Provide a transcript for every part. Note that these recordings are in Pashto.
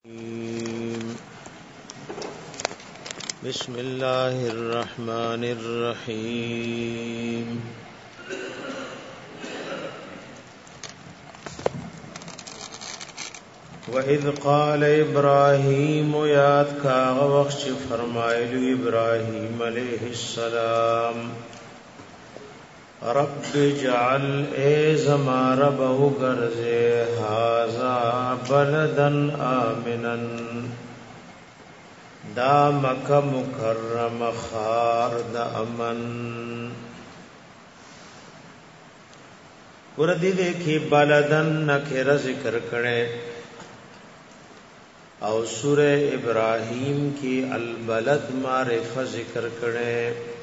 بسم الله الرحمن الرحيم وَإِذْ قَالَ إِبْرَاهِيمُ یاد کاغ وقت فرمائلو ابراہیم علیہ السلام رب جعل اے زما رب گرزے هذا بلدا آمنا دا مکہ مکرم خار دا امن وردی دیکھی بلدن نکر ذکر کرے او سورہ ابراہیم کی البلد معرفہ ذکر کرے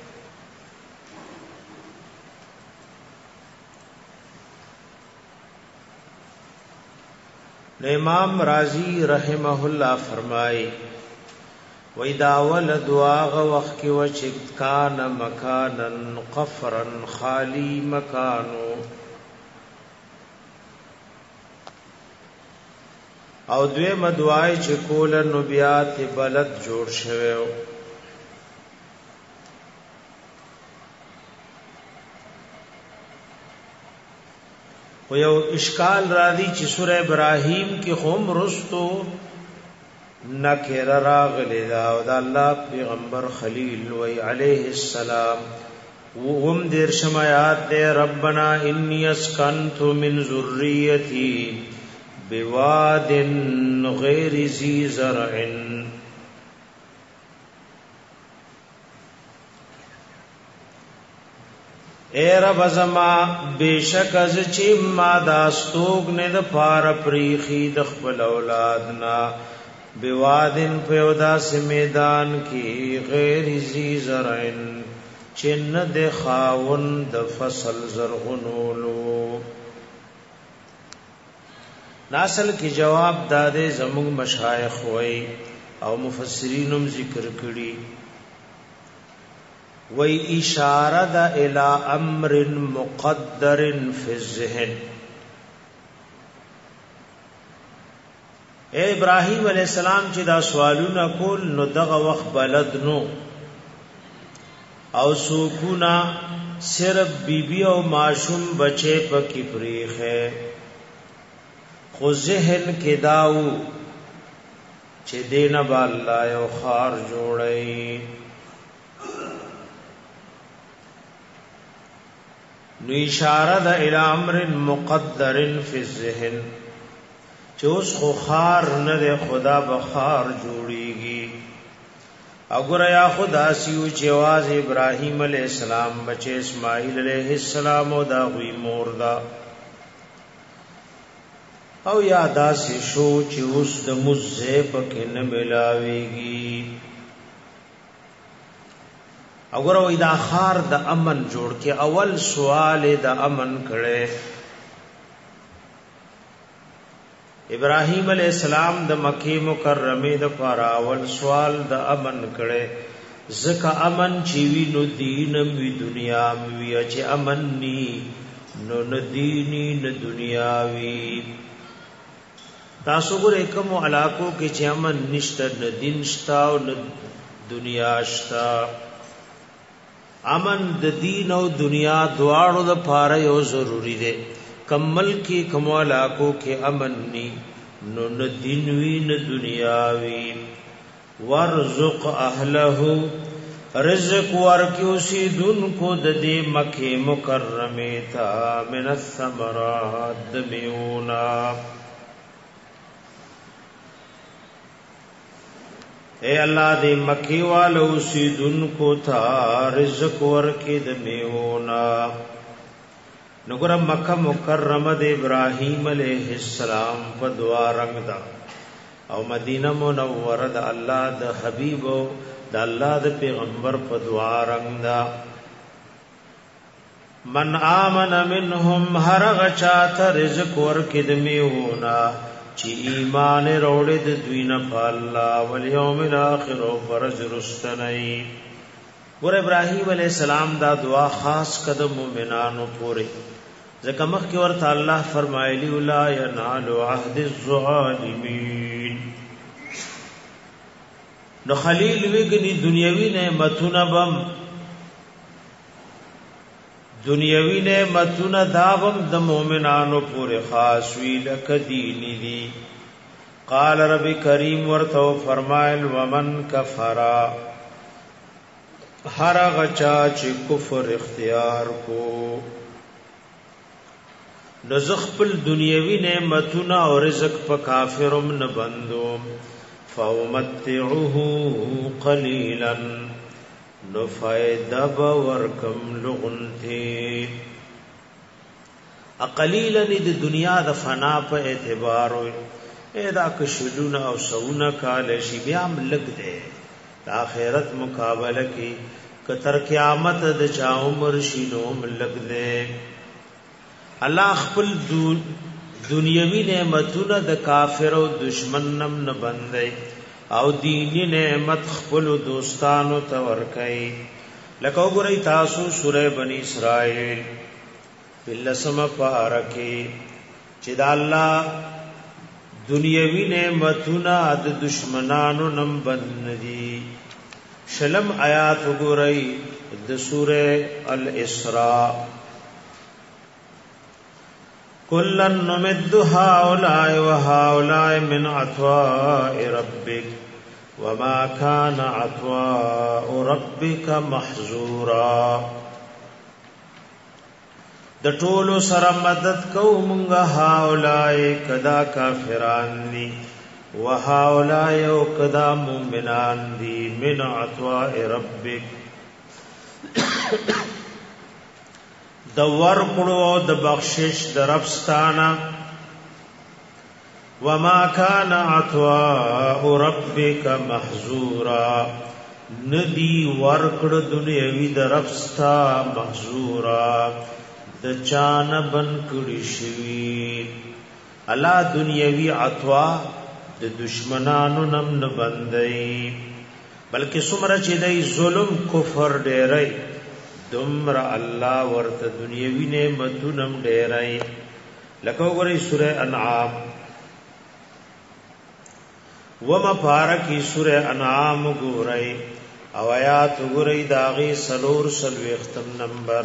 امام رازی رحمہ اللہ فرمائی وَإِذَا وَلَدُ آغَ وَخْكِ وَچِكْ كَانَ مَكَانًا قَفْرًا خالی مکانو او دوی مدوائی چکول نبیات بلد جوڑ شویو و یو اشکال را دی چی سورہ ابراہیم کی خم رستو نکر راغلی دا و دا اللہ پیغمبر خلیل وی علیہ السلام وهم دیر شمایات دے ربنا انی اسکنت من ذریتی بواد غیر ذی زرع اے رب زما بیشک از چی ما داستوگ ند پار پریخی دخبل اولادنا بوادن پیودا سے میدان کی غیر ذی زرعن چن د خاون د فصل زرغنولو ناسل کی جواب دادے زمون مشایخ وئی او مفسرینم ذکر کړي وی اشاره د الی امر مقدر فی الذهن اے ابراہیم علیہ السلام چې دا سوالونه کول نو دغه وخت بلد نو او سوکونا صرف بیبی او معصوم بچے پکې پریخه خو ذهن کې داو چې دین با الله یو خار جوړي نو اشاره د الی امر مقدر فی الذهن چوس خو خار نه د خدا بخار جوړیږي اگر یا خدا سیو چواز ابراہیم علیہ السلام بچے اسماعیل علیہ السلام او دا غوی مور دا او یادا سی شو چې اوس د مزه پکې نه ملاويږي اگر وې دا خار د امن جوړ کې اول سوال د امن کړي ابراہیم علیہ السلام د مکی مکرمه د پر اول سوال د امن کړي زکه امن چې وی نو دین وی دنیا وی چې امن ني نو ندینی نه دنیا وی تاسو ګور کوم علاقو کې چې امن نشته نه دین شتا او نه دنیا شتا امن د دین او دنیا دواړو د پاره یو ضروری دی کمل کی کموالا کو کے امن نی نو نہ دین وی نہ دنیا وی ورزق اهله رزق ورکیو سی دن کو ددی مکه مکرمه تا من الثمرات دمیونا اے اللہ دی مکی والو سی دن کو تا رزق ورکی دمیونا نګور مکه مکرمه د ابراهیم علیه السلام په دعا رنگ دا او مدینه منوره د الله د حبیب او د الله د پیغمبر په دعا رنگ دا من امن منهم هر غچا رزق ورکد میونا چې ایمان وروړي د دوینه په الله او یوم الاخر او فرج رستنی ګور ابراهیم علیه السلام دا دعا خاص قدم مومنانو پوره ځکه مخکې ورته الله فرمایلی لا ینال عهد الظالمین نو خلیل وګنی دنیوي نعمتونه بم دنیوي نعمتونه داوم د مؤمنانو پورې خاص وی لک دینی دی قال رب کریم ورته فرمایل ومن کفر هر غچا چې کفر اختیار کو نزخپل دنیوي نعمتونه او رزق په کافرم نه بندوم فومتعه قليلا نفائدہ ورکم لغنتی اقلیلا د دنیا د فنا په اعتبار ادا کشلون او سونه کال شی بیا ملک دے د آخرت مقابله کی کتر قیامت د چا عمر شینو ملک دے الله خپل دنیوي نعمتونه د کافر او دشمن نم نه بندي او دینی نعمت خپل دوستانو ته ورکي لکه وګورئ تاسو سوره بنی اسرائیل بلسم پارکه چې د الله دنیوي نعمتونه د دشمنانو نم بندي شلم آیات وګورئ د سوره الاسراء کلن نمد هؤلاء وهؤلاء من عطاء ربك وما كان عطاء ربك محظورا د ټولو سره مدد کومغه هؤلاء کدا کافران دي وهؤلاء کدا مؤمنان دي من عطاء ربك د ورکړو د بخشش د ربستانه وما كان عطاء ربك محظورا ندی ورکړ دنیوي د ربستا محظورا د چان بن کړي شوی الله دنیوي عطا د دشمنانو نم نه بندي بلکې څومره چې دای ظلم کفر ډېرای دمر الله ورته دنیوي نعمتونم ډېرای لکه وګورئ سوره انعام وما پارکی سوره انعام وګورئ او آیات وګورئ داغي سلور ختم نمبر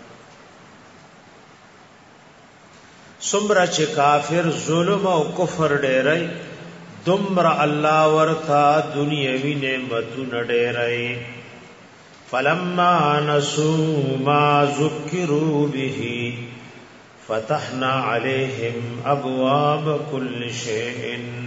سمرا چې کافر ظلم او کفر ډېرای دمر الله ورته دنیوي نعمتونه ډېرای فلما نسوا ما ذكروا به فتحنا عليهم ابواب كل شيء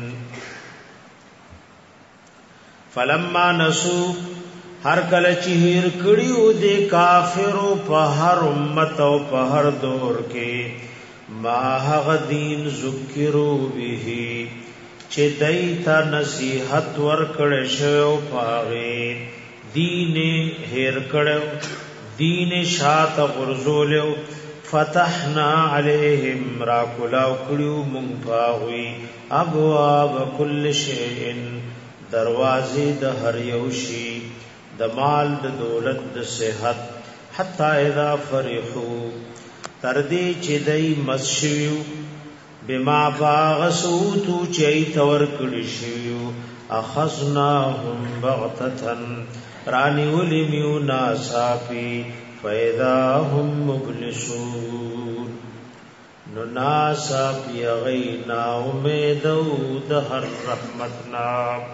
فلما نسوا هر کله چې هیر کړیو د کافرو په هر امت او په هر دور کې ما هغه دین ذکروا به چې دایته نصیحت ورکړې شو پاغه دین هیر کړو دین شات غرزولو فتحنا علیہم را کلاو کړو مونږ پاوی ابواب کل شیء دروازې د هر یو شی د مال د دولت د صحت حتا اذا فرحو تر دې چې دای مسشیو بما باغسوتو چې تور کړی شیو اخذناهم بغتتن رانی ولمیو ناساپی فیدا هم مبلسون نو ناساپی غینا امیدو دهر رحمتنا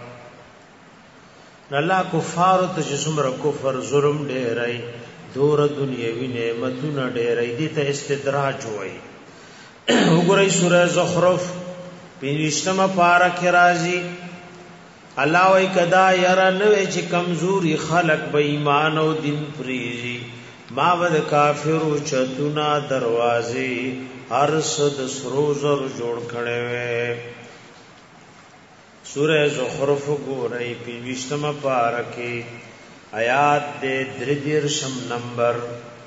نلا کفارو تجسمر کفر ظلم ډیرائی دور دنیاوی نعمتونه ډیرائی دیتا استدراج ہوئی وګورئ سورہ زخرف 25 پارہ کې راځي الله وای کدا یرا نوې چې کمزوري خلق به ایمان او دین پریږي ما ود کافرو چتونا دروازې ارس د سروزر جوړ کړي وې سورہ زخرف ګورئ 25 پارہ کې آیات دې 33 نمبر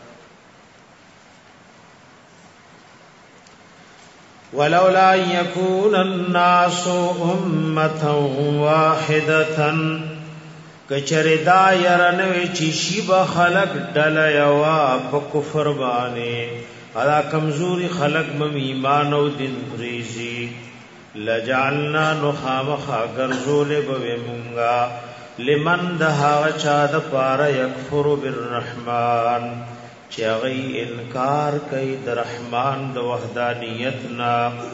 ولولا يكون الناس امه واحده کچردا يرنوي چې شیبه خلق ډل یوا په کفر باندې ادا کمزوري خلق مم ایمان او دین پریزي لجعلنا نخامخ غرزول به مونږه لمن دها چا د پاره یکفر بالرحمن چې غي انکار کوي د رحمان د وحدانیت نا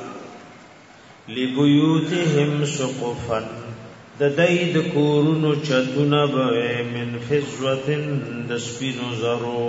لبیوتهم سقفا د دید کورونو چتونه به من فضة د سپینو زرو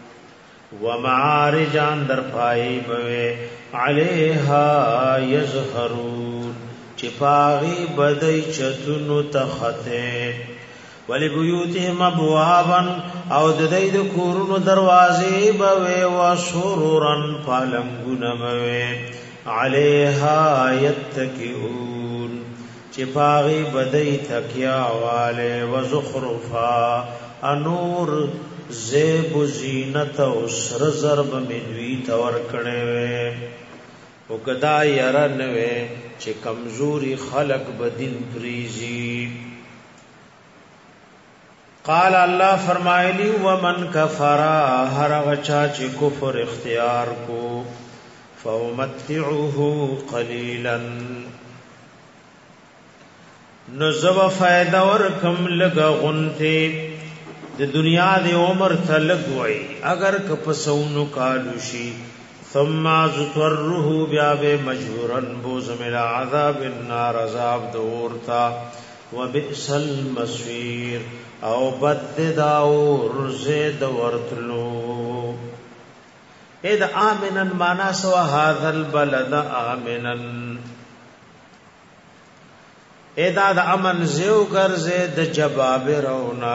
ومعارجان در پای به علیها یظهرون چې پاغي بدای چتونو تخته ولبیوتهم ابوابا او د دید کورونو دروازې به وسرورا پالنګونه به علیها یتکئون چې پاغي بدای تکیا والے وزخرفا انور زیب زینت او سر ضرب مدوی تور کړي او کدا يرنوي چې کمزوري خلق بدین پریزي قال الله فرمایلی ومن کفر هر غچا چې کفر اختیار کو فومتعه قليلا نزو فائدہ ورکم لگا غنته د دنیا د عمر تلګوي اگر کپسونو کالو شي ثم ذتره بیا به مجبورن بوزم الى عذاب النار عذاب دورتا وبئس المصير او بد داور زید ورتلو اذا امنا معنا سو هذا البلد امنا اذا د امن زیو ګرځه د جبابرونا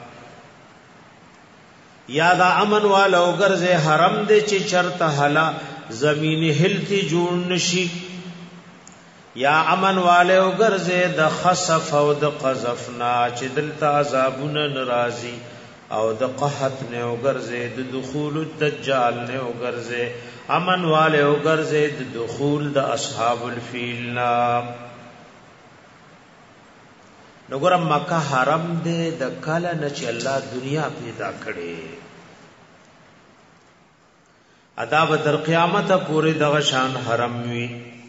یا دا امن والا وګرځه حرم دې چې چرته حلا زمین هلتی جوړ نشي یا امن والے وګرځه د خسف او د قذف نا چې دلته عذابونه ناراضي او د قحط نه وګرځه د دخول الدجال نه وګرځه امن والے وګرځه د دخول د اصحاب الفیل نا نګور مکه حرم دې د کله نه چې الله دنیا پیدا کړي ادا به تر قیامت پورې دغه شان حرم وي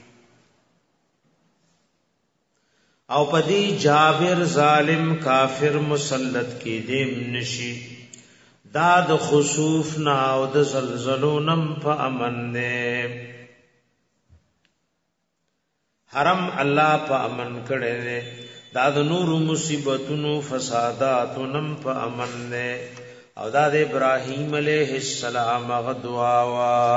او پدی جابر ظالم کافر مسلط کی دیم نشي دا د خسوف نا او د زلزلو نم په امن نه حرم الله په امن کړي دا د نور مصیبتونو فسادات نم په امن نه او دا د ابراهیم علیہ السلام غدوا وا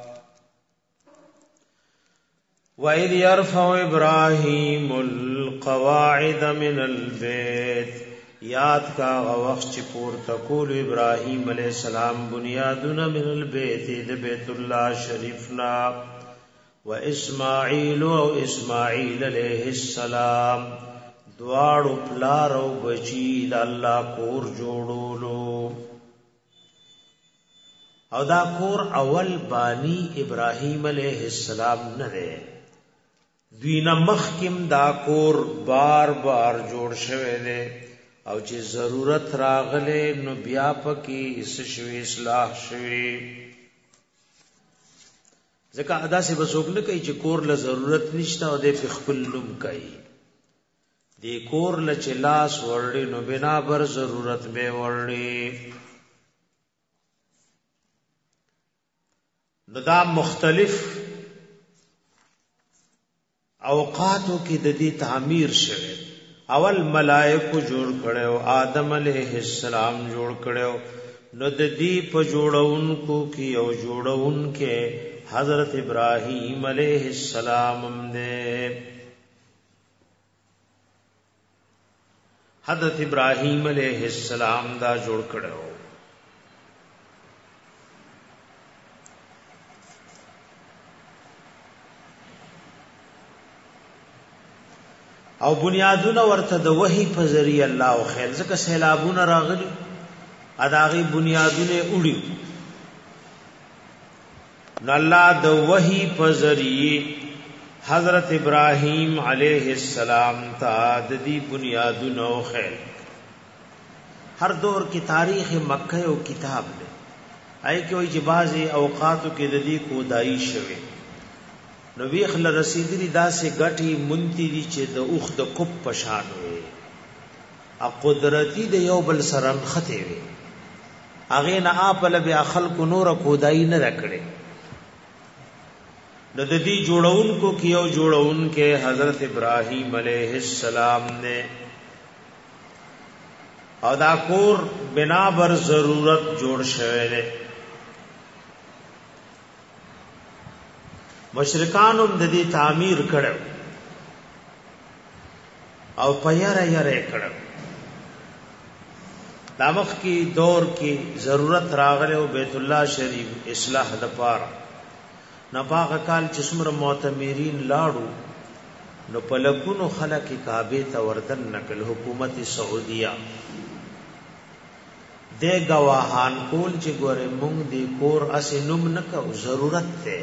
وَإِذْ يَرْفَعُ إِبْرَاهِيمُ الْقَوَاعِدَ مِنَ الْبَيْتِ یاد کا وخت چې پورته کول ابراهیم علیہ السلام بنیادونه من البيت د بیت الله شریفنا و اسماعیل او اسماعیل علیہ السلام دواړو پلار او بچی د الله کور جوړولو او دا کور اول بانی ابراهیم علیہ السلام نه ده دوی مخکم دا کور بار بار جوړ شوه ده او چې ضرورت راغله نو بیا پکې اس شوي اصلاح شوي ځکه ادا سه بسوک نه کوي چې کور له ضرورت نشته او د خپل لوم کوي دی کور له چلاس ورړي نو بنا بر ضرورت به ورړي نو دا مختلف اوقاتو کې د دې تعمیر شوه اول ملائکه جوړ کړو آدم علیہ السلام جوړ کړو نو د دې په جوړونکو کې او جوړونکو حضرت ابراہیم علیہ السلام نے حضرت ابراہیم علیہ السلام دا جوړ کړو او بنیادونه ورته د وحی په ذریعہ الله او خیر ځکه سیلابونه راغلي اداغي بنیادونه وړي نو الله د وحی په ذریعہ حضرت ابراہیم علیہ السلام ته د دې بنیادونه او خیر هر دور کی تاریخ مکه او کتاب دی آی کې وي چې بعضی اوقاتو کې د دې کودای شوه نو ویخل رسیدلی داسې غټي مونتی دي چې د اوخ د کوپ پشان وي ا قدرتی د یو بل سره خته وي اغه نه اپل بیا خلق نور کودای نه رکړي د دې جوړونکو کیو جوړونکو حضرت ابراهیم علیہ السلام نے او دا کور بنا بر ضرورت جوړ شوی دی مشرکانو د دې تعمیر کړو او پیاره یې کړو دامخ کی دور کی ضرورت راغله او بیت الله شریف اصلاح د پاره نپاغ کال چې څومره معتمرین لاړو نو پلکونو خلک کعبه ته وردن نکل حکومت سعودیه د گواهان کول چې ګوره مونږ دی کور اسنم نکو ضرورت ته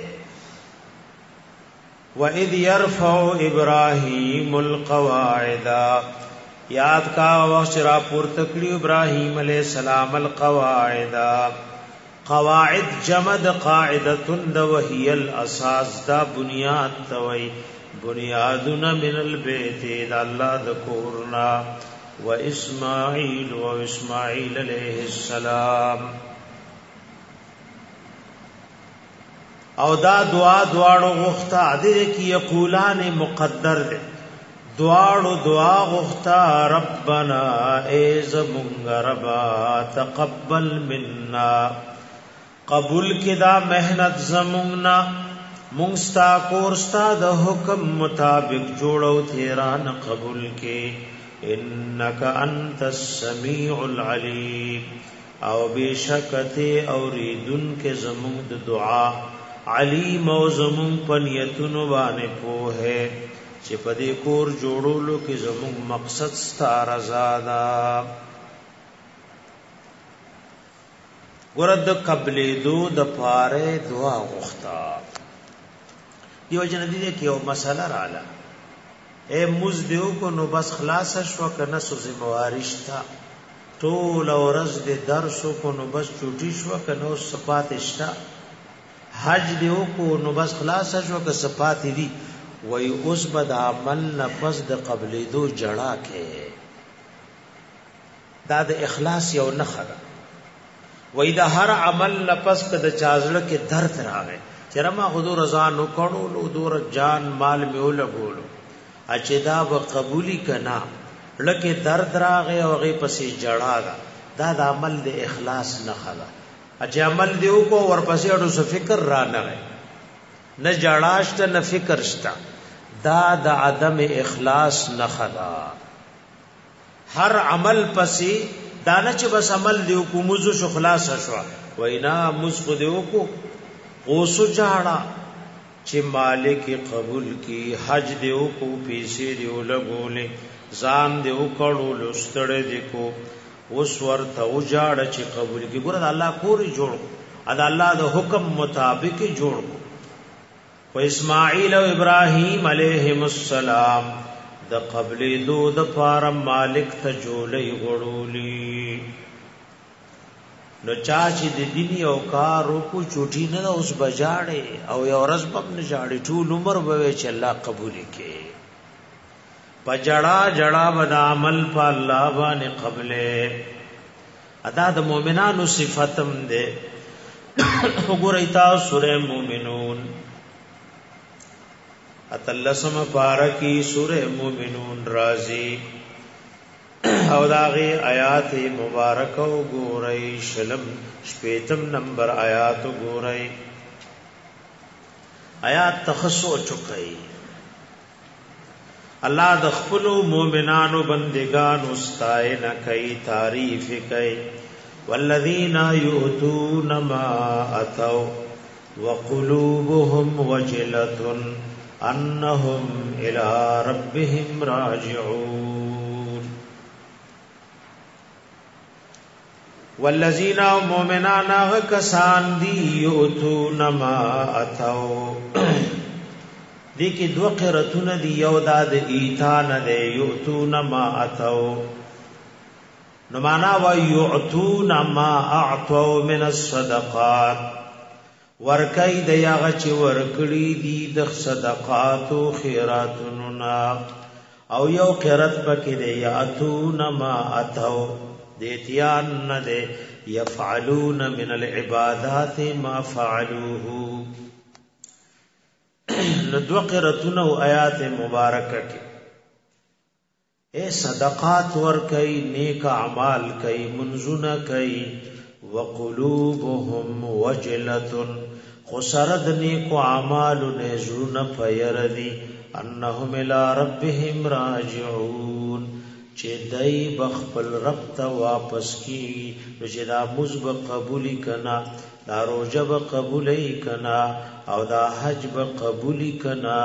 وَإِذْ يَرْفَعُ إِبْرَاهِيمُ الْقَوَاعِدَ یاد کا وخت را پورته کړی ابراهیم علیہ السلام القواعد قواعد جمد قاعده وهي الاساس دا بنیاد توي بنیادنا من البيت دا الله ذکرنا واسماعیل علیہ السلام او دا دعا دواړو غوښتا دې کې یقولان مقدر دي دعاړو دعا غوښتا ربنا ایز مونږ ربا تقبل منا قبول کدا مهنت زمونږنا مونږ ستا کورستا د حکم مطابق جوړو تیران قبول کې انک انت السمیع العلیم او بشکته اوریدن کې زمونږ د دعا علیم او زمون پنیتونو باندې پوهه چې په دې کور جوړولو کې زمون مقصد ستاره زاده ورد قبل دو د پاره دعا غوښتا دیو جن دې کې یو مسله رااله اے مز دیو کو نو بس خلاص شو کنه سو ذمہوارشتا ټول ورځ دې درس کو نو بس چوټی شو کنه صفات اشتا حج دیو کو نو بس خلاص شو که صفات دي وای اوس بد عمل نفس د قبل دو جڑا کې دا د اخلاص یو نخره وای دا هر عمل نفس کده چازړه کې درد راغی چرما حضور رضا نو کړو نو دور جان مال میو لګولو اچدا به قبولی کنا لکه درد راغی او غي پسې جڑا دا د عمل د اخلاص نخره اچھا عمل دیو کو ورپسې اړو څه فکر را نه نه جړاشت نه فکر شتا دا د عدم اخلاص نه خدا هر عمل پسې دانه چې بس عمل دیو کو موږ شو خلاص شو وینا موږ خو دیو کو اوسو جاړه چې مالک قبول کی حج دیو کو پیسې دیو لګولې ځان دیو کړو لستړې دی کو اوس ورته وجاړه چې قبول کی ګور الله کوري جوړ ادا الله د حکم مطابق جوړ او اسماعیل او ابراهیم علیهم السلام د قبل دو د پار مالک ته جوړې غړولې نو چا چې د دیني او کارو کو چوټی نه اوس بجاړې او یو ورځ په نه جاړې ټول عمر به چې الله قبول کړي پجڑا جڑا بدا عمل پا اللہ بانے قبلے ادا دا مومنانو صفتم دے گوریتا سورہ مومنون اتلسم پارکی سورہ مومنون رازی او داغی آیات مبارکو گورئی شلم شپیتم نمبر آیاتو گورئی آیات تخصو چکئی الله د خپل مؤمنانو بندگانو ستاینه کوي تعریف کوي والذین یؤتون ما اتوا وقلوبهم وجلة انهم الى ربهم راجعون والذین مؤمنان کسان دی یؤتون ما اتوا دی کی دو قرتون دی یو دا د ایتان دی یؤتون ما اتو نو معنا و یؤتون ما اعطوا من الصدقات ورکای د یاغه چې ورکړي دي د صدقات او خیراتونو نا او یو قرت پکې دی یاتون ما اتو دیتیان نه دی یفعلون من العبادات ما فعلوه. نو دو قرتون او آیات مبارکه کې اے صدقات ور کوي، نیک اعمال کوي، منزونه کوي، وقلوبهم وجلة خسرد نیک اعمال نزرون پیردی انهم الى ربهم راجعون چې دای بخپل رب ته واپس کی، نو چې دا مزب قبولی کنا، دا روجه به قبولی کنا، او دا حج به قبولی کنا.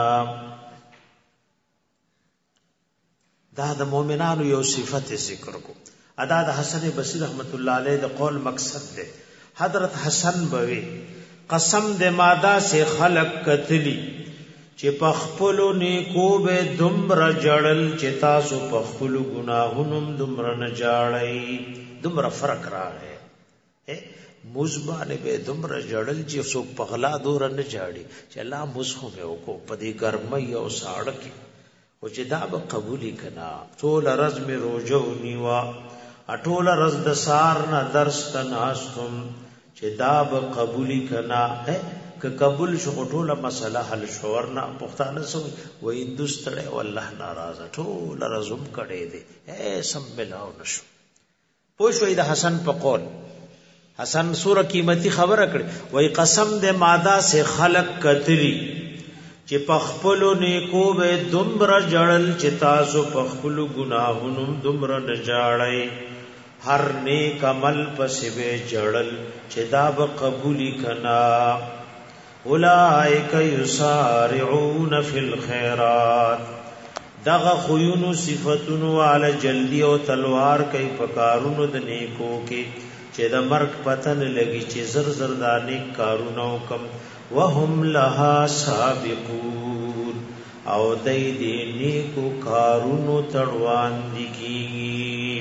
دا د مؤمنانو یو صفت ذکر کو. ادا د حسن بصری رحمت الله علیه د قول مقصد ده. حضرت حسن بوي قسم د ماده سے خلق کتلی چې پخپلو نیکو به دمر جړل چې تاسو پخپلو گناهونو دمر نه جاړی. دمر فرق راغی مزبانه به دمر جړل چې سو پغلا دور نه جاړي چې الله مزخو به وکړو په دې ګرمۍ او ساړه کې او چې دا به قبولی کنا. ټول رز می روجو نیوا اټول رز د سار نه درس تناستم چې دا به قبولی کنا. که قبول شو ټوله مسله حل شو، ورنه پښتانه سو و هندوستړی والله ناراضه ټول رزم کړي دي سم ملاو نشو. پوه شوې د حسن په قول. حسن سوره قیمتي خبره کړي وای قسم د ماده سے خلق کتلی چې پخپلو نیکو به دمر جړل چې تاسو پخپلو گناهونو دمر نه جاړی. هر نیک عمل پسې به جړل چې دا به قبولی کنا. اولئک یسارعون فی الخیرات دغه خوینو صفاتونو علی جلدی او تلوار کوي پکارونو د نیکو کې چې د مرګ پتن لګي چې زر زر د نیک کارونو کم. وهم لها سابقون او دای دې نیکو کارونو تړوان دي کیږي.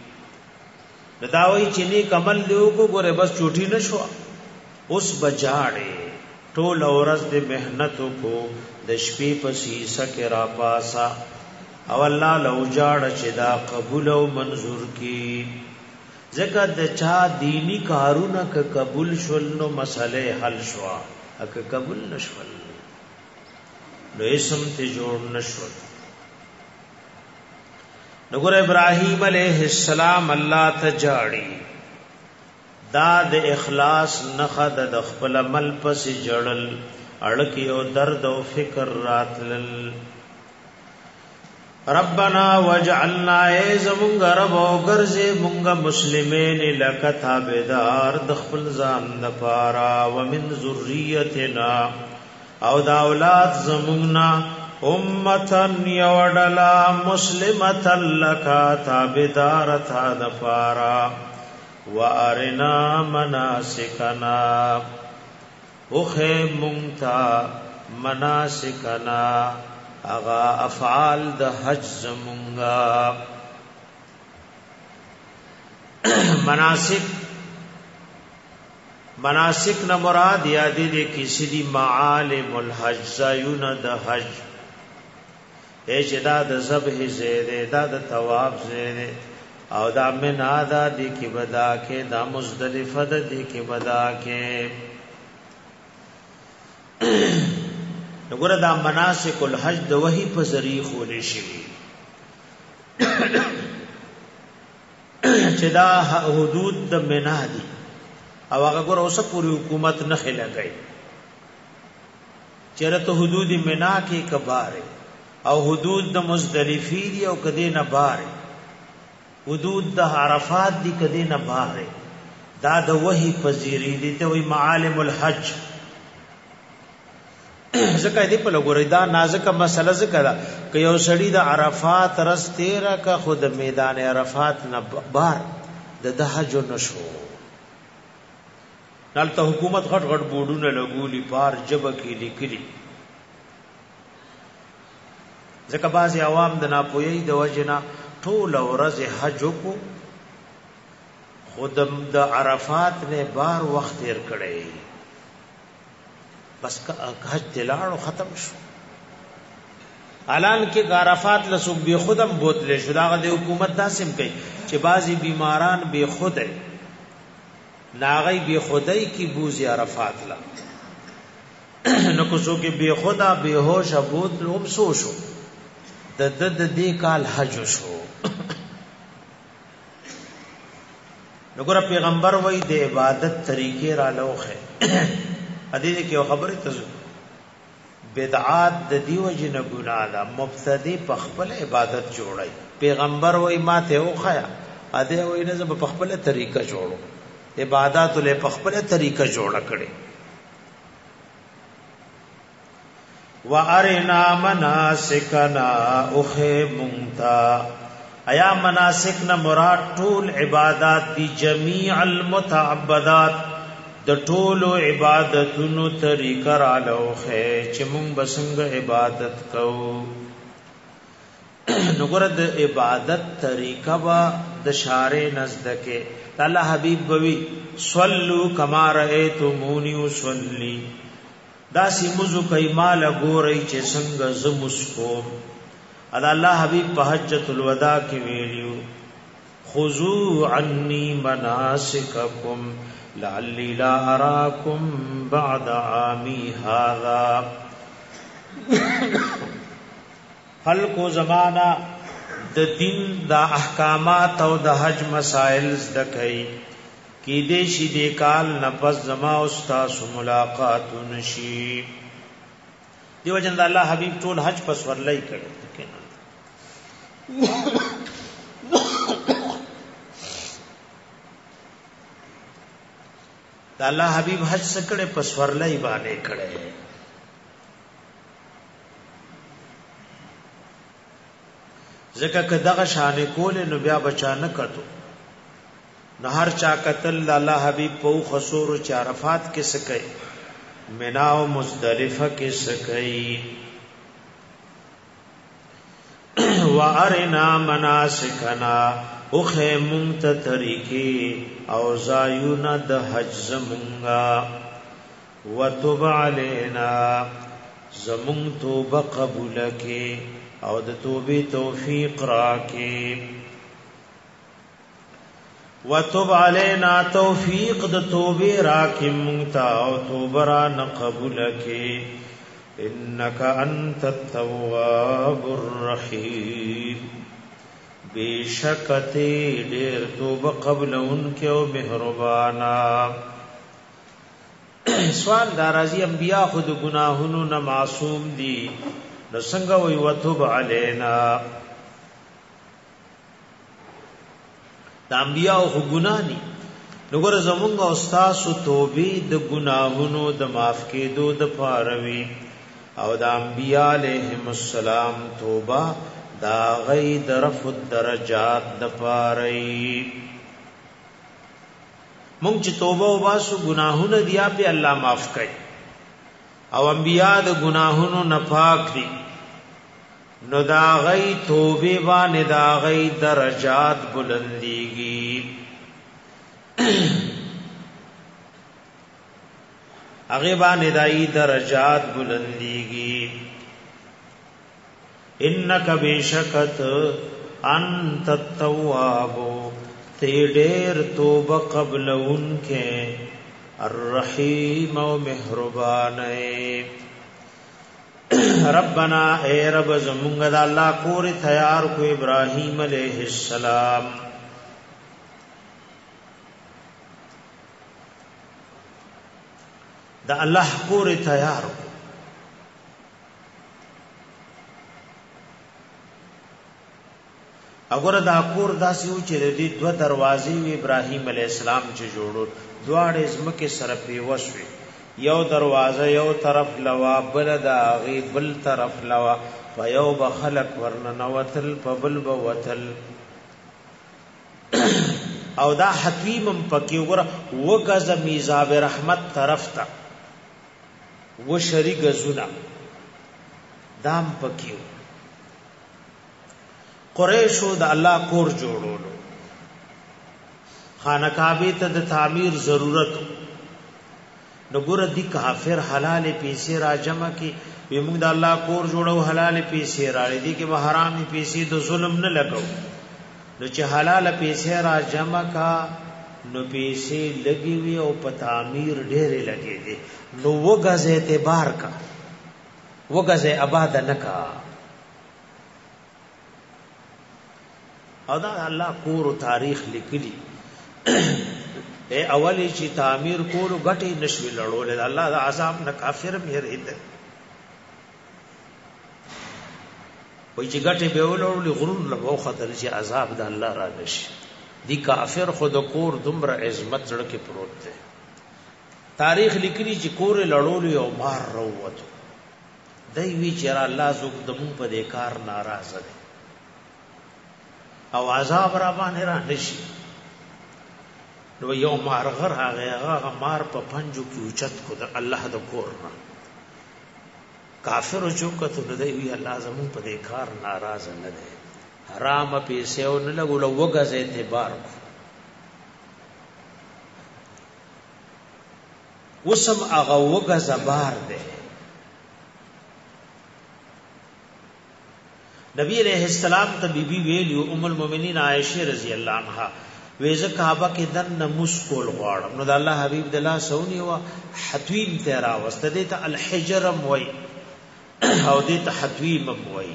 داوی چې نیک عمل دیو کو ګوره بس چوټی نشو اوس بجاړې ټول اورز د مهنت کو د شپې په سیسه کې را پاسا او الله لو جاړ چې دا قبول او منظور کی. ځکه د چا دینی کارونه ک قبول شول نو مسئله حل شوا، اک قبول نشول نو اسم ته جوړ نشول. نګور ابراهیم علیہ السلام الله ته جاړي دا د اخلاص نخد د خپل عمل پس جړل اړکی او درد او فکر راتلل. ربنا وجعلنا زمونږ رب او ګرځې مونږ مسلمین لک تابعدار د خپل ځان لپاره ومن ذریتنا او دا اولاد زمونږ امتن یوډلا مسلمتن لک تابعدار تا لپاره وارنا مناسکنا اوخه مونتا مناسکنا اغا افعال د حج زمونگا. مناسک نہ مراد یادی دے کسی دی معالم الحج زایون د حج دا د ذبح زیده دا د طواف زیده او دا منا دا دی کی بدا کے دا مزدلفہ دا دی کی بدا کے. نګوره دا مناسک الحج د وحی په ذریعہ خولې شي چې دا حدود د منا دي او هغه ګوره اوسه پوری حکومت نه خلګي چیرته حدود منا کې کبار او حدود د مزدلفی دي او کدی نه بار حدود د عرفات دي کدی نه بار دا د وحی په ذریعہ دي ته وی معالم الحج. زکه دې په لګورې دا نازکه مسله ذکر که یو سړی د عرفات رس 13 کا خود میدان عرفات نه بار د حج نشو دلته حکومت غټ غټ بورډونه لګولي بار جبه کې لیکلي. ځکه بعضي عوام د ناپوهۍ د وجنه ټول ورځ حج کو خودم د عرفات نه بار وخت تیر کړي بس حج دلاړو ختم شو. الان کې عرفات لسوک به خودم بوتل شو دا د حکومت داسم کوي چې بعضی بیماران به خود ناغي به خدای کی بوزي عرفات لا نو کو سو کې به خدا به هوش ابوت لوم سو شو د دې کال حج شو نو ګور پیغمبر وای د عبادت طریقې را لوخه حدیث کې خبره ته بدعات د دیو جن ګناه ده مبتدی په خپل عبادت جوړای پیغمبر وای ماته وخیا اده وای نه په خپل طریقه جوړو عبادت له په خپل طریقه جوړ کړي وارنا مناسکنا اوخه مونتا ایا مناسک نہ مراد ټول عبادت دی جميع المتعبدات د ټول عبادتونو طریقه را لوخه چې مونږ بسنګ عبادت کوو نو ګره د عبادت طریقه وا د شارع نزدکه الله حبیب بوي صلوا کما رایتمونی وصلی دا سیمزو کای مال ګورئ چې څنګه زمسکو ادا الله حبیب په حجۃ الوداع کې ویلو خذوا عني مناسککم لعلی لا اراکم بعد عامی هذا خلق زمانہ د دین دا احکامات او د حج مسائل زدکای کی دیشی دی کال نفس زما استاد ملاقات نشی دیو جن الله حبیب ټول حج پس ورلای کړي دا الله حبیب حج سکړه پس ورلای باندې کړي زکه کداغه شان کول نو بیا بچانه کتو نه هر چا قتل الله حبیب په خسور او عرفات کې سکي مینا او مزدلفه کې سکي وارنا مناسکنا اوخه مونت طریقې او زایونا د حج زمونږه وتوب علینا زمون توبه قبول کې او د توبې توفیق راکې وتوب علینا توفیق د توبې راکې مونږ او توبه را قبول کې انک انت التواب الرحیم بیشکته ډېر توبه قبل انکه او مهربانا سوال دارازی انبیاء خود گناهونو نه معصوم دي نو څنګه وي وتوب علینا د انبیاء خو ګناه ني نو ګور زمونږ استاد توبې د گناهونو د معاف کېدو د پاروي او د انبیاء علیهم السلام توبه دا غي درف الدرجات د پاري مونږ چې توبه وباسو گناهونه دیا په الله معاف کوي او انبیاء د گناهونو نه پاک دي نو دا غي توبه باندې دا غي درجات بلنديږي هغه باندې دای درجات بلنديږي انک بیشکت انت التواب تے ډېر توبه قبل انکه الرحیم او مهربان ربنا اے رب زمونږ د الله کور تیار کو ابراهیم علیہ السلام دا الله کور تیار کو اگر دا کور داسې و چې د دې دوه دروازې وی ابراهیم علی السلام چې جوړو دواړه زمکه سره پیوسوي یو دروازه یو طرف لوا بل دا غي بل طرف لوا فیو بخلق ورننوتل فبل بوتل او دا حکیم پکې وګره وغز میزاب رحمت طرف تا و شریک زنا دام پکې قریشو د الله کور جوړولو خانه کعبه ته د تعمیر ضرورت نو ګور دي کافر حلال پیسې را جمع کی وی موږ د الله کور جوړو حلال پیسې راړې دي کې به حرامي پیسې د ظلم نه لګو نو چې حلال پیسې را جمع کا نو پیسې لګي وي او په تعمیر ډېرې لګي دي نو وګزه اعتبار کا وګزه آباد نه کا او دا الله کور تاریخ لیکلی اے اولی چې تعمیر کولو غټي نشوي لړول الله د عذاب نه کافر مې رید وای چې غټي به ولړول غرور له وو خطر چې عذاب د الله را نشي دی کافر خود کور دومره عظمت زړه کې پروت دی تاریخ لیکلی چې کور لړول یو مار وروته دای وی چې الله زوګ دمو په دې کار ناراض دی او عذاب را باندې را نشي نو یو مارغر هغه مار په پنجو کې اوچت کو د الله د کور نه کافر چوکته نه دی وی الله زمون په دې کار ناراض نه دی حرام پیسې او نه لګول وګز اعتبار وسم هغه وګز بار دی نبی علیہ السلام ته بیبي ویلو ام المؤمنین عائشہ رضی الله عنها ویزه کعبه کې دن نمس کول غواړم نو د الله حبیب د الله سونی وا حتویم تیرا واست دې ته الحجرم وای او دې ته حتویم وای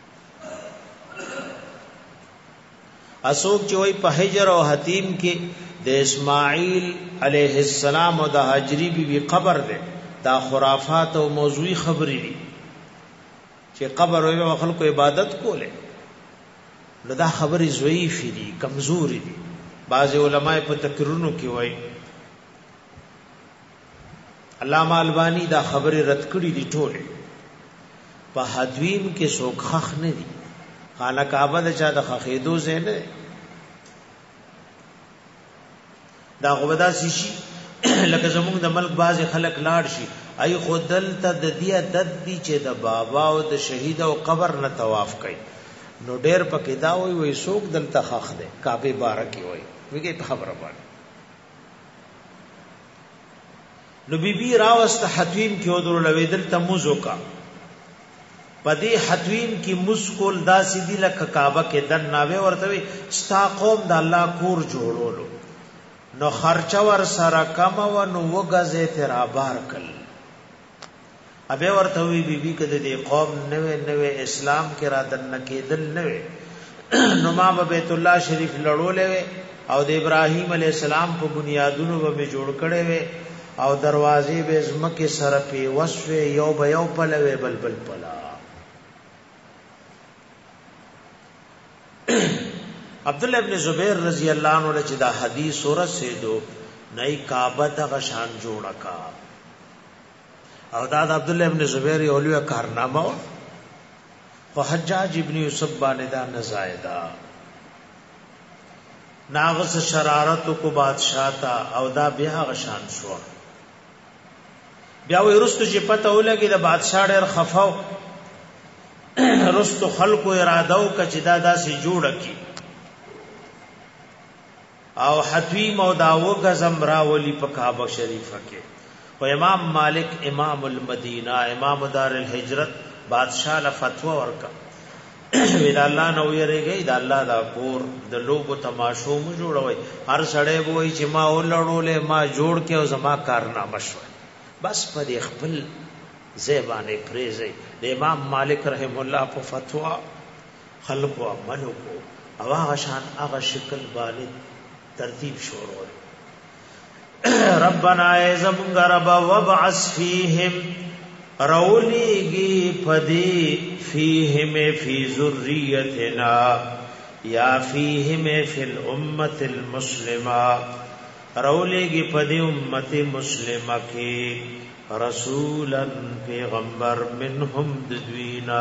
اسوک چې وای په حجر او حتیم کې د اسماعیل علیہ السلام او د حجری بیبي قبر ده دا خرافات او موضوعی خبرې دي چې قبر او خلکو عبادت کوله نو دا خبرې ضعیف دي کمزوري دي بعض علماء په تقریرونو کې وایي علامہ البانی دا خبرې رد کړې دي ټوله په حدویم کې سوخخ نه دي خانه کعبه د چا د خخېدو ځای نه دا غودا شي لکه زموږ د ملک بعض خلک لاړ شي ای خودل ته د دې عدد دي چې د بابا او د شهید او قبر نه طواف کوي نو ډېر پکې دا وای څوک دلته خخ ده کعبه بارکی وای ویګه خبره باندې نو بیبي راوست حتویم کې ودرو لویدل تموزو کا پدې حتویم کې مسکول دا سیدی لکه کعبه کې دن ناوي ورته وي ستا قوم د الله کور جوړولو نو خرچه ور سره کم و نو وګزه تر بار کل ابه ورته وی بیبي کده دې قوم نوې اسلام کې را دن کېدل نوې نو ما بیت الله شریف لړولې او د ابراهیم علی السلام په بنیادونو به جوړ کړي وي او دروازې به زمکه سره په وسوي یو به یو پلوي بلبل پلا عبد الله ابن زبیر رضی الله عنه چې دا حدیث سورۃ سے دو نئی کعبه د غشان جوړه کا او دا عبد الله ابن زبیر یو لوی کارنامه او حجاج ابن یوسف باندې دا نزایدا ناغس شرارت کو بادشاہ تا او دا بیا غشان شو بیا وې رستو چې پته ولګي د بادشاہ ډېر خفاو رستو خلقو اراده او کچ دا داسې جوړ کی او حتویم او دا وغزم راولی په کعبه شریفه کې او امام مالک امام المدینہ امام دار الهجرت بادشاہ له فتوا ورکا ویل الله نو یریږي دا الله دا کور د لوګو تماشو مو جوړوي هر سړی وای چې ما ولړولې ما جوړ کې او زما کارنامه شو بس په خپل زبانه پریزي د امام مالک رحم الله په فتوا خلق او عمل کو او هغه شان هغه شکل باندې ترتیب شروع ربنا اعظم رب وابعث فيهم رولیگی پدی فیہم فی ذریتنا یا فیہم فی الامت المسلمہ رولیگی پدی امت مسلمہ کی رسولا پیغمبر منہم ددوینا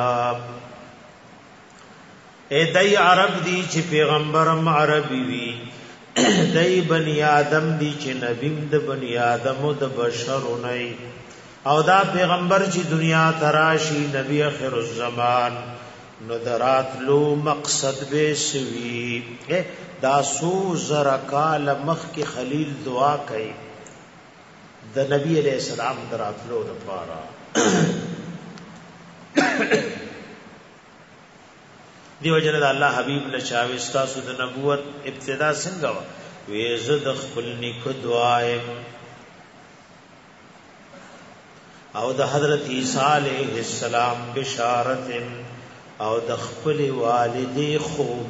اے دی عرب دی چی پیغمبرم عربی وی دی بنی آدم دی چی نبیم د بنی آدم د بشر نئی او دا پیغمبر چې دنیا تراشی نبی اخر الزمان نو درات لو مقصد به سوی دا سو زرا کال مخ کی خلیل دعا کوي د نبی علیہ السلام درات لو د پارا دیو جن الله حبیب نشاوي تاسو د نبوت ابتدا څنګه و وې زد خپل نیک دعایم او د حضرت عیسی علیہ السلام بشارت او د خپل والدی خوب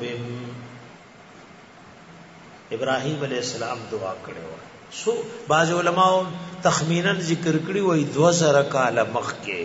ابراهیم علیہ السلام دعا کړو سو بعض علماء تخمینا ذکر کړی وای 2000 کال مخکې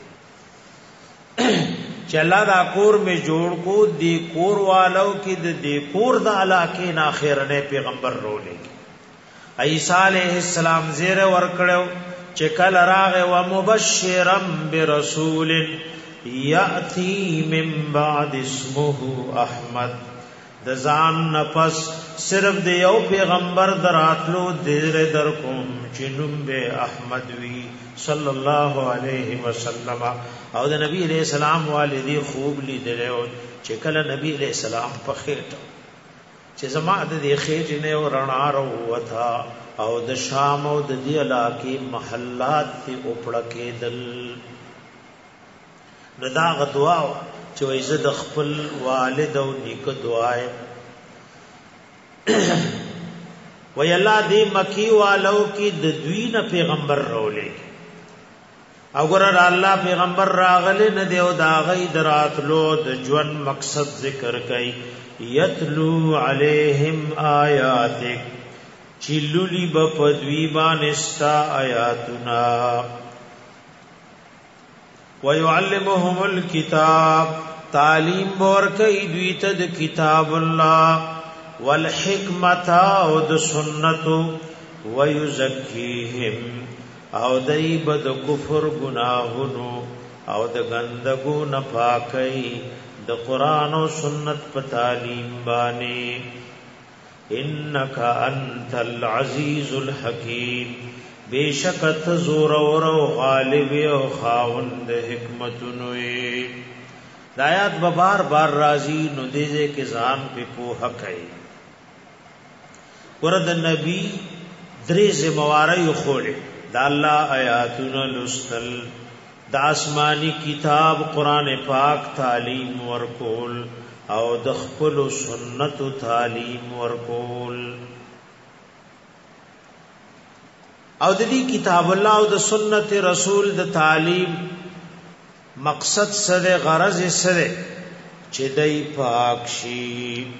چې الله دا کور می جوړ کو دی کور والو کې د کور د علاقې نه اخرنه پیغمبر رولې عیسی علیہ السلام زیر ور کړو چې کله راغه و مبشرم برسول یاتی من بعد اسمه احمد د ځان نفس صرف د یو پیغمبر دراتلو دیر در کوم چې نوم به احمد وی صلی الله علیه وسلم او د نبی علیہ السلام والدی خوب لیدلو چې کله نبی علیہ السلام په خېټه چې زما د دې خېټه نه ورنا وروتا او د شام او د دې علاقې محلات ته اوپړه کېدل رضا غدوا چې عزت خپل والد او نیک دعای وی الله دې مکی والو کې د دوی نه پیغمبر رولې او ګره الله پیغمبر راغله نه دی او دا غي دراتلو د ژوند مقصد ذکر کوي یتلو علیہم آیاتک چلولی بپدوی بانستا آیاتنا ویعلمهم الکتاب تعلیم بورکی دویتا د کتاب اللہ والحکمت او د سنتو ویزکیهم او دایب د کفر گناہونو او د گندگو نپاکی د قرآن و سنت په تعلیم بانی انک انت العزیز الحکیم بیشکت زور و غالب و خاوند حکمتنوی دایات بار بار راضی نو دیزے کے ځان په پوهه کوي ورد نبی درې زمواري خوله د الله آیاتنا لستل د آسمانی کتاب قران پاک تعلیم ورکول او د خپل سنت تعلیم ورکول او د دې کتاب الله او د سنت رسول د تعلیم مقصد سره غرض سره چې دای پاک شي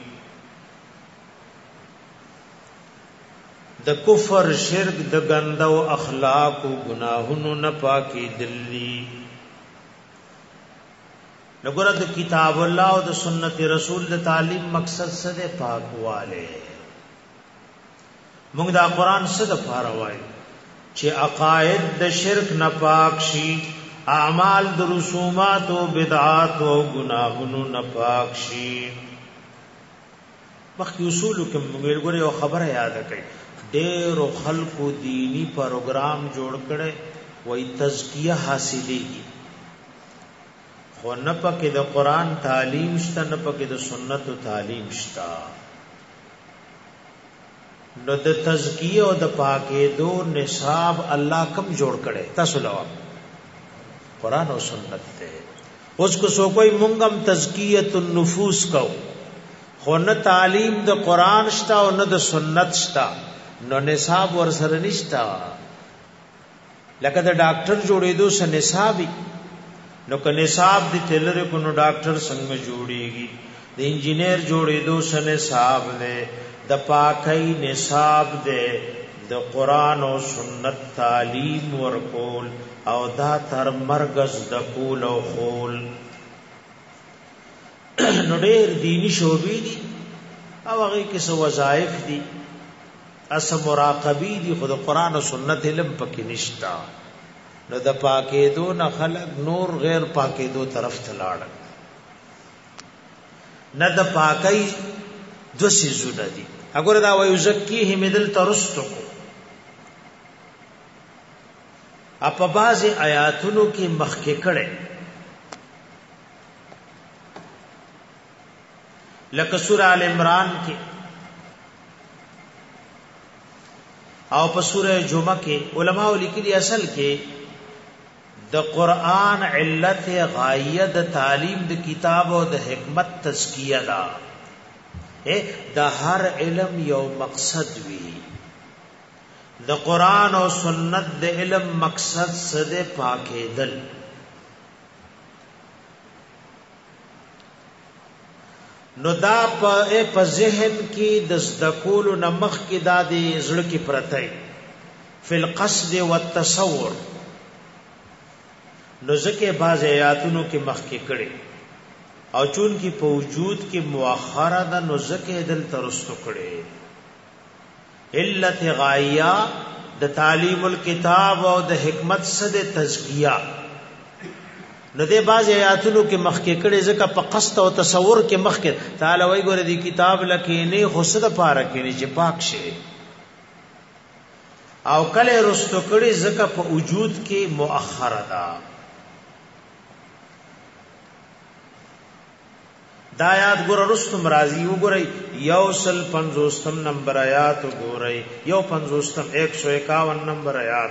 د کفر شرک د ګندو اخلاق او گناهونو نه پاکي دلی لګره د کتاب الله او د سنت رسول د تعلیم مقصد سره پاکواله موږ دا قران سره فاروای چې عقاید د شرک نه پاک شي اعمال د رسومات او بدعات او گناهونو نه پاک شي مخکې اصول کوم موږ ګورې او خبره یاد کړئ ډېر خلکو دینی پروګرام جوړ کړي وای تزکیه حاصلېږي خو نه پکې د قران تعلیم شته نه پکې د سنت تعلیم شته نو د تزکیه او د پاکې دو نصاب الله کم جوړ کړي تاسو لوا قران او سنت ته اوس کو سو کوئی مونږم تزکیه النفوس کو خو نه تعلیم د قران شته او نه د سنت شته نو نصاب ور سره نشتا لکه د ډاکټر جوړېدو سره نصابي نو که نصاب دي تلره کو نو ډاکټر څنګه جوړيږي د انجینیر جوړېدو سره نصاب نه د پاکي نصاب ده د قران او سنت تعلیم ورکول او دا تر مرګز د کول او خول نو ډېر دینی شوبې دي او هغه کې څه وظایف دي اس مراقبی دی خود قرآن و سنت علم پکی نشتا نو دا پاکی دو نا خلق نور غیر پاکی دو طرف تلاڑ نا دا پاکی دو سیزو ندی اگر دا ویزکی ہی مدل ترستو کو اپا باز آیاتونو کی مخی کڑے لکه سورہ آل عمران کی او په سورہ جمعہ کې علماء لیکلي اصل کې د قران علت غایه د تعلیم د کتاب او د حکمت تزکیه دا د هر علم یو مقصد وی د قران او سنت د علم مقصد سده پاکیدل نو دا په ذهن کې د ذکول نمخ کې د زړه کې پرتای فی القصد والتصور نو ځکه باز آیاتونو کې مخ کې کړي او چون کې په وجود کې مؤخره د نو ځکه دل ترستو کړي علت غایه د تعلیم الکتاب او د حکمت سره تزکیه نو دې باز آیاتونو کې مخ کې کړي ځکه په قصد او تصور کې مخ کې تعالی وایي ګوره دې کتاب لکه نه خصد پاره کې نه چې پاک شي او کله رستو کړي ځکه په وجود کې مؤخره ده دا آیات ګور رستم راضی وګورئ یوصل 50 نمبر آیات وګورئ یو 50 151 نمبر آیات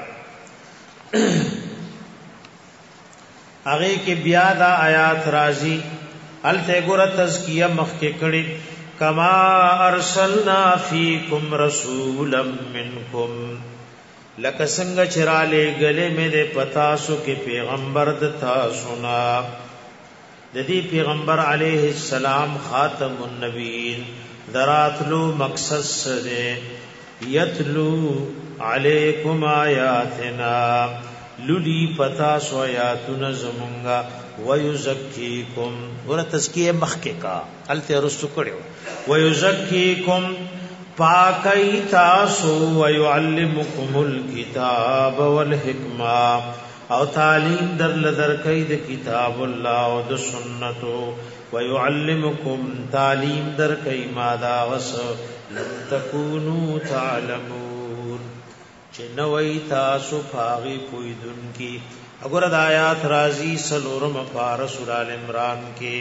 هغه کې بیا دا آیات راضی الته ګور تزکیه مخ کې کړي کما ارسلنا فیکم رسولا منکم لکه څنګه چراله غلې مې د پتا سو کې پیغمبر د تاسو نا د دې پیغمبر علیه السلام خاتم النبیین دراتلو مقصد سره یتلو علیکم آیاتنا للی پتا سو آیاتنا زمونگا ویزکیکم ور تزکیه مخکې کا الته رسو کړو ویزکیکم پاکی تاسو ویعلمکم الکتاب والحکمه او تعلیم در لدر کئی د کتاب الله او د سنتو ويعلمکم تعلیم در کئی مادا وس لم تکونو تعلمون چنوي تاسو پاغي پویدن کی اگر د آیات رازی سلورم پار سورہ ال عمران کې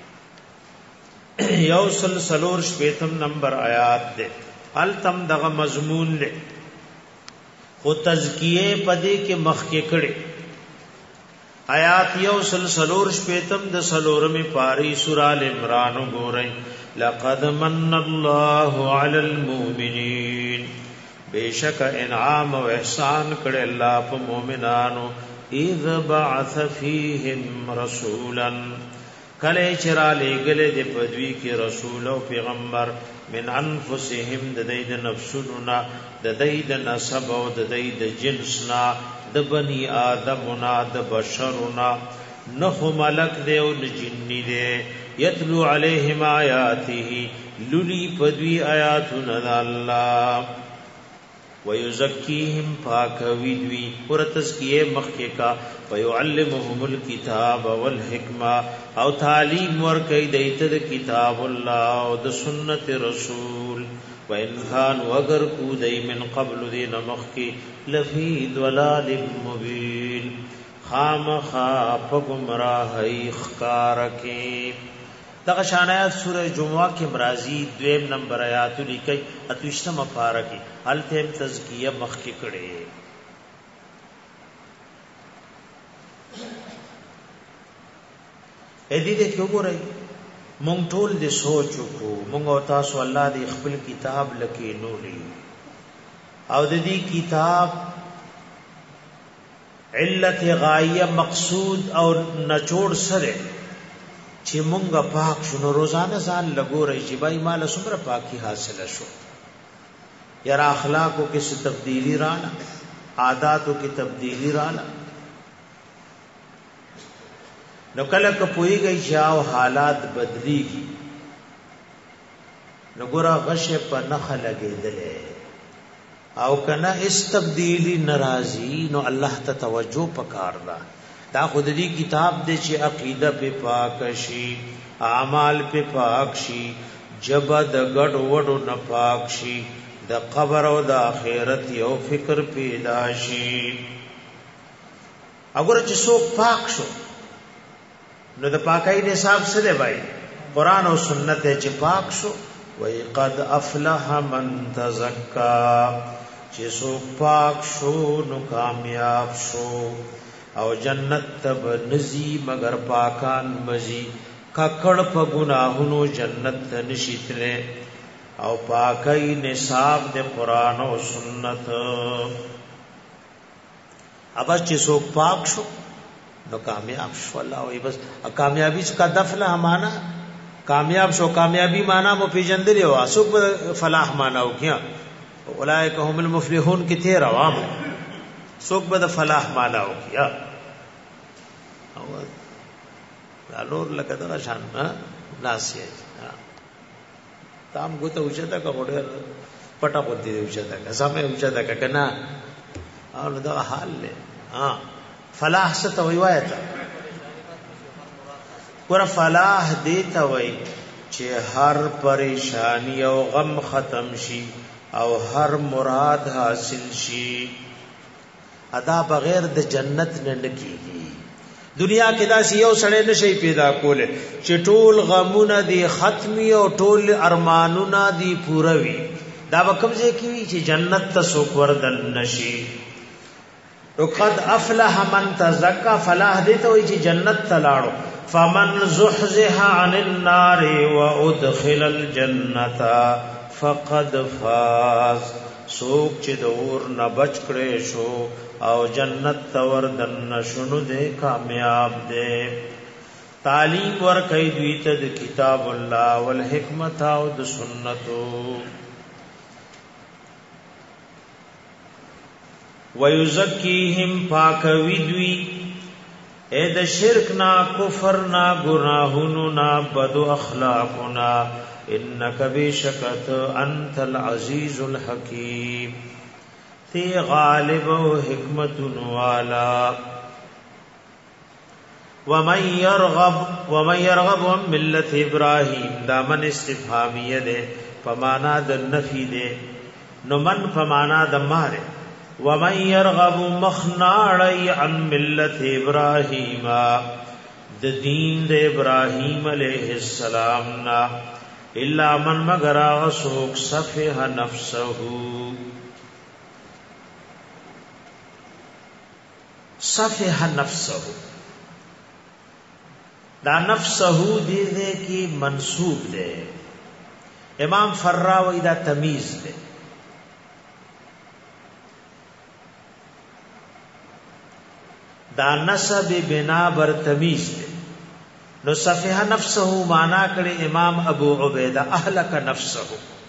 یو سلور شپیتم نمبر آیات ده التم دغه مضمون له خو تزکیه پدې کې مخ کې کړي آیات یو سلور شپیتم د سلورمې پاری سورہ ال عمران وګورئ لقد من الله علی المؤمنین بیشک انعام او احسان کړي الله په مؤمنانو اذ بعث فیهم رسولا کله چر لګل د پدوی کې رسول او پیغمبر من انفسهم د دې د نفسونو د دې د نسب او د دې د جنسنا د بنی آدمنا د بشرنا نخ ملک دے او جنی دے یتلو علیہم آیاته للی پدوی آیاتنا دا اللہ ویزکیہم پاکوی دوی اور تزکیه مخی کا ویعلمهم الکتاب والحکمہ او تعلیم ورکی دیت دا کتاب اللہ او دا سنت رسول وَإِنْ كَانُوا اگر کو دی من قبل دی نمخ کی لفی دولال مبین خامخا پگمراہی خکارکی دغه شانایات سورہ جمعہ کې مرازی دویم نمبر آیات لیکي اتوشتم پارکی التهم تزکیه مخ کې کړي اې دې کې وګورئ مونږ ټول دې سوچ کو مونږ او تاسو الله دې خپل کتاب لکې نولي او دې کتاب علت غایه مقصود او نچوڑ سره چې مونږه پاک شنو روزانه ځان لګورې چې بای مال سمره پاکي حاصله شو یاره اخلاقو کې څه تبدیلی رااله عادتو کې تبدیلی رااله نو کله که پويږي چې او حالات بدليږي نو ګورا غشه په نخ لګېدلې او کنه استبدیلی ناراضي نو الله ته توجه پکار دا دا خود دې کتاب دې چې عقیده په پاک شي اعمال په پاک شي جبد غډ وډو نه پاک شي د قبر او د آخرت یو فکر پیدا شي اگر چې څوک پاک شو نو د پاکۍ حساب څه دی بھائی قران او سنت چې پاک شو وای قد افلح من تزکا چې څوک پاک شو نو کامیاب شو او جنت تب نزی مگر پاکان مزی ککڑ پا گناہنو جنت نشیتنے او پاکی نصاب دے قرآن و سنت. اب چی سوک پاک شو نو کامیاب شو. اللہ وی بس کامیابی کا دفلہ مانا کامیاب شو. کامیابی مانا مو پیجندلی ہوا سوک فلاح مانا ہو کیا اولئک هم المفلحون کی تیر عوام سوک بد فلاح مانا ہو کیا نور لکه دا شان ناسی تام ګوته اوچته کا وړه پټه پدې اوچته کا سمه اوچته کا کنا او دا حال له فلاح ست ویوایت ور فلاح دیتا وای چې هر پریشانی او غم ختم شي او هر مراد حاصل شي ادا بغیر د جنت نه نکیږي. دنیا کې دا یو سړی نشي پیدا کوله چې ټول غمونه دي ختمي او ټول ارمانونه دي پوروي. دا وکم ځکه کی چې جنت ته سوک وردن نشي. وقد افلح من تزكى فلاح دې ته وي چې جنت ته لاړو. فمن زحزح عن النار وادخل الجنه فقد فاز. سوک چې د اور نه بچ کړي شو او جنت تور دن شنو دے کامیاب دے. تعلیم ور کئی دوی ته د کتاب الله والحکمت او د سنتو. ويزکیهم پاکوی دوی اے د شرک نا کفر نا گناہونو نا بد اخلاقنا انک بشکت انت العزیز الحکیم. تی غالب و حکمت والا. ومن يرغب عن ملت ابراہیم دامن استفهامیہ دے پمانا د نفی دے نو من پمانا د مارے. ومن يرغب مخناڑی عن ملت ابراہیم د دین د ابراہیم علیہ السلام نا الا من مگر غسوک صفح نفسه صفح نفسه. دا نفسه دی دے کی منصوب دے. امام فراوی دا تمیز دے. دا نسب بنا بر تمیز دے. نو صفح نفسه مانا کړي امام ابو عبیدہ اهلک نفسه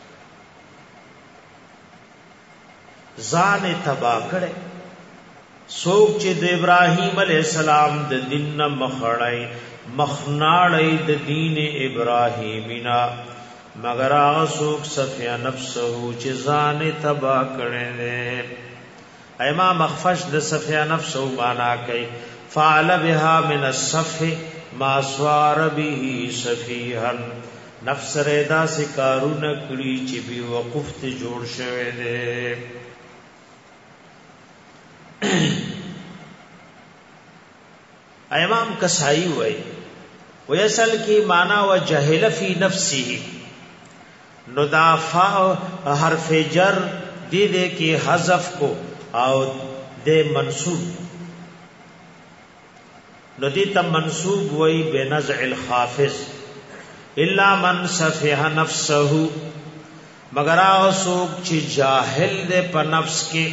ځان تبا کړي. سوک چې د ابراهیم علیہ السلام د دین مخړای مخناړی د دین ابراهیمینا مگر هغه سوک صفیا نفسه چې ځان تبا کړي. امام مخفش د صفیا نفسه معنا کوي فعل بها من الصفح ما سوار به صفیحا. نفس ردا سے کارونه کړي چې بي وقوف ته جوړ شوه دي. امام کسائی وای ویسل کی معنی و جهل فی نفسه ندافع حرف جر دی دے کی حذف کو او دے منصوب ندی تم منصوب وای بنزع الخافض الا من صفح نفسه مگر اوسوک چې جاهل دے په نفس کې.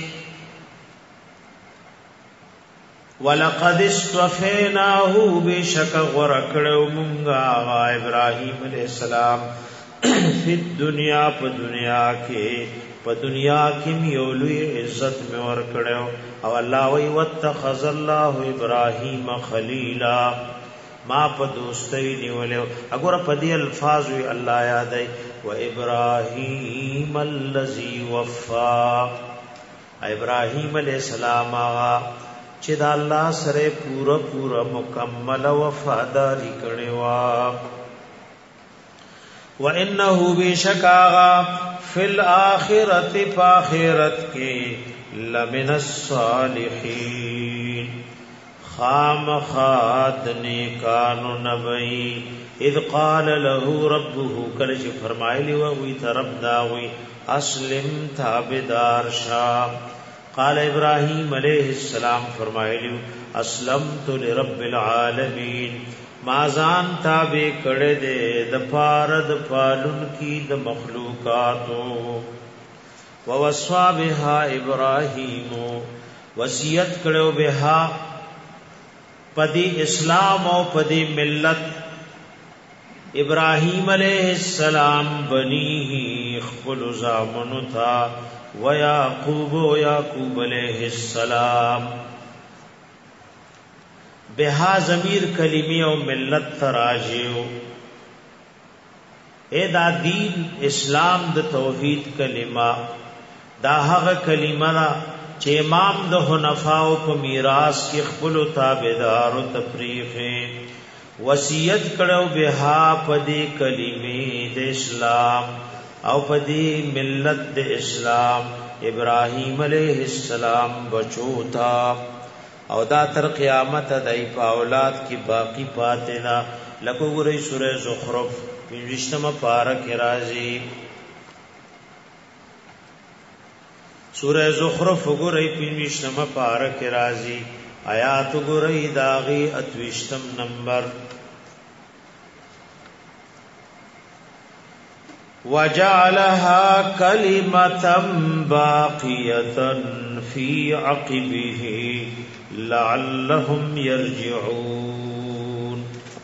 ولقد استفیناه بشک غرکړو مونږه ابراهیم علیہ السلام فی الدنیا په دنیا کې میولوی عزت می ور کړو. او الله وی واتخذ الله ابراهیم خلیلا ما په دوستۍ نیولو. وګوره په دې الفاظ وی الله یادای و ابراهیم الذی وفا. ابراهیم علیہ السلام چې دا الله سره پورا مکمل وفاداری کړي وا. وانه بشکاغا فی الاخرۃ فاخرت کې لمن الصالحین خامخات نیکانو نبی. اذ قال له ربه کله چې فرمایلی و وی ترب دا وی اسلم تابدار شاه قال ابراهیم علیہ السلام فرمایلی اسلمت لرب العالمین ما ځان تابع کړه دې د فارد پالون کی د مخلوقاتو ووصى بها ابراهیم وصیت کړو بها پدی اسلام او پدی ملت ابراہیم علیہ السلام بنیه خپل زامنو تھا و یعقوب علیہ السلام بها ضمیر کلمی او ملت تراجیو اے دا دین اسلام د توحید کلمہ دا هغه کلمه دا چې امام د حنفاء په میراث کې خپل تابعدار او تفریق وصیت کړو بها پدی کلمې د اسلام او پدی ملت د اسلام ابراهیم علیہ السلام بچو تا او دا تر قیامت دای په اولاد کی باقی پاتنا لکه ګورې سورہ زخرف 20 پارہ راځي سورہ زخرف ګورې 20 پارہ راځي آیات ګورې داغي 28 نمبر وجعلها كلمة باقية في عقبه لعلهم يرجعون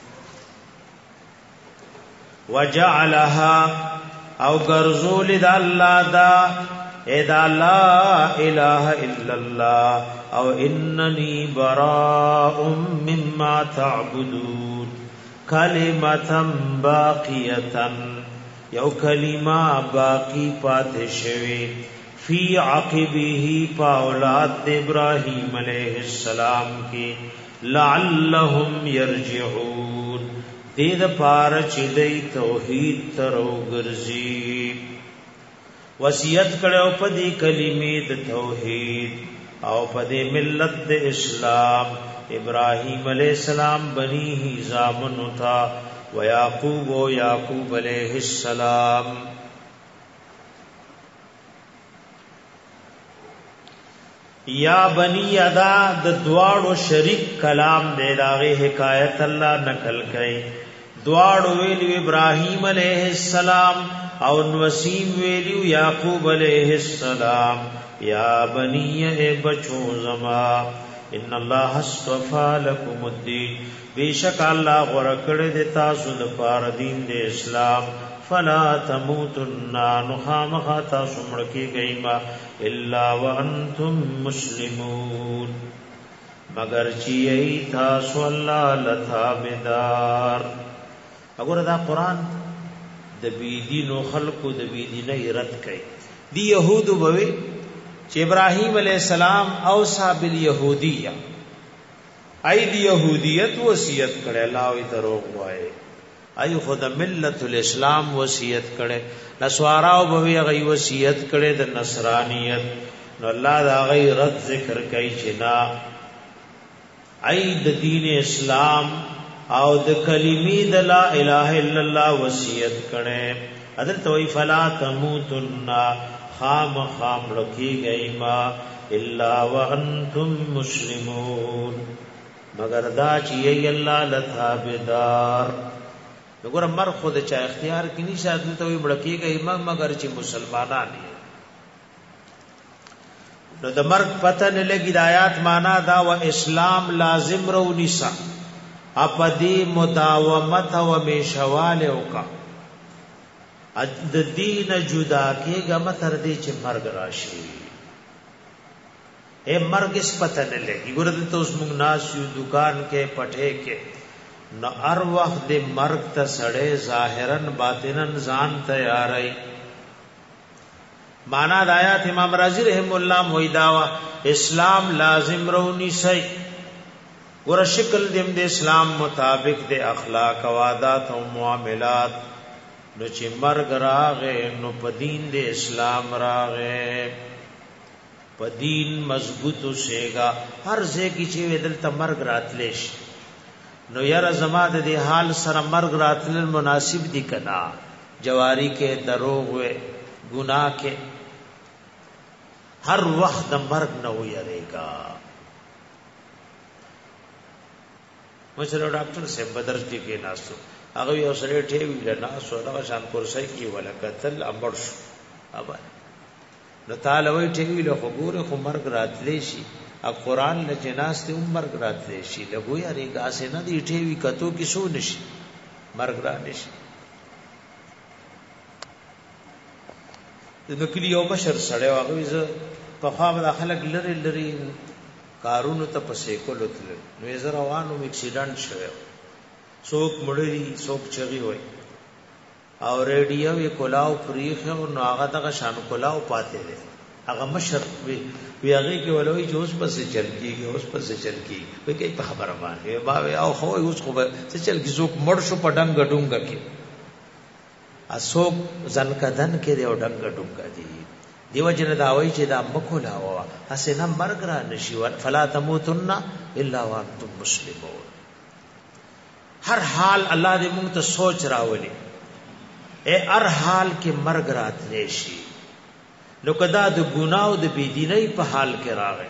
وجعلها او غرزول د الله دا اذا لا اله الا الله او انني براء مما تعبدون كلمة باقية یو کلمہ باقی پاتې شوی فی عقبه پا اولاد ابراہیم علیہ السلام کی لعلهم یرجعون دید پار چلی توحید ترو گرزی وصیت کړو پدی کلمې د توحید او پدی ملت د اسلام ابراہیم علیہ السلام بنی زامن تھا ويعقوب علیہ السلام یا بنی ادا د دواړو شریک کلام دے داغه حکایت الله نقل کړي دواړو ویلو ابراہیم علیہ السلام او وسیم ویلو یعقوب علیہ السلام یا بنی اے بچو زما ان الله اصطفى لكم الدين بیشک الله غره کړی د تاسو د پاره دین د اسلام فلا تموتن نخامخ تاسو مړ کیږئ ما الا وانتم مسلمون مگر چې تاسو الله لتابدار وګوره دا قران د بيدینو خلقو د بيدینه رد کړي دی يهودو بوي چې ابراهیم علیہ السلام اوصى بالیهودیه ای دی یهودیت وصیت کړي الله وی دروغ وای ای خود ملت الاسلام وصیت کړي نسوارا او بوی غي وصیت کړي د نصرانیت نو الله دا غي رد ذکر کوي چې نا ای د دین اسلام او د کلمې د لا اله الا الله وصیت کړي عدل توي فلا تموتن خام رکی گئی ما الا وانتم مسلمون مگر دا چی اللہ لتابدار وګوره مر خود چا اختیار کی نشه ادل ته بڑکی گئی ما مگر چې مسلمانان نو د مرګ پته نه لګی د آیات معنا دا و اسلام لازم رو نسا اپدی مداومت و میشواله وکا د دین جدا کېږه متر دې چې مرګ راشي اے مرګ اس پته نه لګي ګورته ته اوس موږ ناس یو دکان کې پټه کې نو هر وخت دې مرګ ته سړې ظاهرن باطنن ځان تیارای معنا د آیات امام رازی رحم الله مویداوا اسلام لازم رونی سي ګور شکل دې د اسلام مطابق د اخلاق او عادت او معاملات نو چې مرګ راغې نو په دین د اسلام راغې په دین مضبوط شيګا هر ځای کې چې ودل ته مرګ راتلش نو یاره زما د دې حال سره مرګ راتل مناسب دي کنا جواری کې دروغ وې ګناه کې هر وخت د مرګ نه ویریږي. مشره ډاکټر صاحب بدرجه کې ناسو هغه یو سره ټیوی له ناسو دا شان کورسای کې ولا قتل امر شو ابا نو تعالی وی ټیوی له خبره خو مرګ راتلی شي ا قران له جناس ته مرګ راتلی شي لګوي اړیږي اسه نه دی ټیوی کتو کې سو نشي مرګ را نشي. د کلی یو بشر سره هغه ز په خوا د خلک لری لری کارونو ته پسې کولو تل نو یې روانو اکسیډنټ شوه څوک مړی څوک چغي وای او ریډیو یې کولاو پریخه او نو هغه دغه شان کولاو پاتې دي هغه مشر وی هغه کې ولوي چې اوس پسې چل کیږي اوس پسې چل کیږي وای کې په خبره باندې با او خو اوس خو څه چل کی څوک مړ شو په ډنګ ډونګ کې اسوک ځنکدن کې دی او ډنګ ډونګ دی دیو جن دا وای چې دا مکولا وا حسنا مرګ را نشي فلا تموتن الا وانتم مسلمون. هر حال الله دې موږ ته سوچ راولي اے هر حال کې مرګ راتلی شي نو کدا د ګناو د بيدینۍ په حال کې راغی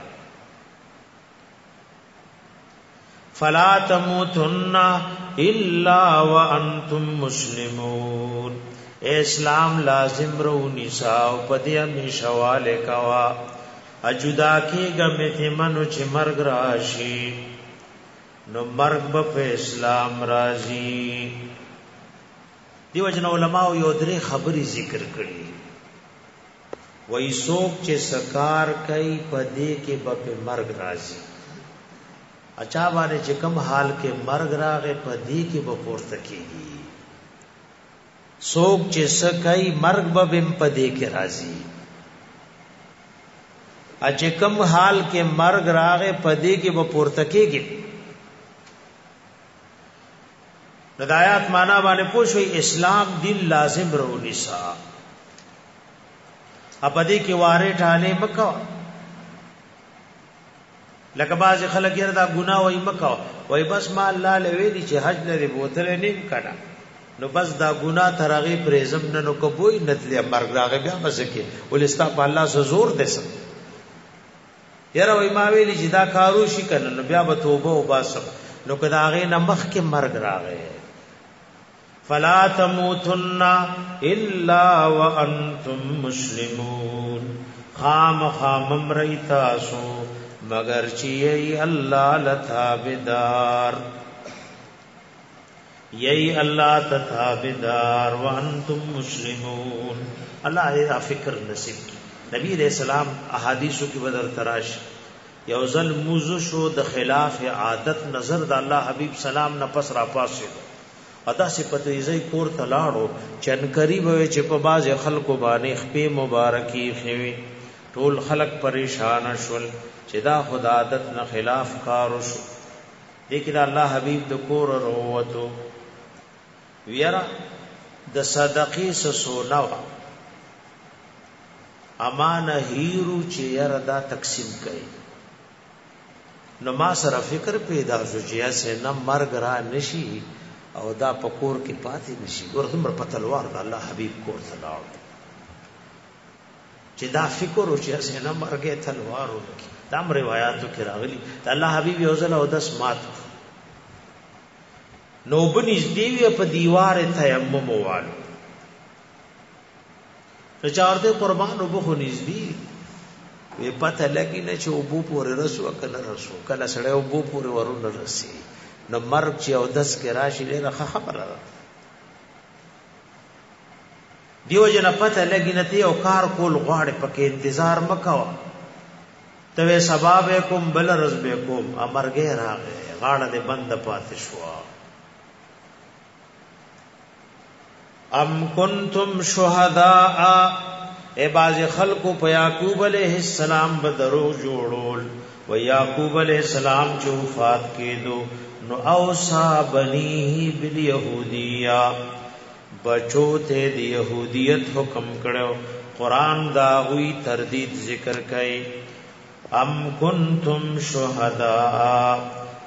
فلا تموتن الا وانتم مسلمون. اسلام لازم رو نساء پدې همیشواله کوا اجدا کېګه مته منو چې مرګ راشي نو مرګ په اسلام راځي. دیو جن علماء یو درې خبرې ذکر کړي وای څوک چې سکار کوي پدې کې په مرګ راځي اچا باندې چې کوم حال کې مرګ راغې پدې کې به پورته کېږي سوک چې سکای مرګ به بم پدې کې راځي اچ کم حال کې مرګ راغې پدې کې به پورته کېږي. هدایت معنا باندې پوښوي اسلام دین لازم رو نساء اپدې کې واره ټاله مکو لکه باز خلک یې دا ګناه وای مکو وای بس ما الله لوي چې حج لري بوتل نیم کړه نو بس دا ګناه ترغه پرېزم نه نو کوی نتلی مرګ راغه بیا مسکه ولستا په الله سره زور دس یاره وای ما ویلی چې دا کارو شي کنه نو بیا به توبه وباسم نو کدا هغه نمخ کې مرګ راغه فلا تموتن الا وانتم مسلمون. خام مریتاسو مگر چی الله لتابدار یہی اللہ تتابدار وانتم مسلمون. اللہ ایسا فکر نصیب کی. نبی علیہ السلام احادیثو کی بدر تراش یوزل موزشو د خلاف عادت نظر د الله حبیب سلام نه پس را پاسه ادا سی پتیزی کور تلاړو چن قریب وي چې په باز خلکو باندې خپې مبارکی خوي ټول خلق پریشان شول چې دا خدا عادت نه خلاف کار شو. لیکن الله حبیب د کور وروته ویرا د صدقې سونا امانه هیرو چې یاره دا تقسیم کړي نو ما سره فکر پیدا شو چې اسه نه مرګ را نشي او دا پکور کې پاتې نشي ورته مر په تلوار د الله حبيب کور ته لاړ چې دا فکر او چې اسه نه مرګه تلوار وکي دا روایتو کې راغلي د الله حبيب یو ځل او د سمات نو بنز دیوی په دیوار تیمم ووالو نو چارته قربان وبخو نږدې وی پته لګی نه چې وبو پورې رسو کله رسو کله سړی وبو پورې ورونه رسی نو مرګ چې او دس کې راشي ډیره خبره ده. دیو جن پته لګی نه ته او کار کول غواړي پکې انتظار مکوا ته سبب کوم بل رز به کوم امرګه راغې غاړه دې بند پاتې شو. ام کنتم شهداء اے باز خلقو په یعقوب علیہ السلام بدرو جوړول و یعقوب علیہ السلام چې وفات کېدو نو اوصا بنیه بالیهودیه بچو ته د یهودیت حکم کړو. قران دا وی تردید ذکر کړي ام کنتم شهداء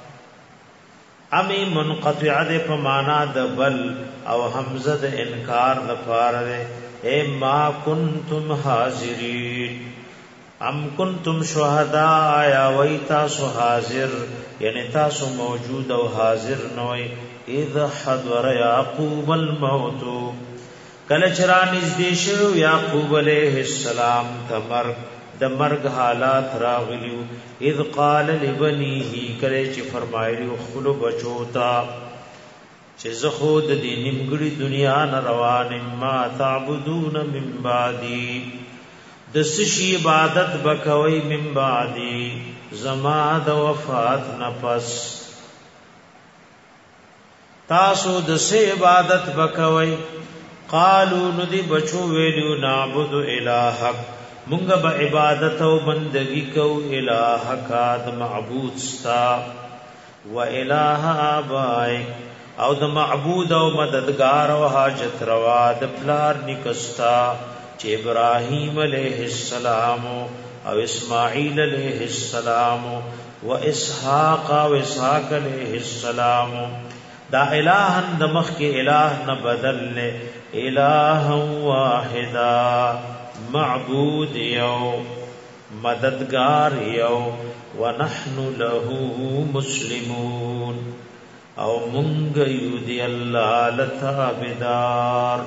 امی منقطع ده په معنا د بل او حمزه د انکار د پاره اے ما کنتم حاضرین ام کنتم شهداء یا وی تاسو حاضر یعنی تاسو موجود او حاضر نوئ اذ حضر یعقوب الموت کله چرانیز دیشو یعقوب علیہ السلام د مرگ حالات راغلیو اذ قال لبنیه کله چې فرمایلیو خپل بچو تا چې زه خود د نیمګړي دنیا نه روان ما تعبدون من بعدی د سشی عبادت بکوي من بعدی زما د وفات نفس تاسو د سه عبادت بکوي قالو ندی بچو ویلو نعبد الہک مونږ به عبادت او بندگی کو الہک د معبود ستا و الہ آبائک او د معبود او مددگار او حاجت روا د پلار نکستا چې ابراهیم علیہ السلام او اسماعیل علیہ السلام و اسحاق او اسحاق علیہ السلام دا الہن د مخ کې الہ نه بدل له الہ واحدا معبود یو مددگار یو ونحن له مسلمون او مونږ یو دی الله لتابدار.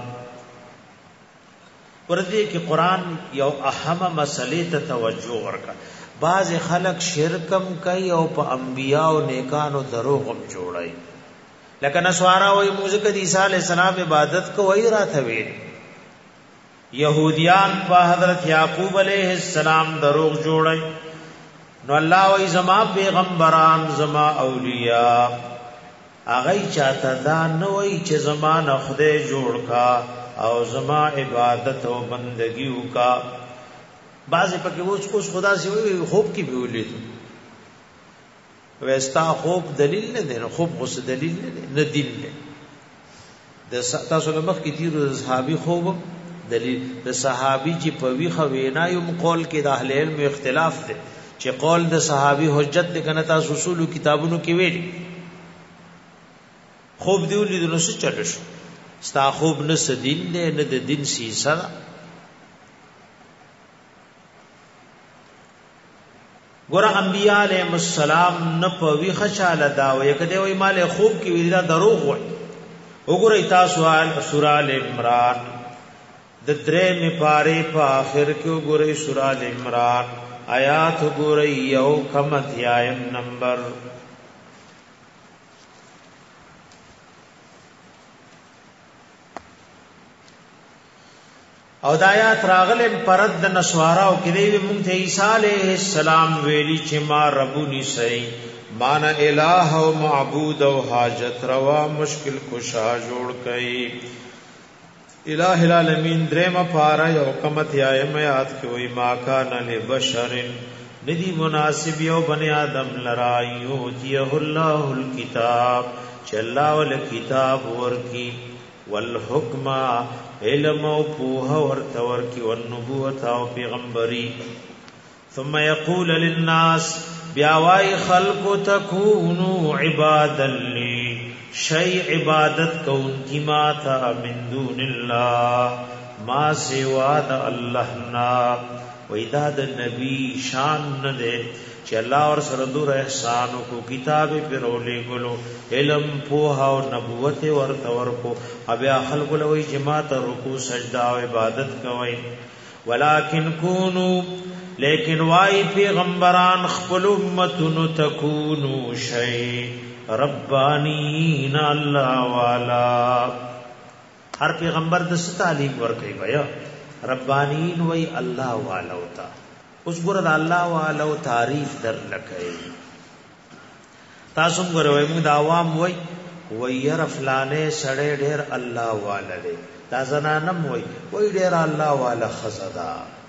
ورته کې قران یو اهمه مسلې ته توجه ورکا. بعض خلق شرکم کوي او په انبیاء او نیکانو دروغم جوړای. لکه نسوارا وای موږ د عیسی علی السلام عبادت کوي راته وی. يهوديان په حضرت یعقوب علیہ السلام دروغ جوړای. نو الله وای زما پیغمبران زما اولیاء اغه چاته دا نه وای چې زمانه خدای جوړ کا او زما عبادت او بندگی وکا. بعض پکې اوس خدا سی وی خوب کې به ولید وستا خوب دلیل نه دی، خوب غوس دلیل نه دین نه. د تاسو له مخ کې تیر صحابي خوب دلیل د صحابي چې په وی خو وینا یم قول کې د اهل علم اختلاف دی چې قول د صحابي حجت دی کنه تاسو اصول کتابونو کې ویل خوب دی ولید نو څه چلو شو ستا خوب نه سدین دی نه د دین سیسا. ګور انبیاء علیهم السلام نه په وی خشاله دا وای کده وای مال خوب کې ویلا دروغ وای. وګورئ تاسو سورہ ال عمران د درې می پاره په اخر کې وګورئ سورہ ال عمران آیات وګورئ یو کم اتیایم نمبر او دایات راغلم پرد د نسوارا او کدی مونږ ته عیسی علیہ السلام ویلی چې ما ربونی سي مان الہ او معبود او حاجت روا مشکل کشا جوړ کئ. الہ العالمین درم پارا یو کمت یایم یاد کی وای ما کان لبشر ندی مناسب یو بنی آدم لرا یوتیه الله الکتاب چلا ول کتاب ورکی والحکم علم او پوها ورتور کی والنبوت او پیغمبری ثم یقول للناس بیاوای خلق تکونو عبادا لی شی عبادت کون کی ما تا من دون اللہ ما سوا دا اللہ نا ویدا دا نبی شان ندے چې الله اور سره دور احسان کو کتاب پر اولې ګلو علم پوها او نبوت ورته ورکو بیا خلق لوی جماعت رکوع سجدا او عبادت کوي. ولکن کونو لیکن وای پیغمبران خپل امتونو تکونو شی ربانین الله والا. هر پیغمبر د ست تعلیم ورکوي بیا ربانین وای الله والا وتا. اوس ګور د الله والا او تعریف در لکای تاسو ګور وای موږ د عوام وای وير فلانه سړی ډیر الله والا دی دا زنانم وای ډیر الله والا خزدا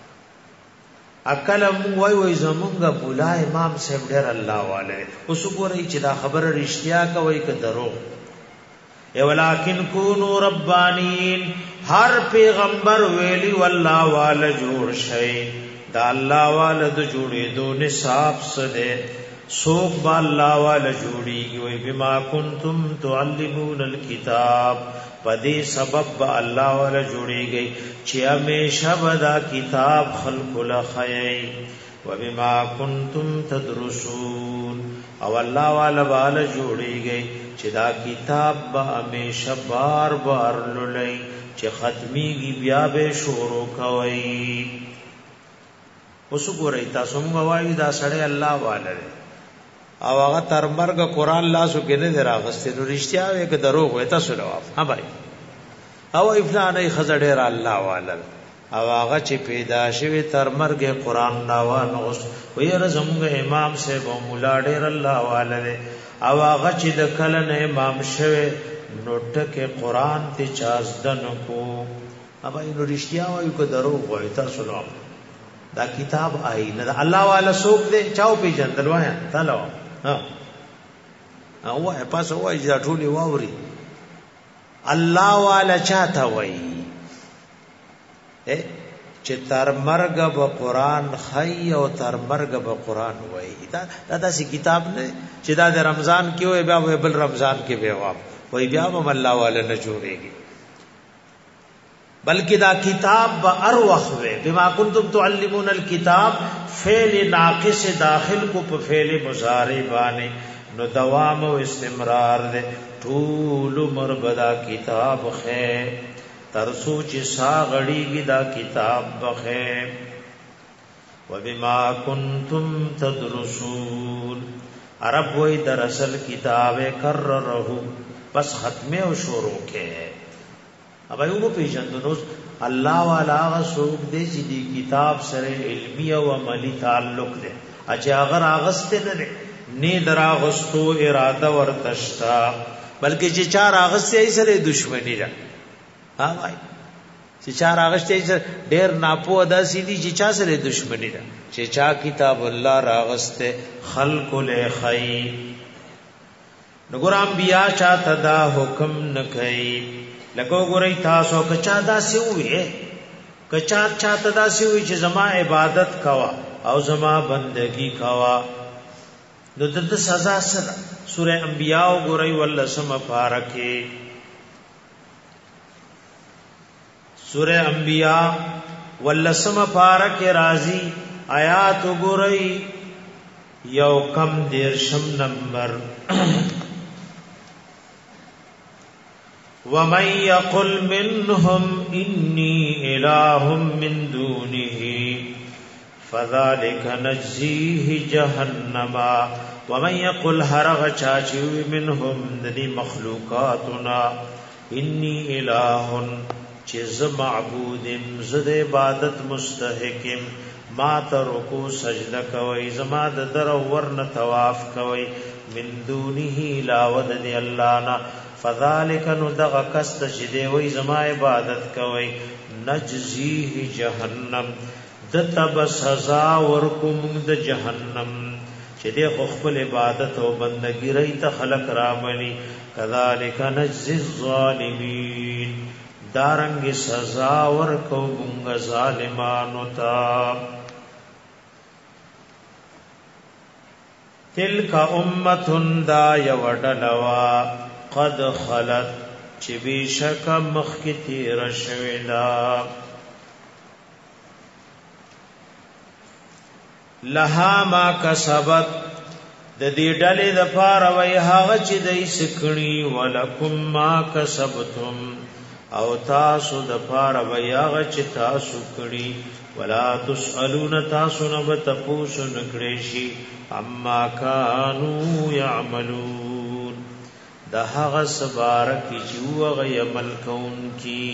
اکلم وای زمونږه بولا امام صاحب ډیر الله والا دی. اوس ګورئ چې دا خبره رښتیا کوي که دروغ. ولکن کونوا ربانین هر پیغمبر ویلی والله والا جوړ شي دا الله والا د جوړې دو نصاب سده سوق با الله والا جوړیږي وای بما کنتم تعلمون الكتاب پدې سبب با الله والا جوړیږي چې همیشه ودا کتاب خلق لخی وبما کنتم تدرسون او الله والا جوړیږي چې دا کتاب با همیشه بار بار لولای چې ختميږي بیا به شروع کوي. اوس ګورئ تاسو موږ وایو دا سړی الله والا او هغه تر مرګ قران لاسو کې نه دراغسته نو رښتیا وي که دروغ وي تاسو جواب ها بھائی او افلانې خزړه را الله والا او هغه چې پیدا شوی تر مرګ قران ناوان اوس ویره زموږ امام صاحب او مولا ډېر الله والا او هغه چې د کلن امام شوی نو ټکه قران ته چازدن کو ابا نو رښتیا وایو که دروغ وي تاسو جواب دا کتاب آئینه دا الله والا سوک دے چاو پی جندل وایا تالو او پاس وای دا ټولي واوري الله والا چاته وای چې تر مرګ به قران خي او تر مرګ به قران وای دا داسې کتاب نه چې دا د رمضان کې وای بیا بل رمضان کې به وای بیا هم الله والا نه جوړيږي بلکہ دا کتاب با اروخ وے بما کنتم تعلمون الكتاب فعل ناقص داخل کو په فعل مضارع باندې نو دوام او استمرار دے طول عمر بدا کتاب خیر ترسو چې سا غړیږي دا کتاب بخیر وبما کنتم تدرسون عرب وې دراصل کتاب کرره بس ختمه او شروع کې اب ایو پیژندنوس الله والا غسوک دې چې دی کتاب سره علمی او عملی تعلق دې اجه اگر اغسته نه دراغستو اراده ورتشتا بلکې چې چار اغسته یې سره دښمنی ده ها وای چې چار اغسته یې سره ډېر ناپو ادا سیدی چې چا سره دښمنی ده چې چا کتاب الله راغسته خلق له خی نګور انبیا چا تدا حکم نکای لکه ګورئ تاسو کچا داسې وې کچا چاته داسې وې چې زما عبادت کوا او زما بندگی کوا نو دته سزا سره سوره انبیاء ګورئ ولسم پارکه سوره انبیاء ولسم پارکه راضی آیات ګورئ یو کم دیرشم نمبر وَمَن يَقُلْ مِنْهُمْ إِنِّي إِلَٰهٌ مِّن دُونِهِ فَذَلِكَ نَجْزِيهِ جَهَنَّمَ وَمَن يَقُلْ هَرَغَ چاچوي منهم دني مخلوقاتنا إِنِّي إِلَٰهٌ چِز معبود زد عبادت مستحقم ما ترکو سجده کوي زما د در ورن طواف کوي من دونه لاود دی الله نا فذالک نو دغه کست چې دی وای زما عبادت کوي نجزیه جهنم دتب سزا ورکوم د جهنم چې دی خپل عبادت او بندګی ری ته خلق رامنی کذالک نجزی الظالمین دارنګ سزا ورکوم ظالمانو ته تلک امه دا یوډلوا قد خلت چې بشک مخکتی رشویدا لها ما کسبت د دې ډلې د پاره وای هغه چې دای سکړي ولکم ما کسبتم او تاسو د پاره وای هغه چې تاسو کړي ولا تسالون تاسو نه به تاسو نکړي شي اما كانوا يعملون دا هغه سبارک چې هغه عمل کون کی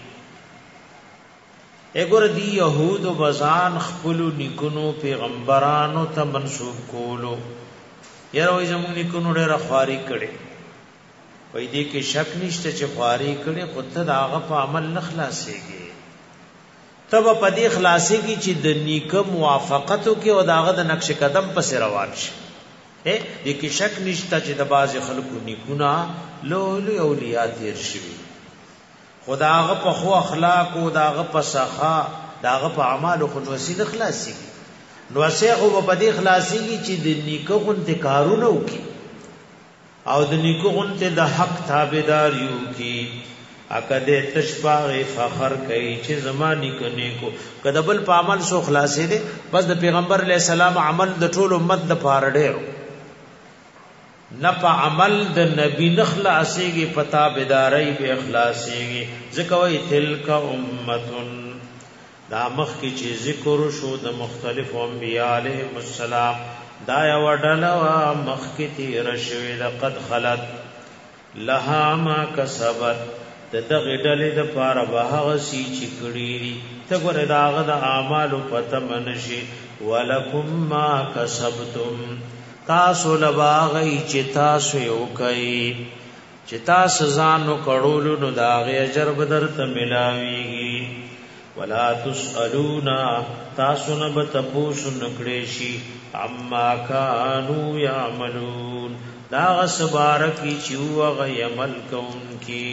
اګور دی يهود او بزان خپل نکونو پیغمبرانو ته منسوب کولو یاره وای زموږ نکونو ډېر خواري کړي وای دې کې شک نشته چې خواري کړي خو ته داغه په عمل نه خلاصيږي تب په دې خلاصيږي چې د نیکه موافقتو کې او داغه د نقش قدم پس روان شي دې کې شک نشته چې د باز خلکو نیکونه لولو اولیاء تیر شي خداغه په خو اخلاق او داغه په سخا داغه په اعمال خو وسیله خلاصي نو اسه او په دې خلاصيږي چې د نیکو غنته کارونه وکي او د نیکو غنته د حق تابعدار یو کی اکده تشپاغ فخر کوي چې زمانی کني کو کده بل په عمل سو خلاصې دي بس د پیغمبر علی السلام عمل د ټول امت د پاره ډېر نه په عمل د نبی نخلاصيږي پتا بداري به اخلاصيږي ځکه وای تلک امه دا مخ کی چې ذکر شو د مختلف انبیاء علیهم السلام دا یو ډله مخ کی تیر شوی لقد خلت لها ما کسبت دغه ډلې د پاره به غسی چې کړی ته ګوره داغه د اعمالو پته منشي ولکم ما کسبتم تاسو لباغی چې تاسو یو کوي چې تاسو ځانو کړول نو داغه اجر بدر ته ملاويږي ولا تسالون تاسو نه به تاسو نکړې شي عما كانوا يعملون دا غسبارکی چې هغه عمل کوونکی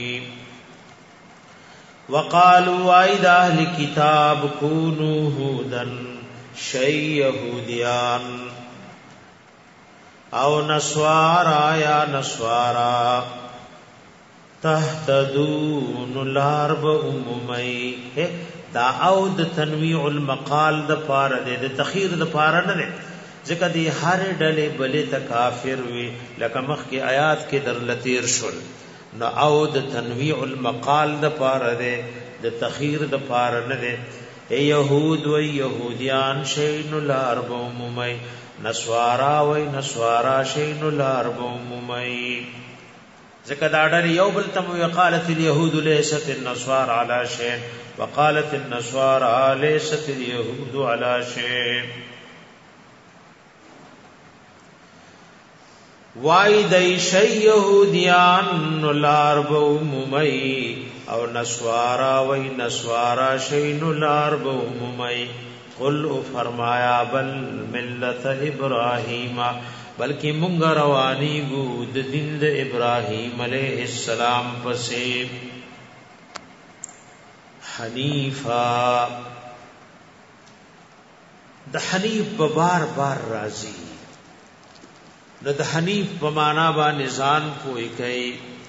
وقالوا ايد اهل كتاب كونوا هودا شيء يهوديان او نسوارا یا نسوارا تهتدون الارب اممی دا او د تنویع المقال د پاره د تخیر د پاره نه ده ځکه دی هر ډلې بلې ته کافر وي لکه مخ کې آیات کې در لتیر شول نو او د تنویع المقال د پاره ده د تخیر د پاره نه ده ای یهود و یهودیان شین الارب اممی نسوارا و نسوارا شین الارب اممی ذکر داډر یو بل تم وقالت اليهود ليست النصارى على شيء وقالت النصارى ليست اليهود على شيء وای دای شی یهودیان الارب اممی او نسوارا و نسوارا شین الارب اممی قل فرمایا بل ملت ابراهیم بلکې مونږ رواني ګو د دین د ابراهیم علیه السلام پسې حنیفا د حنیف په بار بار راضی نو د حنیف په معنا باندې ځان پوي کوي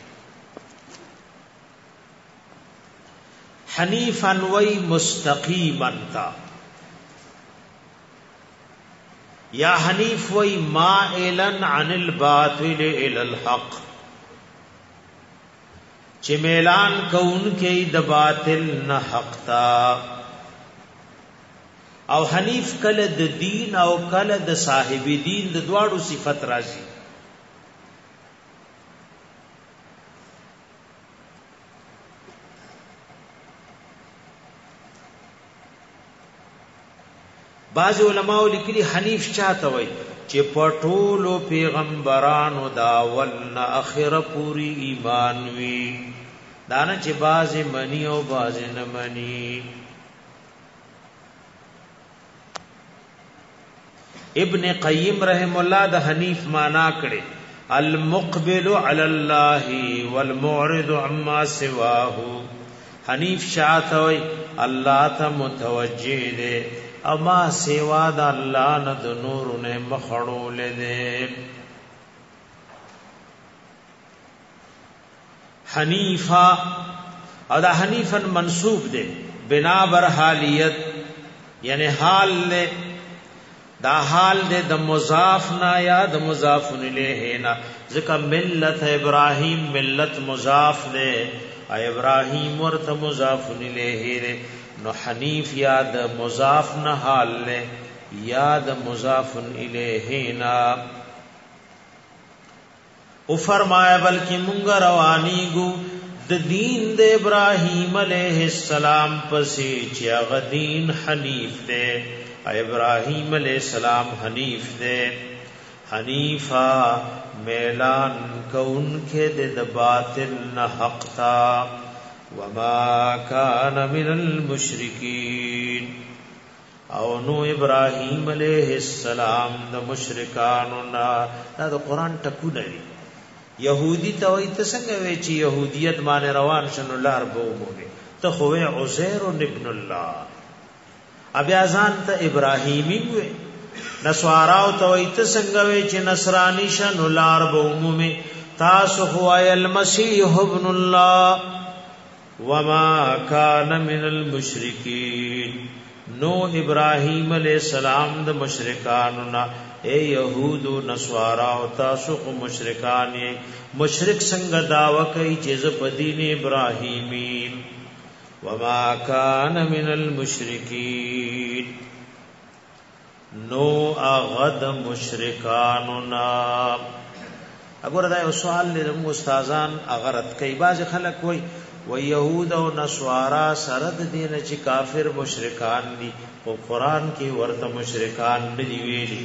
حنیفا وی مستقیما تا یا حنیف وی مائلن عن الباطل الى الحق چې میلان کون کې د باطل نه حق تا او حنیف کله د دین او کله د صاحب دین د دواړو صفت راځي بعض علماء لیکلي حنیف چاته وای چې پټولو پیغمبرانو داول نه اخره پوری ایمان وی دانه چې بعض منی او بعض نه منی ابن قیم رحم الله د حنیف معنا کړي المقبل علی الله والمعرض عما سواه حنیف شاته وای الله ته متوجه دی اما سیوا د الله نه د نور نه مخړول دي حنیفا او دا حنیفن منصوب دي بنا بر حالیت یعنی حال له دا حال دے د مضاف نا یا د مضاف الیہ نا ذکر ملت ابراہیم ملت مضاف دے ابراہیم ورت مضاف الیہ دے نو حنیف یا د مضاف نہ حال لے یا د مضاف الیہ نا او فرمایا بلکہ مونږ رواني گو د دین د ابراہیم علیہ السلام پسې چې هغه دین حنیف دے ابراہیم علیہ السلام حنیف دے حنیفا میلان کون کے دے د باطل نہ حق تا وما کان من المشرکین او نو ابراہیم علیہ السلام د مشرکانو نا دا قرآن ټکو لري یهودی ته وای ته څنګه وی چې یهودیت باندې روان شنو لار بو موږ ته خو عزیر ابن الله ابي ازان ته ابراهيمي وي نسواراو تویت سنگوی چی نصرانی شن لار بومومی تاسو خوای المسیح ابن اللہ وما کان من المشرکین نو ابراہیم علیہ السلام د مشرکاننا اے یہود و نصارا او تاسو کو مشرکان مشرک څنګه داوا کوي چې ز په دین ابراهیمی وما کان من المشرکین نو اغد مشرکاننا. اگر دا یو سوال لرم استادان اغرت کوي باز خلک وای و یهود او نصارا سره د دین چې کافر مشرکان دي او قران کې ورته مشرکان نه دی ویلي.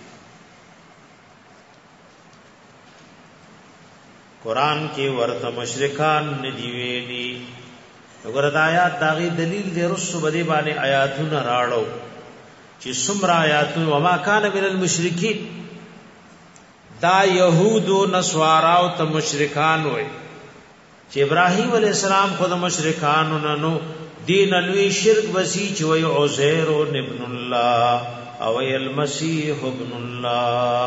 قران کې ورته مشرکان نه دی ویلي. وګوره د آیات داغي دلیل دی رسو بده باندې آیاتونه راړو چې سمرا آیاتونه وما کان من المشرکین دا یهود او نصارا او ته مشرکان وای چې ابراهیم علیہ السلام خود مشرکان نو دین الوی شرک وسی چې وای عزیر ابن الله او المسیح ابن الله.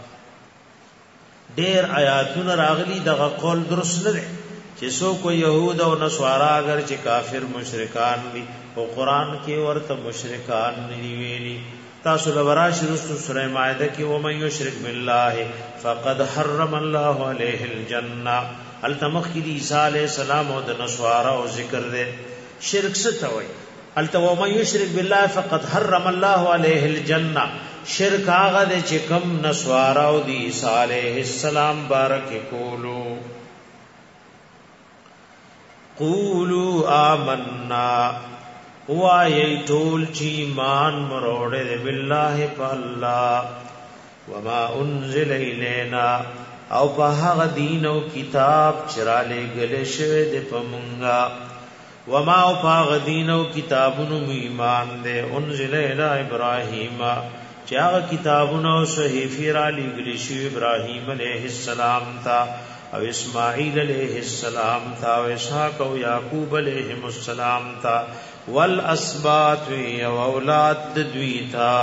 ډیر آیاتونه راغلي دغه قول درست نه دي چې څوک يهود او نصارا اگر چې کافر مشرکان دي او قران کې ورته مشرکان نه ویلي. تاسو لورا شروع سورہ مائده کې و من یشرک بالله فقد حرم الله علیه الجنه التمخ کی عیسی علیہ السلام او د نصارا او ذکر دے شرک ستوي التو من یشرک بالله فقد حرم الله علیه الجنه شرک هغه د چې کم نصارا او د عیسی علیہ السلام بارک کولو. قولوا آمنا وای ټول چې ایمان مروړې بالله بالله وما انزل الینا او په هغه دین او کتاب چراله غلې شوی د پمنګا وما او په هغه دین او کتابونو ایمان دې انزل الی ابراهیم چې هغه کتابونو صحیفه را لګلې شوی ابراهیم علیه السلام تا او اسماعیل علیہ السلام تا او اسحاق او یعقوب علیہ السلام تا والاسباط و اولاد دویتا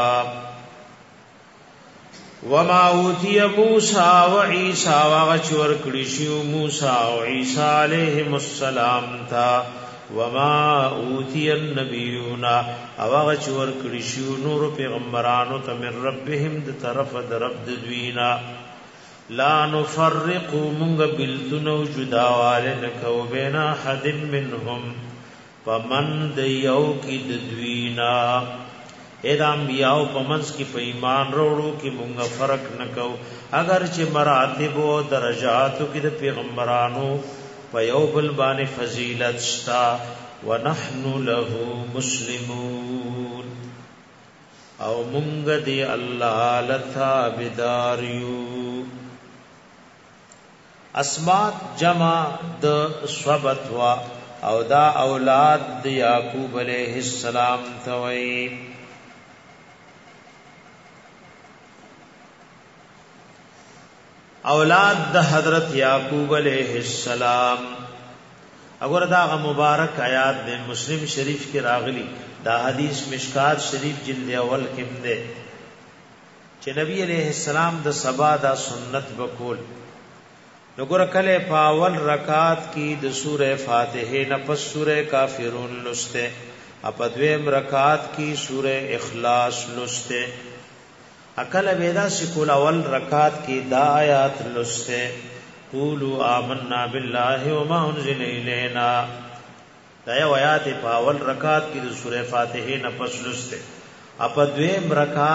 وما اوتی موسی و عیسی وغچور کړي موسی او عیسی علیہ السلام تا وما اوتی النبیون او غچور کړي نور پیغمبرانو ته من ربهم د طرف د رب دوینا لا نفرق منغ بلتنو جداوال نکو بین حد منهم فمن دیو کی ددوینا اید انبیاء پمنس کی په ایمان وروړو کی منغ فرق نکو اگر چې مراتب او درجاتو کی د پیغمبرانو په یو بل باندې فضیلت شتا ونحن له مسلمون او منغ دی الله لتا بداریو. اسباط جمع د صبت وا او دا اولاد د یعقوب علیہ السلام توئی. اولاد د حضرت یعقوب علیہ السلام اگر دا مبارک آیات د مسلم شریف کې راغلی دا حدیث مشکات شریف جلد اول کې ده چې نبی علیہ السلام د سبا دا سنت بکول نګور کله پاول رکعات کی د سوره فاتحه نه پس سوره کافرون لسته اپدویم رکعات کی سوره اخلاص لسته اکل ویدا سکول اول رکعات کی دا آیات لسته قولوا آمنا بالله وما انزل الینا دا یو آیات پاول رکعات کی د سوره فاتحه نه پس لسته اپدویم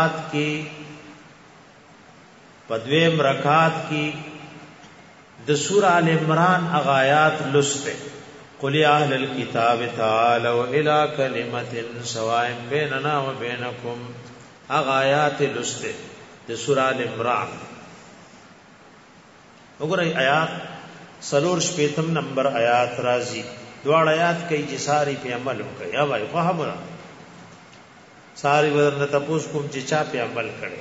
رکعات کی د سورہ ال عمران اغایات لسته قل یا اهل الكتاب تعالوا الى كلمه سواء بيننا وبينكم اغایات لسته د سورہ ال عمران وګورئ آیات سلور شپیتم نمبر آیات راځي دوه آیات کې چې ساری په عمل وکړي یا وای فهمره ساری ورنه تاسو کوم چې چا په عمل کړي.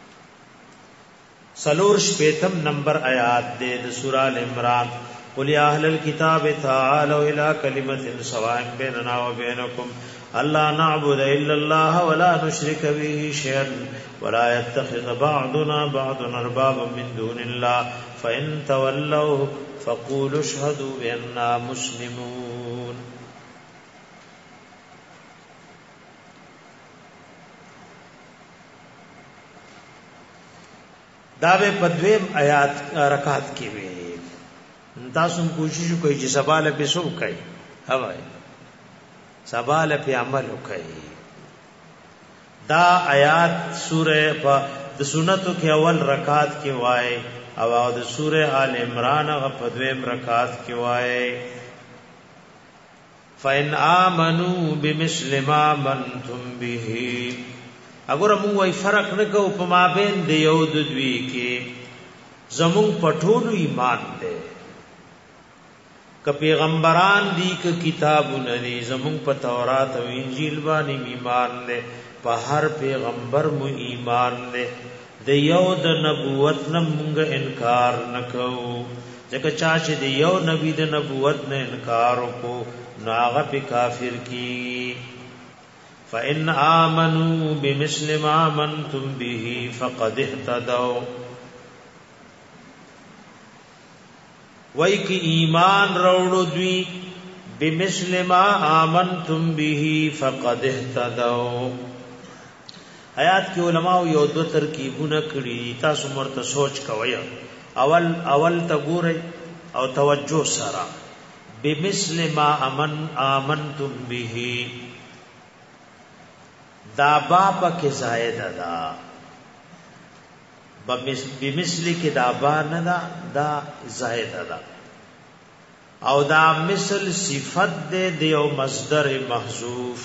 سلور شپیتم نمبر آیات دے د سورہ ال عمران قل یا اهل الكتاب تعالوا الى كلمه سواء بيننا وبينكم الا نعبد الا الله ولا نشرك به شيئا ولا يتخذ بعضنا بعضا اربابا من دون الله فان تولوا فقولوا اشهدوا باننا مسلمون. دا به پدویم آیات رکعت کې وي. تاسو کوشش کوئ چې سباله په سو کوي هواي سباله په عمل کوي. دا آیات سوره د سنتو کې اول رکعت کې وای او د سوره آل عمران غ پدویم رکعت کې وای فإن آمنوا بمثل ما آمنتم به. اگر موږ وای فرق نه کوو په مابین د یو د دوی کې زمون پټولو ایمان دی ک پیغمبران دی ک کتابونه دی زمون په تورات او انجیل باندې ایمان دی په هر پیغمبر مو ایمان دی د یو د نبوت نه موږ انکار نکوو ځکه چې د یو نبی د نبوت نه انکار وکړو نو هغه په کافر کی. فإن آمنوا بمثل ما آمنتم به فقد اهتدوا. وای کی ایمان راوړو دوی بمثل ما آمنتم به فقد اهتدوا. آیات کې علماء یو دو ترکیبونه کړي تاسو مرته سوچ کوئ. اول ته ګورئ او توجه سره بمثل ما آمنتم به دا با پک زائد دا بمثل کې دا با نه دا دا زائد دا او دا مثل صفت دے دیو مصدر محذوف.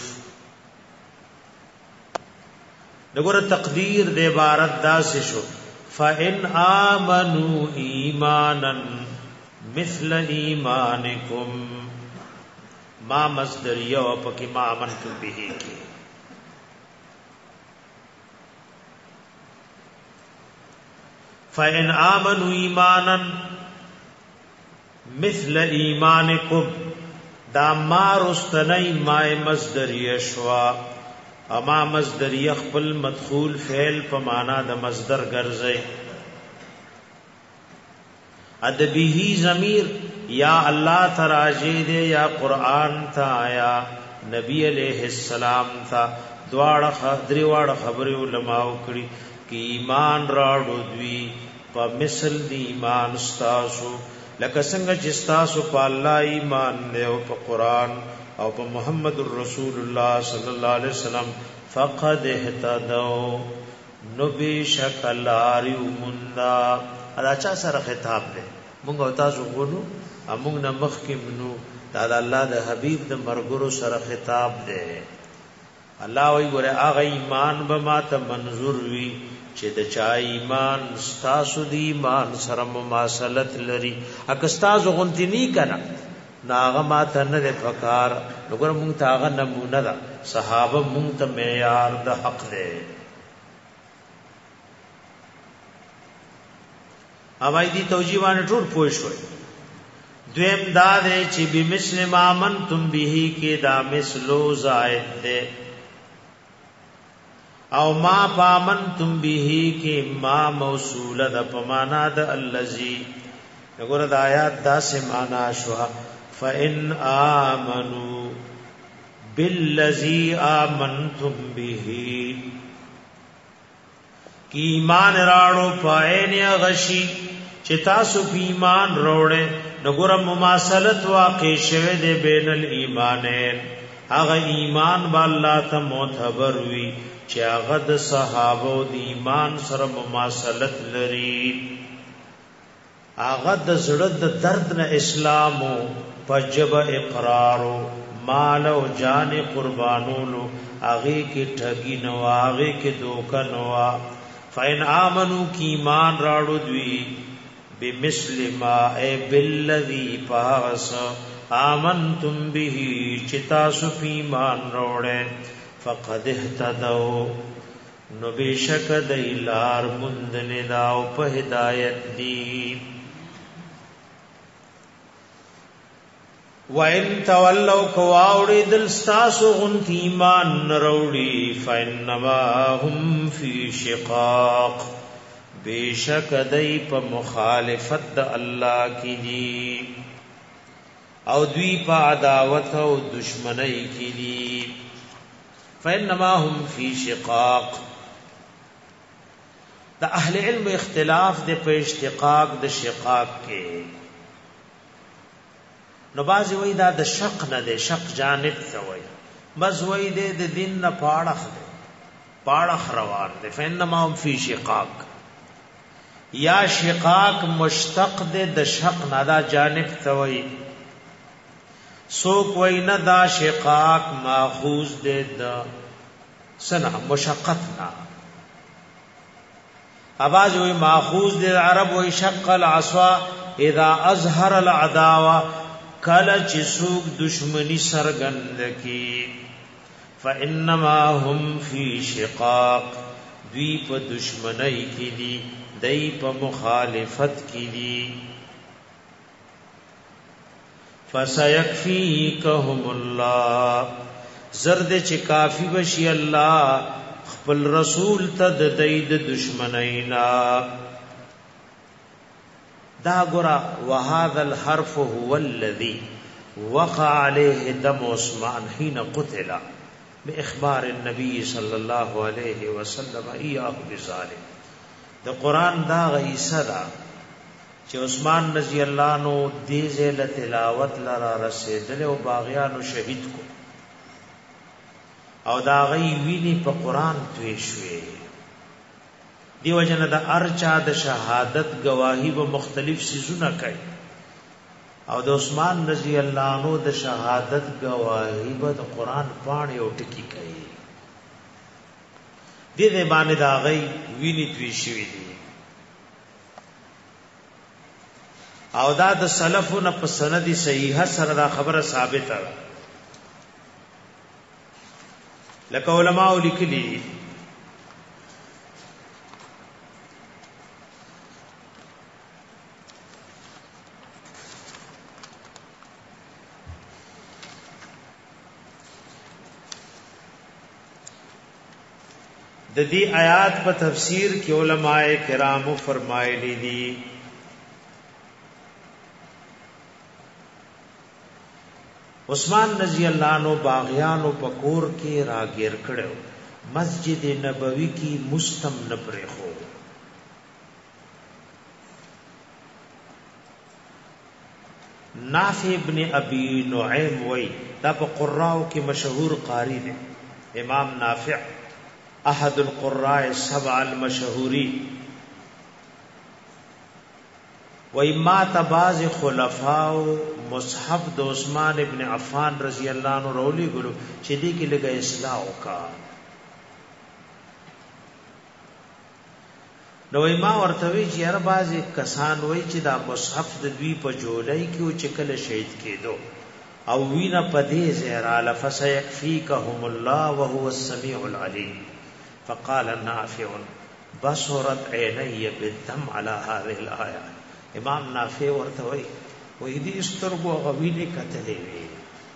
نګور تقدیر د عبارت دا سے شو فإن آمنوا ایمانا مثل ایمانکم ما مصدر یو پکې ما آمنتم به کې فإن آمنوا ایمانا مثل ایمانکم دا ما رستنی ما مصدر شوا اما مصدر خپل مدخول فعل په معنا د مصدر ګرځي. ادبی ضمیر یا الله تراجی دے یا قرآن تا یا نبی علیہ السلام تا دواړه خبرې علماء کړي کی ایمان راړو دوی په مثل دی ایمان ستاسو لکه څنګه چې تاسو په الله ایمان نه او په قران او په محمد رسول الله صلی الله علیه وسلم فقد اهتدوا نو بشکل اریو مندا. دا چا سره خطاب دی؟ موږ او تاسو غوړو موږ نه مخ کې منو دا الله د حبیب د مرګرو سره خطاب دی. الله وی ګوره هغه ایمان به ما ته منظور وي چې د چا ایمان ستاسو دی ایمان سره مماثلت لري. اګه ستاسو غونتی نه کړه ناغه ما ته نه پکار وګوره مونږ ته هغه نمونه ده صحابه مونږ ته معیار د حق دی. اوای دی توجیهانه ټول پوه شوي. دویم دا دی چې بمثل ما آمنتم به کې دا مثلو زائد دی او ما پامنتم به کې ما موصوله د پمانا د الذی. وګوره د آیات دا سه معنا شو فإن آمنوا بالذی آمنتم به کی ایمان راړو پاین غشی چې تاسو په ایمان وروړې وګوره مماثلت واقع شوه د بین الایمانین. هغه ایمان با الله ته معتبر وی چې هغه د صحابه د ایمان سره مماثلت لري. هغه د زړه د درد نه اسلام او پجب اقرار مال او جان قربانولو هغه کې ठगी نو هغه کې دوکا نو. فین آمنو کی ایمان راړو دوی بمثل ما ای بالذی پاس آمنتم به چتا سفی ایمان روړې فقد اهتدوا نو بشک دیلار مندن داو په هدایت دی. وَإِن تَوَلَّوْا كَوَاوْڑِ دل ستاسو غنت ایمان نروڑی فَإِنَّمَا هُمْ فِي شِقَاقٍ بیشک دای په مخالفت د الله کی دی او دوی په عداوت او دشمنی کی دی فَإِنَّمَا هُمْ فِي شِقَاقٍ د اهل علم اختلاف د په اشتقاق د شقاق کې نو بازی وی دا د شق نه ده شق جانب ته وی بس وی د دین نه پاړخ روان ده فإنما هم فی شقاق یا شقاق مشتق ده د شق نه دا جانب ته وی سوک وی نه دا شقاق ماخوذ ده د سنا مشقت نه اباز وی ماخوذ ده عرب وی شق العصا اذا اظهر العداوه کله چې څوک دشمنی سرګند کی فانما هم فی شقاق دوی په دشمنی کی دي دای په مخالفت کی دي فسيكفيكهم الله زرد چې کافی بشي الله خپل رسول ته د دید دشمنینا دا ګرا وهذا الحرف هو الذي وقع عليه دم عثمان حين قتل باخبار النبي صلى الله عليه وسلم اياه بذلك د قران دا غیصه دا چې عثمان رضی الله عنه دې زله تلاوت لرا رسیدل او باغیانو شهید کو او دا غي ویني په قران توي شوي دیو جن د ارچا د شهادت گواہی و مختلف سيزونه کوي او د عثمان رضی الله عنه د شهادت گواہی و د قران پاڼې او ټکی کوي دې باندې دا غي ویني توي شوی دي او دا د سلفونو په سند صحیحه سره دا خبره ثابته ده لکه علماء لیکلي د دې آیات په تفسیر کې علماء کرامو فرمایلی دي عثمان رضی الله عنه باغیانو پکور کې راګیر کړو مسجد نبوی کی مستم نپرخو نافع ابن ابي نعيم وای دا په قراء کې مشهور قاری دی امام نافع احد القراء السبع المشهورين وإما تباز خلفاء مصحف د عثمان ابن عفان رضی الله عنه رولی ګلو چې دې کې لګا اصلاح وکا نو ما ورته وی چې هر بازي کسان وای چې دا مصحف د دوی په جوړای کې او چې کله شهید کېدو او وینا پدې زهرا لفسيكفيكهم الله وهو السميع العليم فقال نافع بصرت عيني بالدم على هذه الايه امام نافع ورته وای وې دې سترګو غوینه کتلې وي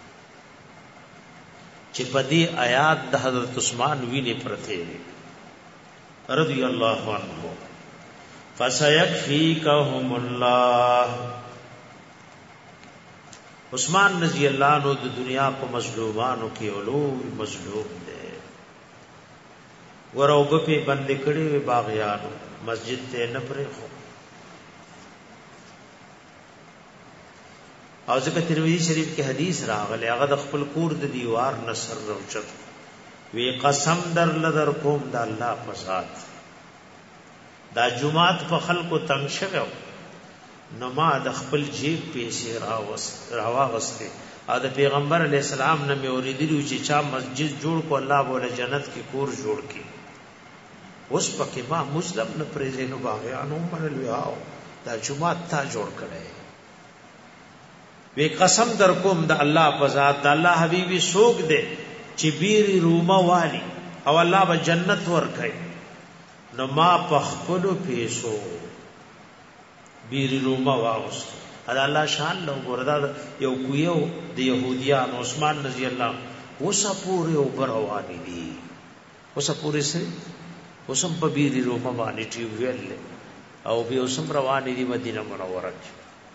چې په دې آیات د حضرت عثمان ویني پرته رضی الله عنه فسيكفيكهم الله عثمان رضی الله عنه د دنیا په مظلومانو کې اولو مظلوم دي وروب په بند کړي باغیانو مسجد ته نه پرې خو او ځکه ترمذی شریف کې حدیث راغلی هغه د خپل کور د دیوار نصر روچت وی قسم در لدر کوم د الله په ذات دا جمعات په خلکو تنگ شوه نو ما د خپل جیب پیسې راوغسته او د پیغمبر علی السلام نه مې اوریدلو چې چا مسجد جوړ کو الله بوله جنت کې کور جوړ کی اوس پکې ما مسلم نه پرېږي نو باغیانو منل یاو دا جمعات تا جوړ کړي وی قسم در کوم د الله په ذات د الله حبیبي سوق دے چې بیري روما والی او الله به جنت ورکړي نو ما په خپل پیسو بیري روما واوس ادا الله شان له ګوردا یو کویو د يهوديان عثمان رضی الله وسه پورې او برواني دي وسه پورې سره وسم په بیري روپا باندې ټي ویل او به وسم رواني دي مدینه منوره کې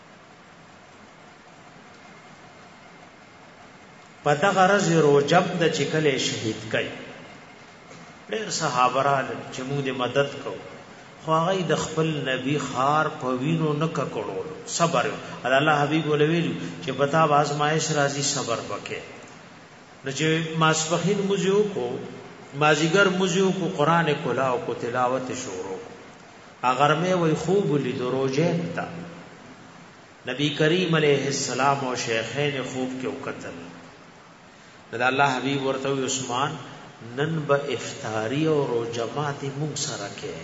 پتا غرض روجب د چکلې شهید کړي ډېر صحابه را چې موږ دې مدد کوو خو هغه د خپل نبی خار په وینو نه ککړو صبر الله حبیب ولویل چې پتا آزمائش راځي صبر وکې نو چې ماسپخین مزیو کو مازیګر مزیو کو قران کلاو کو تلاوت شروع اگر میں وہی خوب لید روزه تا نبی کریم علیہ السلام او شیخین خوب کې وکتل دا الله حبیب ورته عثمان نن به افطاری او جماعت موږ سره کې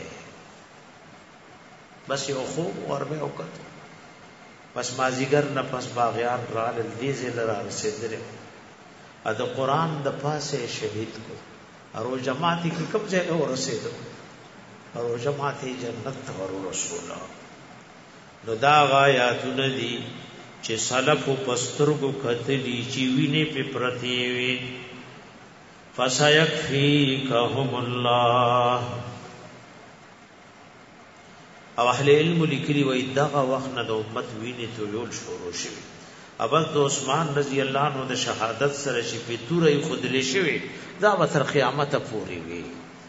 بس یو خوب ورمه وکړه بس مازیګر نه پس باغیان را دې زل را رسیدل ا د قران د پاسه شهید کو او جماعت کې کوم ځای ورسېدو او جماعت جنت ور رسول نو دا غایاتونه دي چې سلف پسترګو کتلی چې ویني په پرتی وي فسيكفيكهم الله او اهل علم لیکلي وای دغه وخت نه د امت ویني تویول شروع شوه ابل د عثمان رضی الله عنه د شهادت سره چې په تورې خودلې شوی دا وتر قیامت پورې وي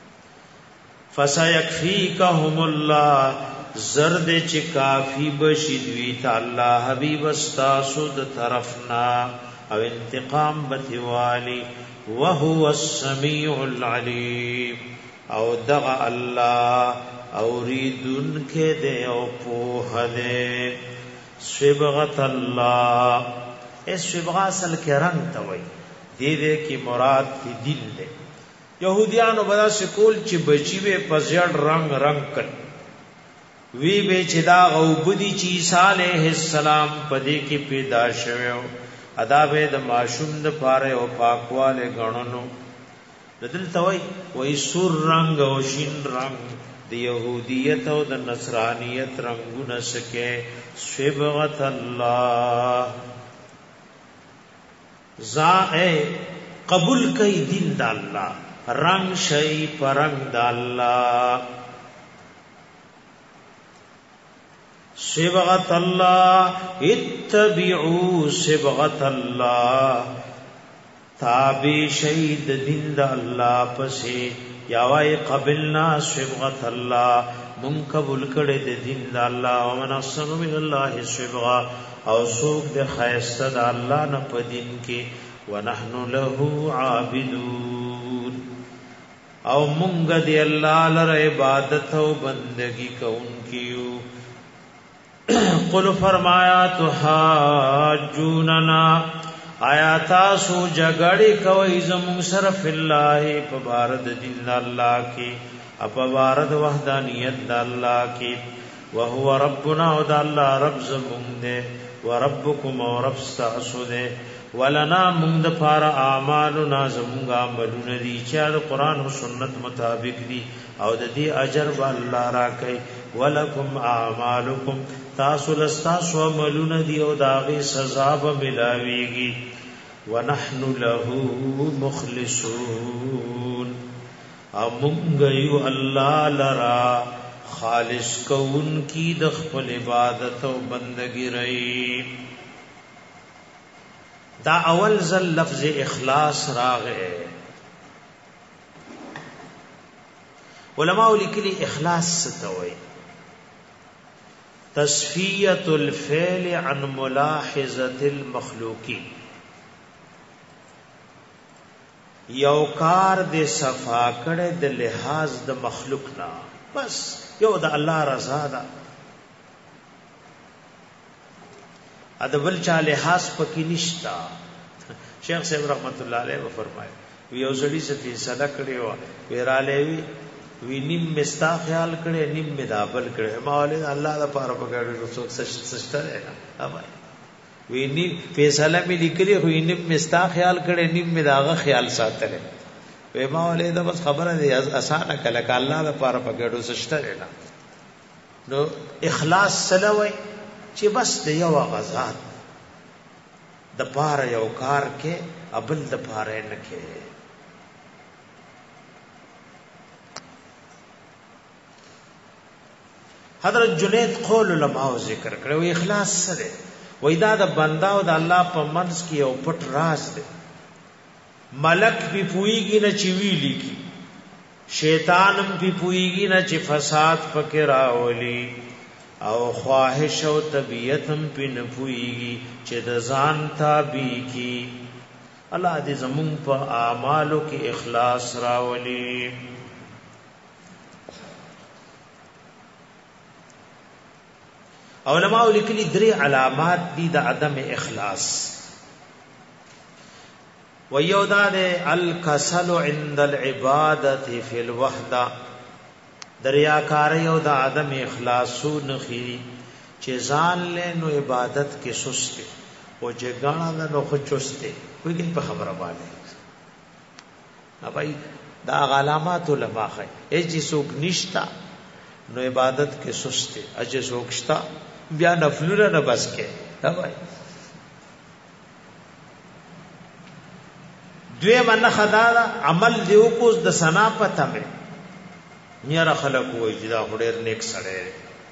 فسيكفيكهم الله زرد چې کافی بشید وی تعالی حبیب استاسو د طرفنا او انتقام بتوالی وهو السميع العليم او دغه الله اوریدن کې دې او په دې صبغت الله اس صبغه اصل کې رنگ ته وای دې کې مراد دی دل دې يهوديانو بدا سکول چې بچي به پزړ رنگ کړ وی به چې دا او بدی چې عیسی علیہ السلام پدې کې پیدا شوه ادا به د معشوم د پاره او پاکواله غنونو بدل توي وای سور رنگ او شین رنگ د يهوديت او د نصرانيت رنگونه سکه صبغت الله زائے قبول کئ دین د الله رنگ شي پرنګ د الله صبغت الله اتبعوا صبغت الله تابع شهید دین د الله پسې یا وای قبلنا صبغت الله من قبول کړه د دین د الله او من احسن من الله صبغه او سوق د خیسته د الله نه په دین کې ونحن له عابدون او مونږ دی الله لپاره عبادت او بندگی کوونکیو قل فرمایا تو حاجوننا آیاتا سو جګړې کوي زمون سره فی الله په بارد دین الله کې اپ بارد وحدانیت د الله کې وهو ربنا او د الله رب زمون دې وربکم او رب تاسو دې ولنا مونږ د پاره اعمالنا زمونږ عملونه دي چې د قران او سنت مطابق دي او د دې اجر به الله راکړي ولکم اعمالکم تاسو لستاسو عملونه دي او داغي سزا به ملاويږي ونحن له مخلصون امونږ یو الله لرا خالص کون کی د خپل عبادت او بندگی رہی دا اول ځل لفظ اخلاص راغې علماء لیکلي اخلاص ستوي تصفیه الفعل عن ملاحظه المخلوقین یو کار د صفا کړه د لحاظ د مخلوق نه بس یو د الله رضا ده ادبل چا لحاظ پکې نشتا شیخ صاحب رحمت الله علیه فرمایي یو ځړي څه فیصله کړی و ویراله وی نیم مستا خیال کړي نیم مدابل کړي مولوی الله د پاره پکړي رسول سشتره نه وی نیم فیصله می لیکلي خو نیم مستا خیال کړي نیم مداغه خیال ساتل وی مولوی دا بس خبره دی اسانه کله ک الله د پاره پکړي سشتره نه نو اخلاص سلوي چې بس د یو غزاد د پاره یو کار کې ابل د پاره نه کې. حضرت جنید قول علماء ذکر کړو اخلاص سره وای دا د بندا او د الله په منځ کې یو پټ راز دی. ملک بھی پوئیږي نه چې ویلي کی، شیطانم بھی پوئیږي نه چې فساد پکې راولي، او خواهش او طبیعتم پې نه پوئیږي چې د ځان تابع کی. الله دې زمون په اعمالو کې اخلاص راولي. علماء لیکلي درې علامات دي د عدم اخلاص. ويودا الکسل عند العبادة في الوحده، دریاکار یو د عدم اخلاصو نخي چې ځان له نو عبادت کې سسته او چې غاڼه نو خو چسته وګین په خبره باندې. ابای دا علامات علماء خي چې څوک نشتا نو عبادت کې سسته، اجه څوک شتا بیا نفلونه نه بس کې. ابای دوی من خدادا عمل دیو کو د سنا پته مې میرا خلق وای چې دا هډیر نیک سره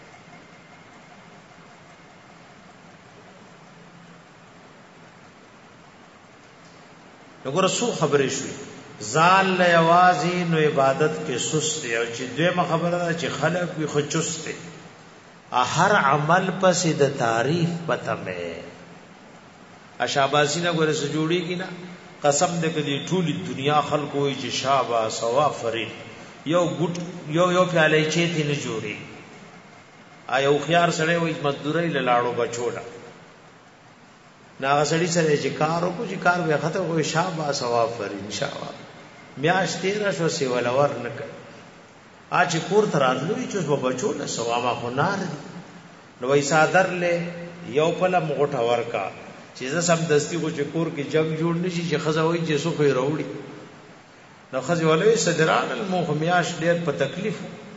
وګوره سو خبرې شوې ځان له یوازې نو عبادت کې سست دی، او چې دویمه خبره ده چې خلق وي خو چست دی. هر عمل پسې د تعریف پته مې اشاباسي نه ګوره سره جوړیږي نه. قسم دې کړي ټولي دنیا خلق وي چې شابه سوا فرین یو ګټ یو پیاله چې تی نه جوړي. آیا خيار سره وي مزدوري لاړو بچولا نا سړی سره چې کار وکړي چې کار به ختم وي شابه سوا فرین شابه میاش 13 شو سی ولور نه کوي. اج کور ترازلوي چې په بچولا سوا ما هنر نو وای صادر له یو پله مغټه ورکا چې سم دستی کو چې کور کې جنگ جوړ نشي چې خزوي چې سو خو وروړي نو خزي ولوي صدران المخمیاش ډېر په تکلیف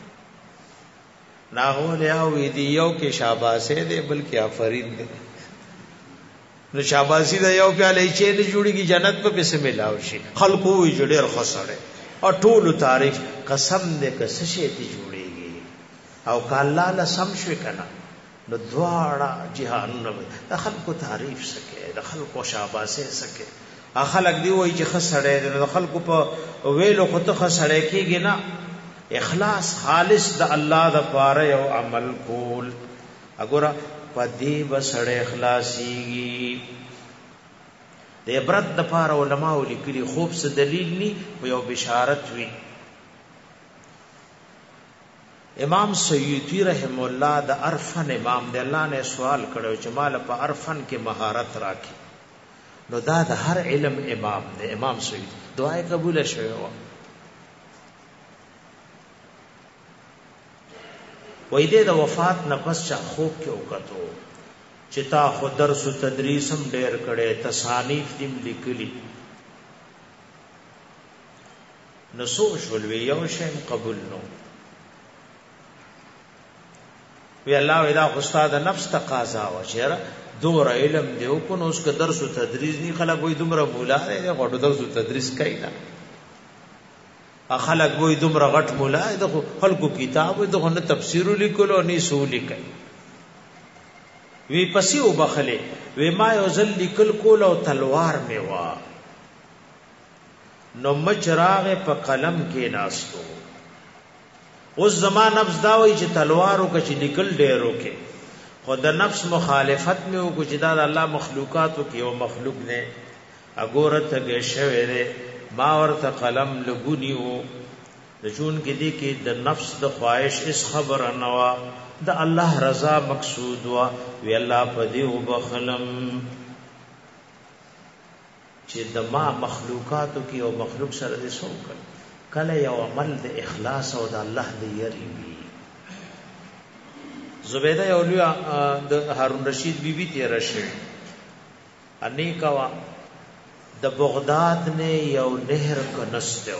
ناغو له او دی یو کې شاباسه دی بلکې آفرین دی. نو شاباسي دا یو پیاله چې نه جوړيږي جنت په پیسې ملاوي شي. خلکو وي ډېر خسره او ټول تعریف قسم دې کس شي ته جوړيږي او کاله له سم شو کنه نو دواړه جهان د خلکو تعریف سکے د خلکو شاباسه سکے. خلک دی وای چې خسړې د خلکو په ویلو خو ته خسړې کېږي نه. اخلاص خالص د الله د پاره یو عمل کول وګوره پدې بسړې اخلاصيږي. د عبرت د پاره علماء لیکلي خوب څه دلیل ني یو بشارت وي. امام سیوطی رحم الله د عرفن امام د الله نه سوال کړو چې مال په عرفن کې مهارت راکړي. نو دا د هر علم امام دی. امام سیوطی دعای قبول شوه وای دې د وفات نه پس چا خوب کې وکړو چې تا خو درس او تدریس هم ډېر کړي، تصانیف دې لیکلي. نو سوچ ولوي یو شی قبول نو وی الله ودا استاد نفس تقاضا و چیرې دور علم دیو کو نو اس کا درس او تدریس نی خلک وای دومره مولا دی غوډو درس او تدریس کوي نه. خلک وای دومره غټ مولا دی خلکو کتاب دغه نه تفسیر لیکلو نه سو لیکي. وی پسې وبخله وی ما یو ځل لیکل کول او تلوار میوا نو مچراغ په قلم کې ناستو. اوس زمان نفس دا وای چې تلوارو کې چې لیکل ډېرو کې خود نفس مخالفت میں او کو چې دا الله مخلوقاتو کې او مخلوق نه اګورت کې شوره ما ورته قلم لګونیو د جون کې دي کې د نفس د خواهش اس خبر انوا د الله رضا مقصود وا وی الله پدې وبخلم چې د ما مخلوقاتو کې او مخلوق سره دې سو کله یو عمل د اخلاص او د الله د یری وی. زبیده یو لوی د هارون رشید بیبي تیر شي انیکوا د بغداد نه یو نهر کنستو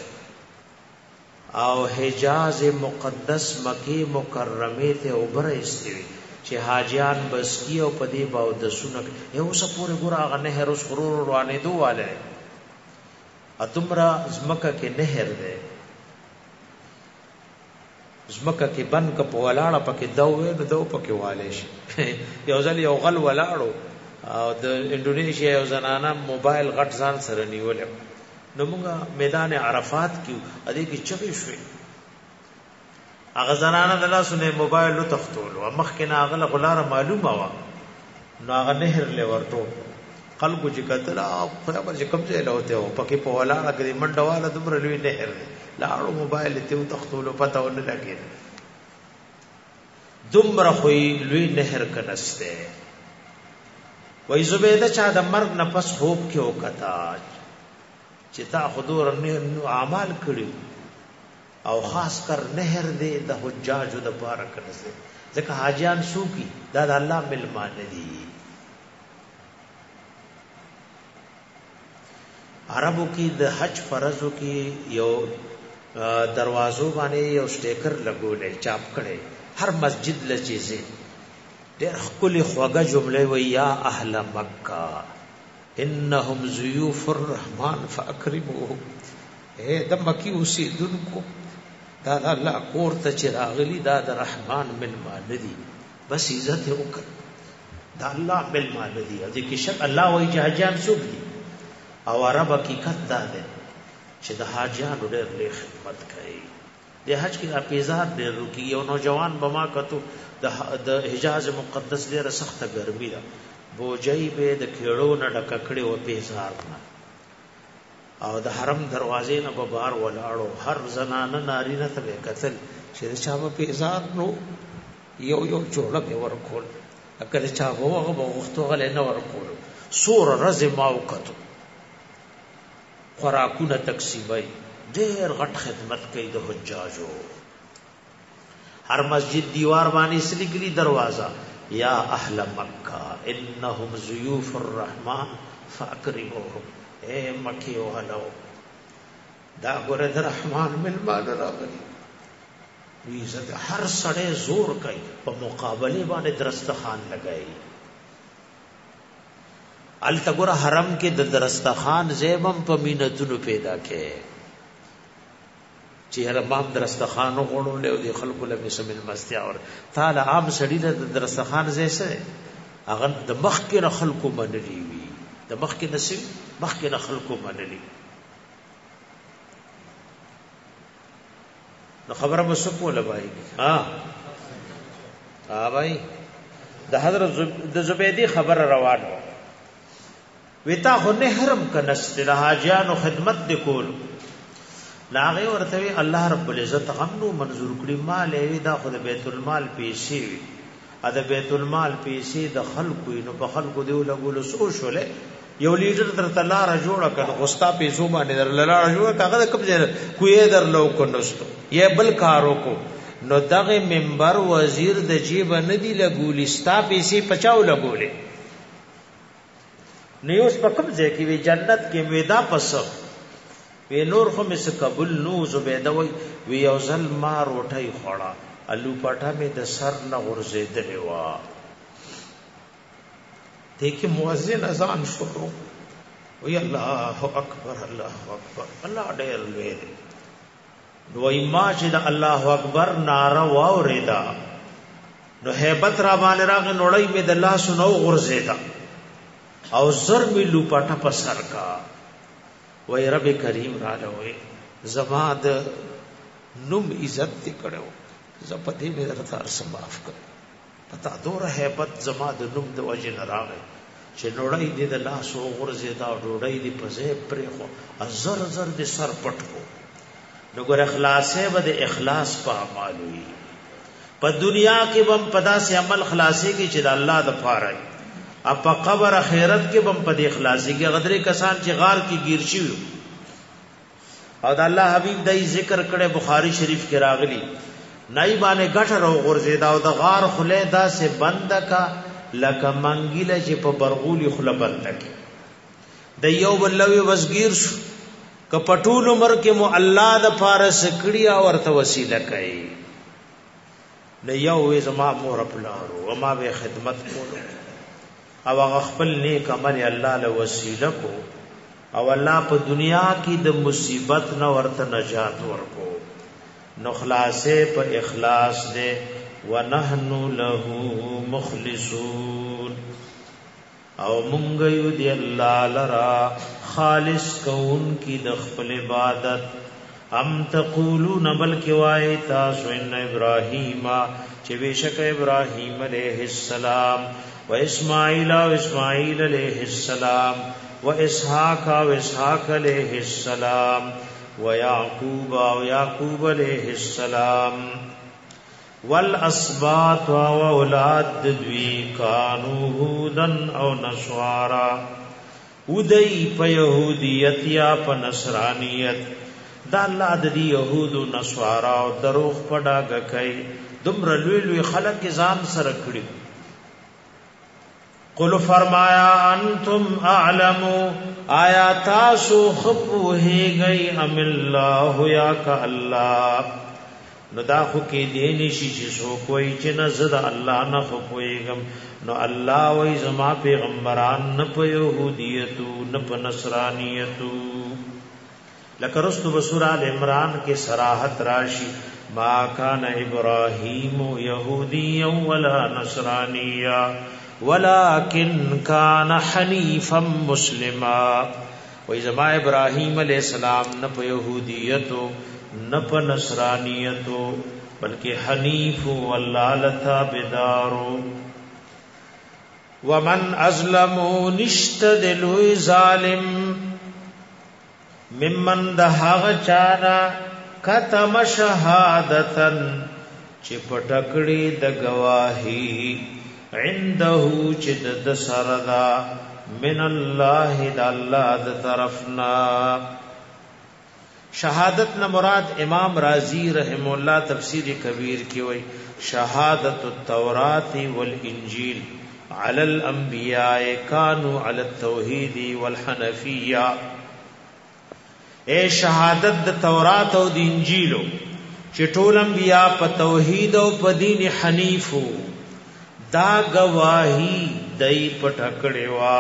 او حجاز مقدس مکی مکرمه ته اوبره استوي چې حاجیان بس کیو پدی باو د سنک یو سپورې ګور هغه نهر اوس غرور روانې دواله اتمرا زمکه کې نهر ده زمکه کې بن ک په ولاړه پکې دوه دو پکې والے شي یو ځل یو غل ولاړو او د انډونیشیا یو زنانه موبایل غټ ځان سره نیول نو موږ میدان عرفات کې ادي کې چغې شوې هغه زنانه د لاسونه موبایل لو تختول او مخ کې نه هغه غلاره معلومه وا نو هغه نهر له ورته خلکو چې کتل خدای پر کوم ځای لوته او پکې په ولاړه کې منډواله دومره لوی نهر لاړو موبایل ته تختول پته ونه لګید دومره خوې لوی نهر کنسته وای زبیده چا د مرګ نه پس خوب کې وکتا چې تا حضور نه اعمال کړی او خاص کر نهر دې د حجاجو د پاره کنسته ځکه حاجیان سو کی دا د الله ملمان دي عربو کې د حج فرضو کې یو دروازو باندې یو سټیکر لګولې چاپ کړي هر مسجد لچیزه ډېر خپل خوږه جمله وي یا اهل مکه انهم ضيوف الرحمن فاكرموهم اے د مکی اوسیدونکو دا الله کور ته چې راغلي دا د رحمان ملمان دي بس عزت وکړه دا الله ملمان دي او د کې شک الله وایي چې حاجیان څوک دي او عرب حقیقت دا ده چې د حاجیانو ډېر لوی خدمت کوي د حج کې اپیزار ډېر رکی یو نوجوان بما کتو د حجاز مقدس ډېر سخته ګرمي ده بوجای به د کېړو نه ډککړې او پیزار نه او د حرم دروازې نه په بار ولاړو هر زنانه ناری نه ته قتل چې چا په پیزار نو یو چوړه به ورکول اکه چا وغه وختو غل نه ورکول سور رز ماوکتو خوراکونه تقسیمای ډېر غټ خدمت کوي د حجاجو هر مسجد دیوار باندې سلیګلی دروازه یا اهل مکه انهم ضيوف الرحمن فاكرموهم اے مکی او هلو دا ګوره د رحمان ملمان راغلی وی عزت هر سړی زور کوي په مقابله باندې درستخان لګای ال تګوره حرم کې د درستخان زیبم په مینتونو پیدا کې چې حرام درستخان غوړول او د خلکو له مسمل مستیا اور تعالی عام سړی د درستخان زیسه هغه د مخ کې خلکو منلی وي د مخ کې نصیب مخ کې خلکو منلی نو خبره مو سپو لبای ها بھائی د حضرت د زبیدی خبر روانه وتا خو نه حرم کنست د حاجیانو خدمت وکول لاغه ورته الله رب العزت غمنو منظور کړی مال دا خو د بیت المال پیسې ا د بیت المال پیسې د خلکو نو په خلکو دی لګول سو شولې یو لیډر تر تلار جوړ کړ غستا پیسو باندې در لار جوړ کاغه کب ځای کوی در لو کو نستو یہ بل کارو کو نو دغه منبر وزیر د جیب نه دی لګولستا پیسې پچاو لګولې نیوس په کوم ځای کې وی جنت کې ودا پس وی نور خو مس قبول نو زبیده وی یو ځل ما روټي خوړه الو پټه مې د سر نه غرزیدلې وا دیکھیں مؤذن اذان شروع وی الله اکبر الله اکبر الله ډېر لوی دی نو ما چې د الله اکبر ناره واورېدا نو hebat را باندې راغ نوړی مې د الله سنو غرزیدا او زر می لوپټه په سر کا وای رب کریم را لوي زما د نوم عزت کړو زپدې مې درته ارسم معاف کړ پتا دوره hebat زما د نوم د وجه نه راغی چې نوړی دې د لاس او غرزیدا ډوړی دې په ځای پرې خو زر زر دې سر پټ کو نو ګور اخلاصې به د اخلاص په اعمال وي په دنیا کې بم پدا سي عمل خلاصي کې چې د الله د پاره اپا قبر خیرت کې بم په اخلاصي کې غدري کسان چې غار کې گیر شي او د الله حبيب دای ذکر کړي بخاری شریف کې راغلي نای باندې غټر او غرزیدا او د غار خله دا سه بند کا لکه منګیله چې په برغولي خله بند کی د یو بلوي وسګیر شو کپټول عمر کې مو الله د فارس کړي او ورته وسیله کوي نه یو زما مور پلارو وما به خدمت کولو او هغه خپل نیک عمل الله له وسیله کو او الله په دنیا کې د مصیبت نه ورته نجات ورکو نو خلاصې په اخلاص دې ونحن له مخلصون او مونږ یو دی الله لرا خالص کون کی د خپل عبادت ام تقولون بلک وای تاسو ان ابراهیم چې بشک ابراهیم علیہ السلام و اسماعیل علیہ السلام و اسحاق علیہ السلام و یعقوب علیہ السلام والاسباط و اولاد دوی کانو هودن او نصارا ودی په يهودیت یا په نصرانیت دا الله د يهود او نصارا او دروغ پډاګ کوي دومره لوی خلک ځان سره کړی قل فرمایا انتم اعلم آیا تاسو خپوهی گئی ام الله یا کا الله نو دا خو کې دی نشي چې سو کوئی چې نه زړه الله نه خپويګم نو الله وای زما پیغمبران نه په يهوديتو نه په نصرانيتو لکه رسول بسورہ ال عمران کې صراحت راشي ما کان ابراهیم یهودیا ولا نصرانیا ولکن کان حنیفا مسلما وای زما ابراهیم علیہ السلام نه په يهوديتو نه په نصرانیتو بلکې حنیف والله لتابدارو ومن ازلم نشتدلو ظالم ممن دهغ چانا کتم شهادتن چې پټکړي د گواهی عنده چې د سردا من الله د الله د طرفنا شهادت نہ مراد امام رازی رحم اللہ تفسیر کبیر کی وئی شهادت التورات والانجیل علی الانبیاء کانوا علی التوحید والحنفیہ اے شهادت د تورات او د انجیل چې ټول انبیاء په توحید او په دین حنیف دا گواہی دای پټکړې وا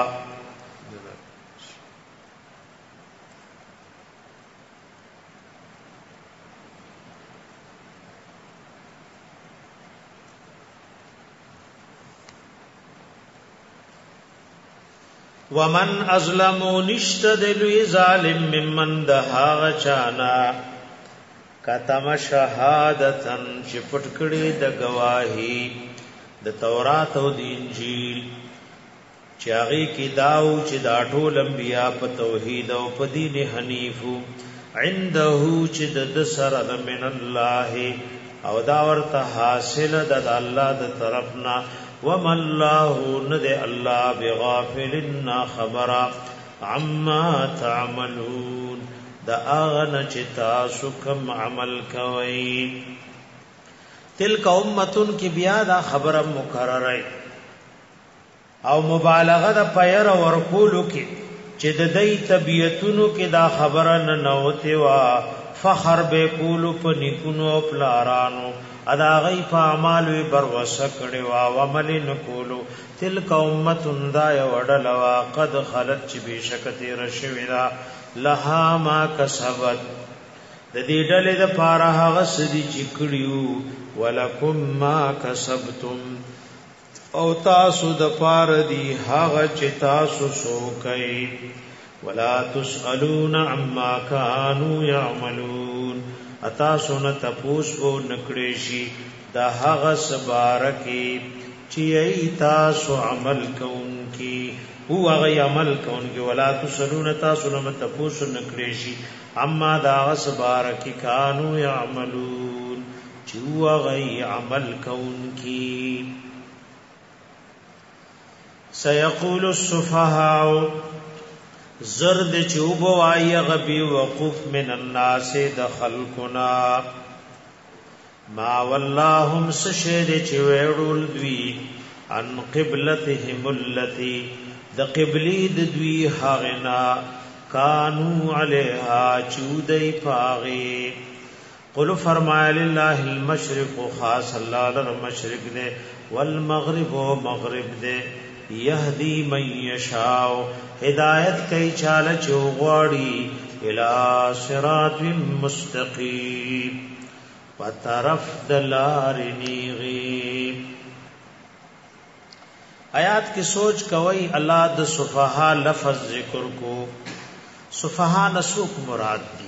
ومن ازلم نشتدل ظالم ممن دها چانا کتم شهادتن چې پټکړي د گواہی د تورات او د انجیل چې هغه کې داو چې دا ټول انبیا په توحید او په دین حنیف عنده چې د سره من الله او دا ورته حاصل د الله د طرفنا وما الله ند الله بغافل خبر عما تعملون دا اغن چتا سکم عمل کوي تلک امتن کی بیا دا خبر مکرر او مبالغه د پیر ورکولو کی چې د دې طبيعتونو کې دا خبره نه نوته وا فخر به کولو په نیکونو او پلارانو ادا غي په اعمالو بر وسکړي وا عمل نکولو تلک امتن دا وړل وا قد خلت چې بشکته رشویرا لها ما کسبت د دې ډلې د پاره هغه سدي چې کړیو ولکم ما کسبتم او تاسو د پاره دی هغه چې تاسو سو کوي ولا تسالون عما كانوا يعملون اتاسو نه تپوس او نکړې شي دا هغه سبارکی چې ای تاسو عمل کوونکی هو هغه عمل کوونکی ولا تسالون تاسو نه تپوس نکړې شي اما دا هغه سبارکی كانوا يعملون چې هو هغه عمل کوونکی سيقول السفهاء زرد چوب وای غبی وقف من الناس دخلقنا ما واللهم سشد چویړول دوی ان قبلتهم التي د قبلی د دوی هغنا کانو علیها چودای پاغي قل فرمایا لله المشرق خاص الله لر مشرق دے والمغرب و مغرب دے یهدی من یشاء ہدایت کئی چال چوغواڑی الى صراط مستقیم وطرف دلار نیغی. آیات کی سوچ کوئی اللہ د صفحہ لفظ ذکر کو. صفحہ نسوک مراد دی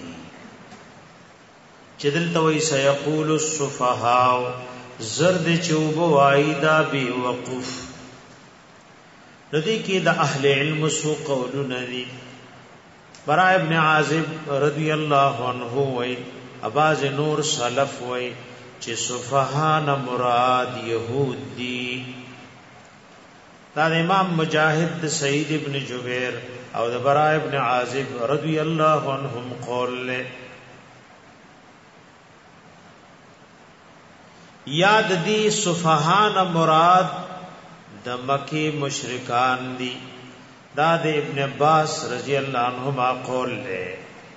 چدل توئی سیقول الصفحاء زرد چوب وائدہ بی وقف ندی کی دا اہل علم سو قولو ندی. برا ابن عازب رضی اللہ عنہ وی اباز نور سلف وی چی صفحان مراد یہود دی. دا امام مجاہد سعید ابن جبیر او دا برا ابن عازب رضی اللہ عنہم قول لے. یاد دی صفحان مراد د مکی مشرکان دی. دا د ابن عباس رضی اللہ عنہما قول لے.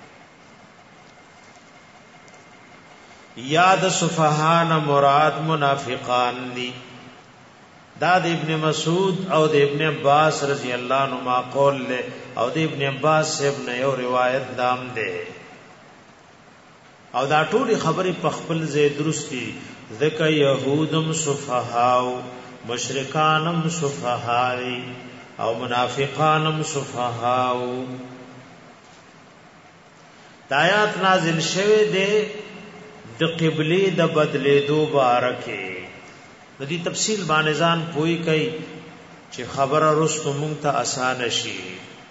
یاد صفحان مراد منافقان دی. دا د ابن مسعود او د ابن عباس رضی اللہ عنہما قول لے او د ابن عباس سے ابن یو روایت دام دے او دا ټول خبرې په خپل ځای درستی. ذکر یهودم صفحاء مشرکانم صفحاء او منافقانم صفحاء. آیات نازل شوه دے د قبله د بدلې دو بارکه د دې تفصیل باندې ځان پوي کوي چې خبره رستو مونږ ته آسان شي.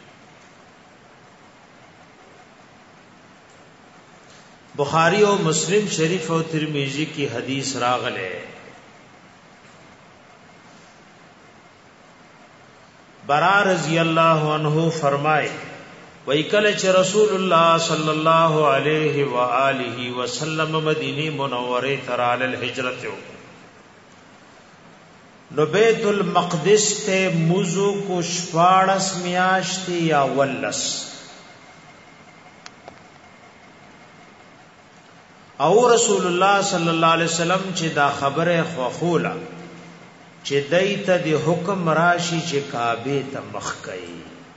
بخاری و مسلم شریف و ترمذی کی حدیث راغلے. برا رضی اللہ عنہ فرمائے وَإِكَلَ چ رسول اللہ صلی اللہ علیہ وآلہ وسلم مدینی منورے ترال الحجرت نو بیت المقدس تے موزو کو شپاڑس میاشتی یا ولس او رسول الله صلی الله علیه وسلم چې دا خبره خوخولا چې دایته دی حکم راشي چې کعبه ته مخ کوي.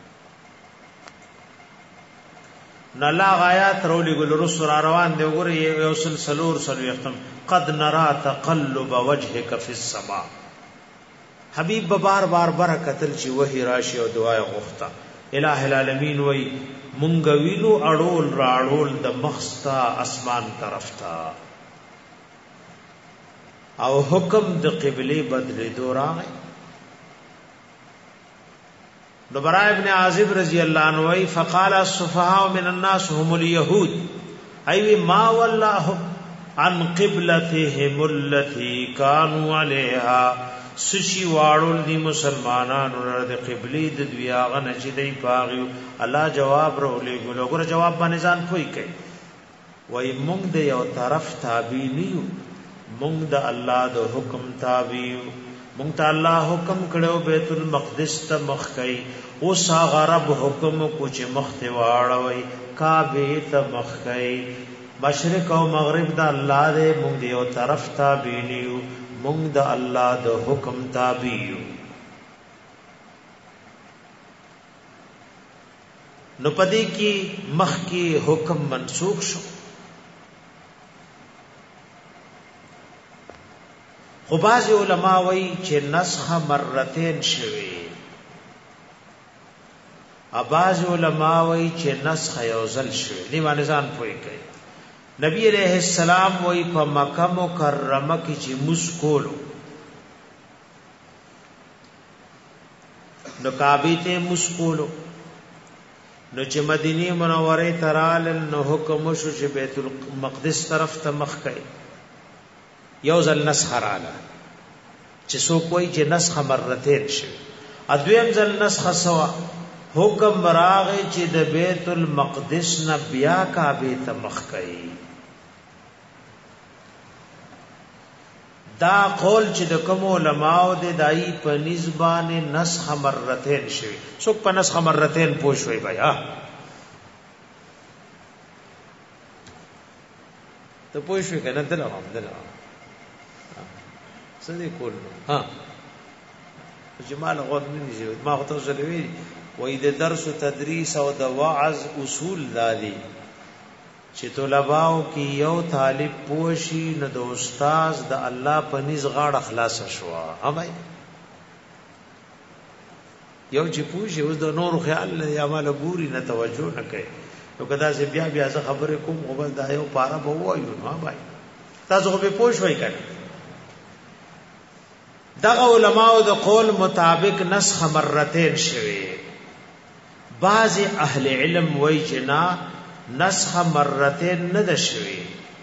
نلا غایات رولی ګل رسول روان دی وګوري یو سلسلور ختم قد نرى تقلب وجهك في السماء. حبیب بار بار برکتل چې وਹੀ راشي او دعای غوښتا. الہ العالمین وی مونږ ویلو اړول راړول د مخستا اسمان طرف تا او حکم د قبله بدل دوراغه. نو برا ابن عازب رضی اللہ عنہ وی فقال الصفحاء من الناس هم اليهود ایوی ما والله عن قبلتهم التي كانوا عليها. سشی واړول دی مسلمانانو د قبله د دویاغه نشدای پاغیو. الله جواب رولې ګلو ګره جواب باندې ځان کوی کوي. وای مونږ د یو طرف تابع نیو مونږ د الله د حکم تابع یو. مونږ ته الله حکم کړو بیت المقدس ته مخ کوي. اوس هغه رب حکم کو چې مخ ته واړوي کعبه ته مخ کوي. مشرق او مغرب د الله دې مونږ د یو طرف تابع نیو مونږ د الله د حکم تابع یو. نو پدې کې مخ کې حکم منسوخ شو. خو بعض علما وایي چې نسخ مرتين شوی. بعض علما وایي چې نسخ یو ځل شوی. دی باندې ځان پوي کوي. نبی علیہ السلام وی په مکه مکرمه کې چې مسکولو نو کعبه ته مسکولو نو چې مدینه منوره ترال نو حکم شو چې بیت المقدس طرف ته مخ کړي. یو ځل نسخ رااله چې سو کوئی چې نسخ مرتين شي. ادویم ځل نسخ سوا حکم راغی چې د بیت المقدس نه بیا کعبه ته مخ کړي. دا قول چې د کوم علماء د دای په نسبانه نسخ مرتين شوی. څوک په نسخ مرتين پوښوي بیا ته پوه شو کنه دلته څه دې کول ها جمال غوږ نه نیږي ما خو تاسو لوي وې د درس او تدریس او د وعظ اصول دالي چې طلباو کې یو طالب پوشي نو د استاد د الله په نيز غاړه خلاص شو ها بھائی یو چې پوشي اوس د نور خیال یا مال ګوري نه توجه نه کوي نو کدا چې بیا څه خبره کوم او بل دا یو پارا به وایو ها بھائی تاسو به پوښوي کړئ دغه علماء د قول مطابق نسخ مرتين شوی بعض اهل علم وای چې نا نسخ مرتين نه ده شوی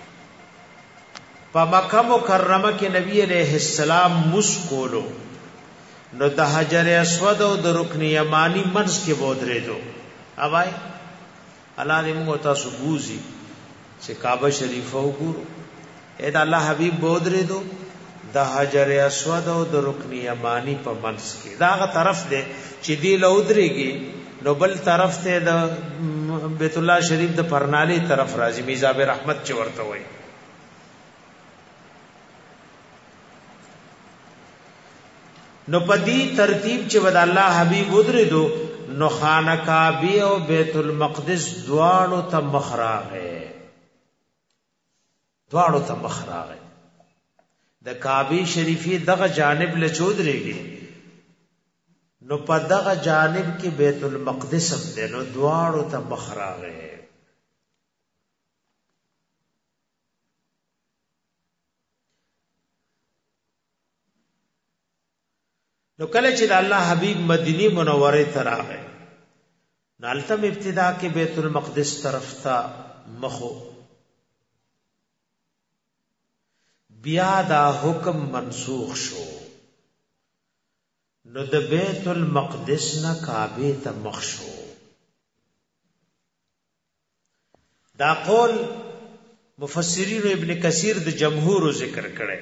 په مکه مکرمه کې نبی عليه السلام مسکولو نو د حجر اسود او د رکن یمانی منځ کې بودره دو اوای الله دې موږ تاسو بوزي چې کعبه شریفه وګورو اې د الله حبيب بودره دو د حجر اسود او د رکن یمانی په منځ کې داغه طرف دی چې دی لودريږي نو بل طرف ته د بیت الله شریف د پرنالي طرف راځي میزاب رحمت چې ورته وایي نو پدی ترتیب چې ود الله حبیب ودریدو نو خانه کعبه او بیت المقدس دواړو ته مخراغه د کعبه شریفی دغه جانب له چودريږي نو په دغه جانب کې بیت المقدس هم ده نو دواړو ته مخراغه نو کله چې د الله حبیب مدینی منوره ته راغی نالتم ابتدا کې بیت المقدس طرف ته مخو بیا دا حکم منسوخ شو نو د بیت المقدس نه کعبه ته مخ شو دا قول مفسرین ابن کثیر د جمهور ذکر کړي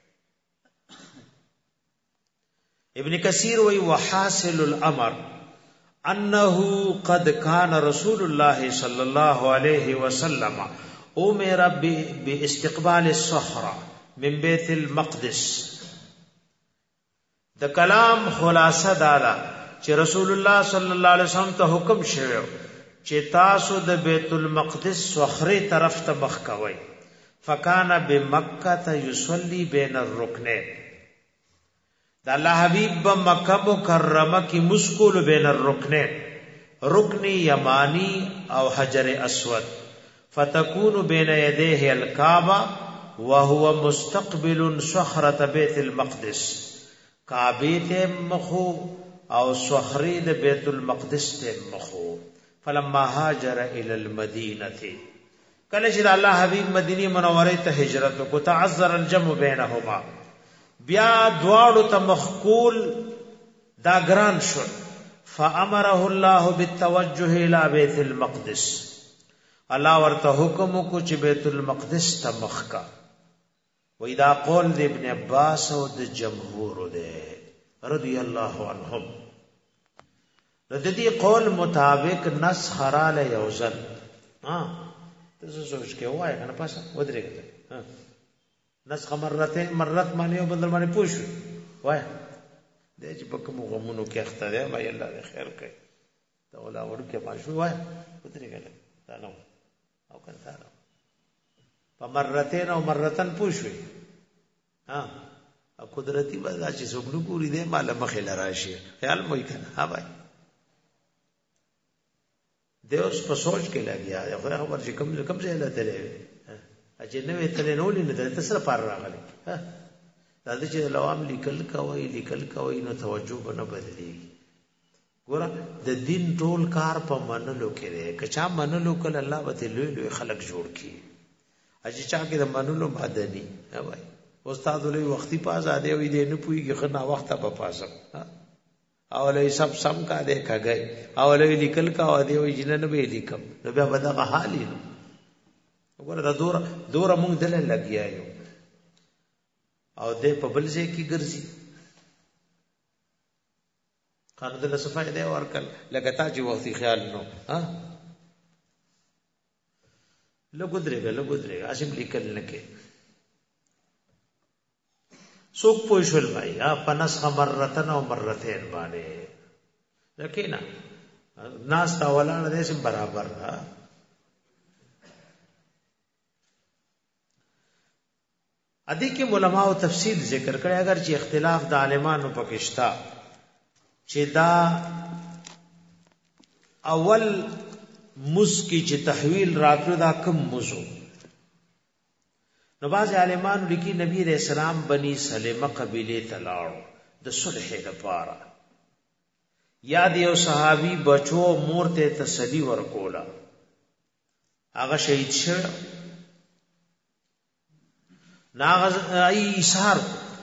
ابن کثیر وی وحاصل الامر انه قد كان رسول الله صلى الله عليه وسلم امر باستقبال الصخره من بیت المقدس د کلام خلاصه دادا چې رسول الله صلی الله علیه وسلم ته حکم شوی چې تاسو د بیت المقدس صخره طرف ته مخ کوئ فکان بمکه یصلی بین الرکنین د الله حبیب بمکه مکرمه کې مسکول بین الرکنین رکن یمانی او حجر اسود فتكون بين يديه الكعبه وهو مستقبل صخره بيت المقدس کعبه ته مخو او صخره د بیت المقدس ته مخو فلما هاجر الى المدينه کله چې الله حبیب مدینه منوره ته هجرت وکړ تعذر الجمع بينهما بیا دواړو ته مخکول دا ګران شو فامره الله بالتوجه الى بيت المقدس الله ورته حکم کو چې بیت المقدس ته مخ کا و اذا قول ابن عباس او د جمهور ده رضی الله عنهم د دې قول مطابق نسخ را له یوزن تاسو سوچ کې وای کنه پاسه ودرېږي نسخ مرتين مرت معنی او بدل معنی پوښ وای د چې په کوم غمونو کې اخته ده ما الله دې خیر کوي ته ولا ورکه ماشو وای ودرېږي دا نو او کنه په مرتين او مرتن پوښوي او قدرتی بازا چې څوګنو ګوري دې مال مخه لراشي خیال مو کنه ها بھائی دیوس په سوچ کې لګیا یا خبر چې کم ځای لاته لري اجه نو ته نه ولې نه تاسو پر راغلي دا چې لوام لیکل کوي نو توجه نه بدلېږي ګوره د دین ټول کار په منلو کې دی کچا منلو کله الله وته لوی خلق جوړ کی اجه چا کې د منلو مدني ها بھائی استاد له وختي په آزادې وي دې نه پويږي خنا وخت په پاسم او له سب سم کا دې کګي او له لیکل کا او دې وي جن نه به لیکم نو بیا بدغه حالي وګوره دا دور موږ دل لګیا یو او دې په بل ځای کې ګرځي قانون د صفای دی ورکل لکه تا چې وختي خیال نو لګودريګه اسیم لیکل نه کې څوک پوښول بھائی پنس مرتن او مرتين باندې لکینا ناس تا ولاړ دې سم برابر را ادي کې علماء او تفصیل ذکر کړي اگر چې اختلاف د عالمانو پکښتا چې دا اول مسکی چې تحویل راتلو دا کم مزو نو باز عالمانو لیکي نبی رسول الله بني سلمہ قبيله تلاړو د صلح لپاره یاد یو صحابي بچو مور ته تسلی ورکولا هغه شهید شو ناغ ای ایثار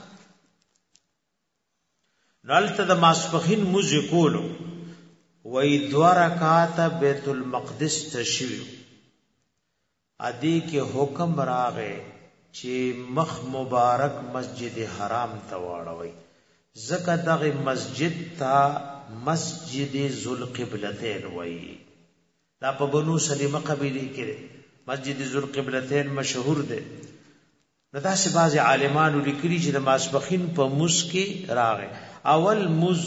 نالته د ماسپخین موزه کولو وای دو رکعات بیت المقدس تشوی ادي کې حکم راغې چې مخ مبارک مسجد حرام ته واړوي زکه دغه مسجد تا مسجد ذوالقبلتین وای دا په بنو سلیمه قبیله کې مسجد ذوالقبلتین مشهور دی نو داسې بعض عالمانو لیکلي چې د ماسپخین په موس کې راغې اول موز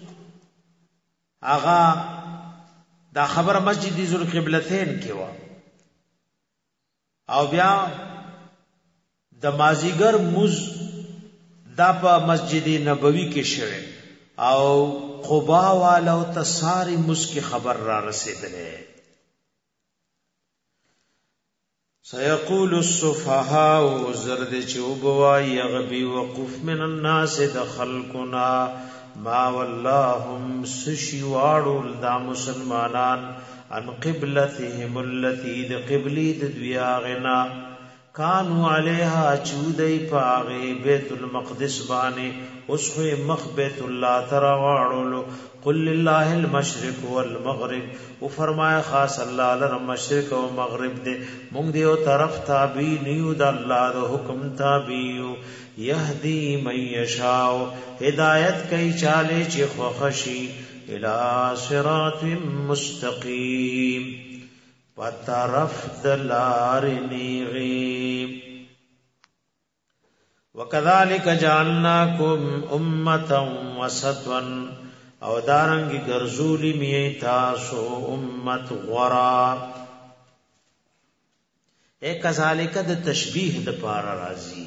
آغا دا خبر مسجد ذوالقبلتین کې و او بیا د مازیګر موز دا په مسجد نبوي کې شوه او قباء والو تساری موز کې خبر را رسیدله سيقول السفهاء زرد چوبوا يغبي وقف من الناس دخلقنا ما واللهم سشواړو دا مسلمانان ان قبلتهم التي قبلي دویاغنا كانوا عليها چودای پاغه بیت المقدس باندې اوس خو مخ بیت الله تراواړو قل لله المشرق والمغرب او فرمایا خاص الله لر مشرق او مغرب دې مونږ دې او طرف تابع نیو د الله د حکم تابع يهدي من يشاء هدایت کوي چاله چې خوښي الى صراط مستقيم وطرف دلار نیغی وکذالک جعلناکم امتا وسطا او دارنگی گرزولی می تاسو امت غرا ایک کذالک د تشبیح د پارا رازی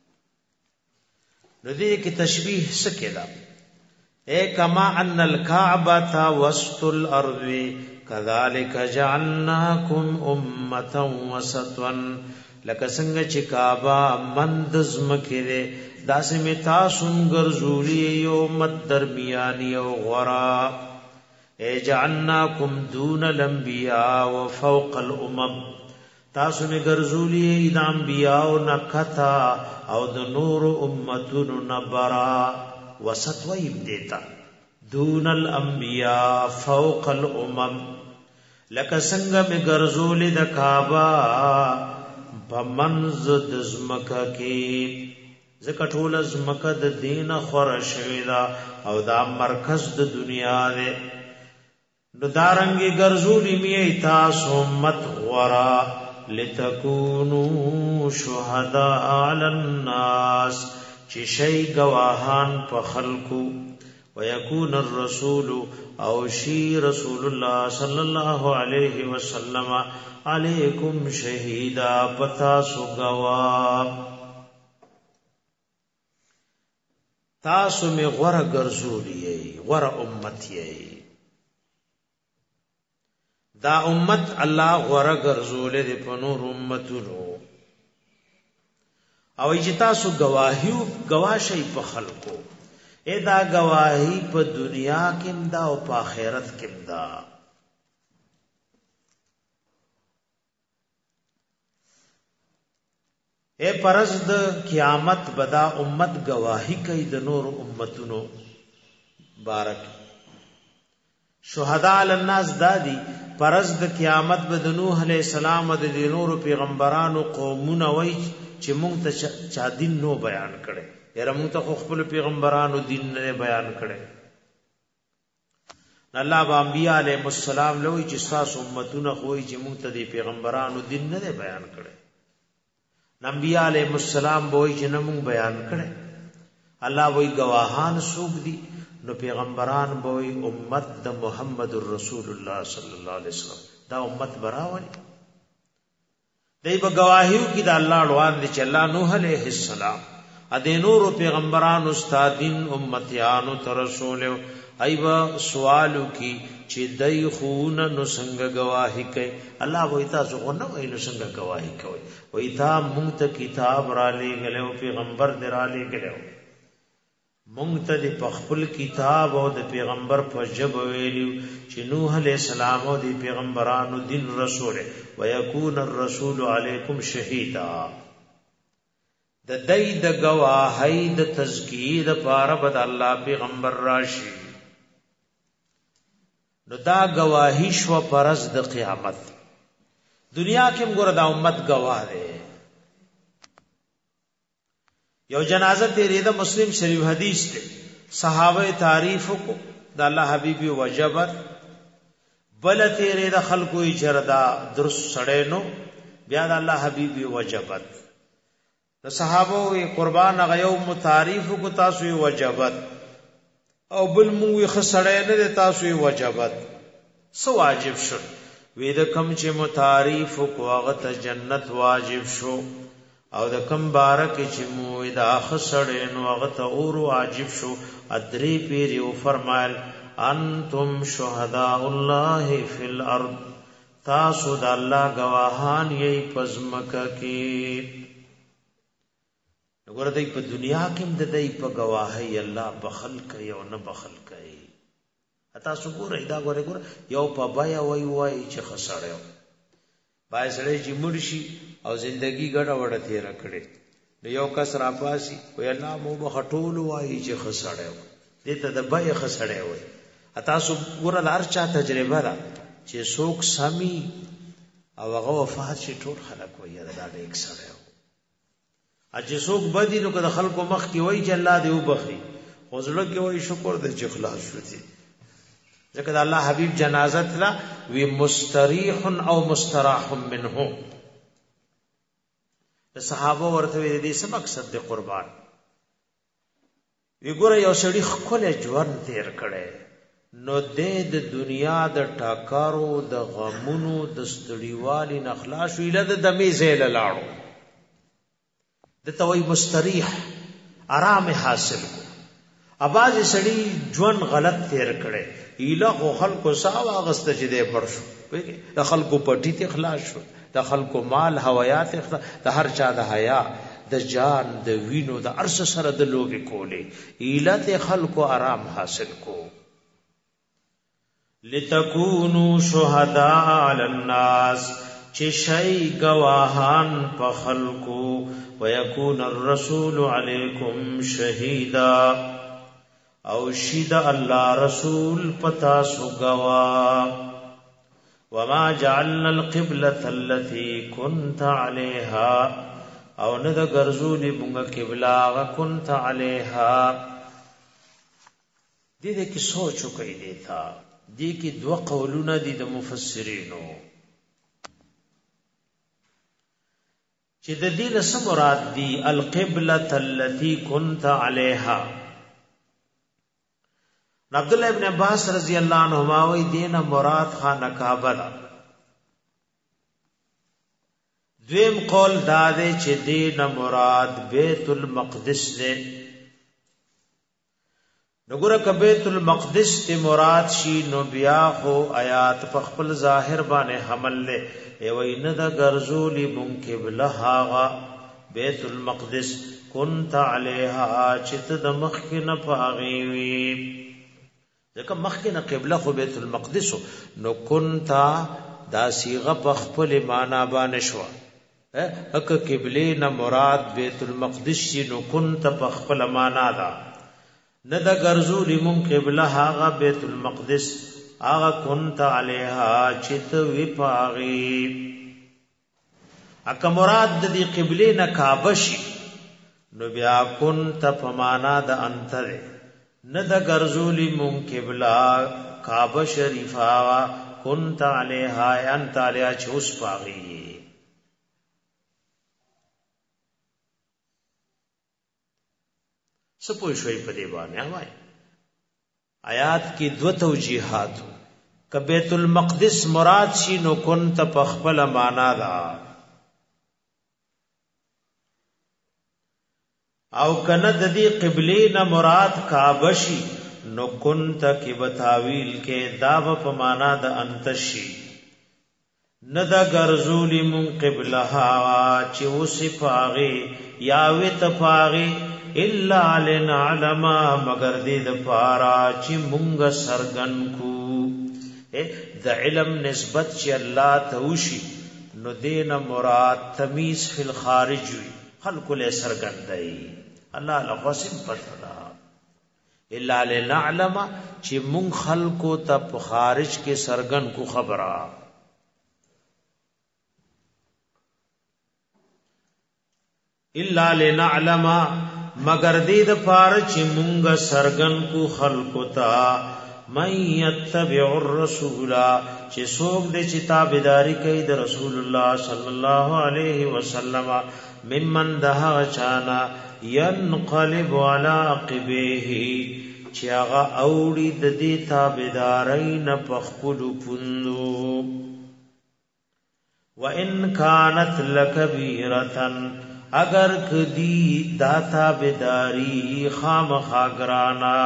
نو دې کې تشبیح سکیدا ایک کما ان الکعبۃ وسط الارض کذالک جعلناکم امتا وسطا لکه څنګه چې کعبه مندزم کړي داسې می تاسو ګرځولي یو مت درمیاني او غرا اجعلناکم دون الانبیاء وفوق الامم تاسو می ګرځولي د انبیاء او نکتا او د نور امتونو نبرا وسط ویم دیتا دون الانبیاء فوق الامم لکه څنګه می ګرځولي د کعبه په منځ د زمکه کې زکه ټول زمکه د دین خور شوی دا او دا مرکز د دنیا دی نو دارنګي ګرځولي می تاسو امت غورا لتكونوا شهداء على الناس چې شي گواهان په خلقو ويكون الرسول او شي رسول الله صلى الله عليه وسلم عليكم شهيدا پتا سو گواه تاسو می غره ګرځولې غره امت یې دا امت الله غره ګرځولې د پنور امتونو او چې تاسو گواهیو گواهی په خلقو اې دا گواهی په دنیا کې دا او په آخرت کې دا اے پرز د قیامت بدا امت گواہی کوي د نور امتونو بارک شهدا الناس دادی پرز د قیامت بد نوح علیہ السلام د نور پیغمبرانو قومونه وای چې مونږ ته چا دین نو بیان کړي یره مونږ ته خپل پیغمبرانو دین نه بیان کړي الله با انبیاء علیهم السلام لوی چې تاسو امتونه خوې چې موږ ته د پیغمبرانو دین نه بیان کړي انبیاء علیهم السلام وای چې نه موږ بیان کړي الله وای گواهان سوق دي نو پیغمبران وای امت د محمد رسول الله صلی الله علیه وسلم دا امت براولي دای په گواهیو کې د الله روان دي چې الله نوح علیہ السلام ا دې نور پیغمبران استادین امتیانو تر رسول ایوا سوالو کی چې دای خون نو څنګه گواہی کوي الله وای تاسو غو نه وای نو څنګه گواہی کوي وای تا مونږ ته کتاب را لېګلو پیغمبر در را لېګلو مونږ ته د خپل کتاب او د پیغمبر په جبه ویلو چې نوح علیہ السلام او د پیغمبرانو دین رسول ويكون الرسول علیکم شهیدا د دای د گواهی د تزکیه د پاره بد الله پیغمبر راشي نو دا گواهی شو پرز د قیامت دنیا کې موږ د امت گواه ده یو جنازه تیرې د مسلم شریف حدیث ته صحابه تعریف کو د الله حبیبي وجبت بل تیرې د خلکو اجردا درس سړې نو بیا د الله حبیبي وجبت د صحابه قربان غيو متعریف کو تاسو وجبت او بل مو خسړې نه تاسو وجبت سو واجب شو وې د کم چې متعریف کو هغه ته جنت واجب شو او د کم بارک چې مو د خسړې نو هغه ته اور واجب شو ادري پیریو فرمایل انتم شهداء الله فی الارض تاسو د الله گواهان یې پزمکه کې وګوره دای په دنیا کې هم د دای په گواهی الله بخل کوي او نه بخل کوي اته څوګره دا ګوره یو په بیا وای چې خسړیو بای سړی چې مرشي او زندگی ګډه وډه تیر کړي نو یو کس را پاسي وای الله مو بخټول وای چې خسړیو دې ته د بیا خسړیو وای اته څوګره لار چا تجربه ده چې څوک سمي او هغه وفات شي ټول خلک وای دا د یک سړیو اجه څوک بدی نو که خلکو مخ کې وای چې الله دې وبخي خوزله کې وای شکر دې چې خلاص شوتي ځکه د الله حبیب جنازه تلا وی مستریح او مستراح منه د صحابه ورته دې څه مقصد دې قربان وی ګوره یو سړی خپل ژوند تیر کړي نو د دنیا د ټاکارو د غمونو د ستړیوالي نخلاص ویله د دمې زیل لاړو د توي مستریح آرام حاصل کو اباز سړی ژوند غلط تیر کړي ایله خو خلکو ساو اغست چې دې پړشو د خلکو پټی ته اخلاص شو د خلکو مال هوایات د هر چا د حیا د جان د وینو د ارس سره د لوګي کولې ایله ته خلکو آرام حاصل کو لتكونوا شهداء علی الناس چې شای گواهان په خلکو ويكون الرسول عليكم شهيدا او شهد الله رسول پتا سو گوا وما جعلنا القبلة التي كنت عليها او نه د ګرځولې مونږه قبله كنت عليها دې کې سوچ وکړئ دیتا دې کې دوه قولونه دي د مفسرینو چې د دې له څه مراد دي القبلة التي كنت عليها عبد الله ابن عباس رضی الله عنهما وی دینه مراد خانه کعبه ده دویم قول دا دی چې دینه مراد بیت المقدس ده نګوره ک بیت المقدس ته مراد شي نو بیا خو آیات په خپل ظاهر باندې حمل له ایوینه د ګرځولي منقبله هاغه بیت المقدس كنت عليها چت د مخکنه پاغي وي ځکه مخکنه قبله خو بیت المقدس نو كنت دا صيغه په خپل معنا باندې شو اک قبله نه مراد بیت المقدس شي نو كنت په خپل معنا دا نه د ګرځولي منقبله هاغه بیت المقدس آغا کنت علیها چت وی پاغی اکا مراد دی قبلی نا کعبشی نو بیا کنت پمانا دا انتر ند گرزولی من قبلا کعبه شریفه كنت علیها انت علیها چوس پاغي سپوږ شوي په دی باندې وای آیات کې دو توجیهات ک بیت المقدس مراد شي نو كنت پخپل معنا دا او کنه د دې قبله نه مراد کعبه شي نو كنت کی بتاویل کې دا په معنا د انتشي ندا غرزول من قبلها چې وصفاغه یا وت فاغه الا لنعلم مگر دې د پارا چې مونږ سرګن کو د علم نسبت چې الله ته وشي نو دین مراد تمیز فی الخارج وی خلق له سرګن دی الله لغوسم پتلا الا لنعلم چې مونږ خلقو ته په خارج کې سرګن کو خبره الا لنعلم مگر دې د پار چې مونږ سرګن کو خلقو ته من يتبع الرسول چې څوک دې چې تابعداري کوي د رسول الله صلی الله علیه وسلم ممن ده چانا ينقلب على عقبيه چې هغه اوړي د دې تابعداري نه پخپل پوندو وان كانت لكبيره اگر کدی داتا بداری خامخاگرانا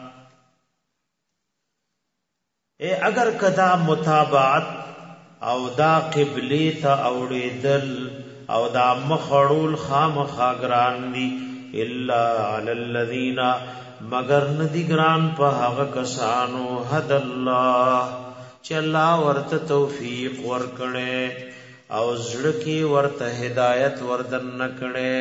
اگر کدا متابعت او دا قبلی تا اوڑیدل او دا مخړول خامخاگران دی الا علی الذین مگر ندی گران په هغه کسانو حد الله چې الله ورته توفیق ورکړي او زړه کې ورته هدایت وردن نکړي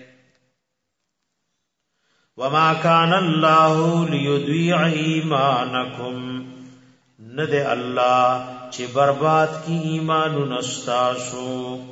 وما كان الله ليضيع ایمانکم ند الله چې برباد کی ایمان نستاسو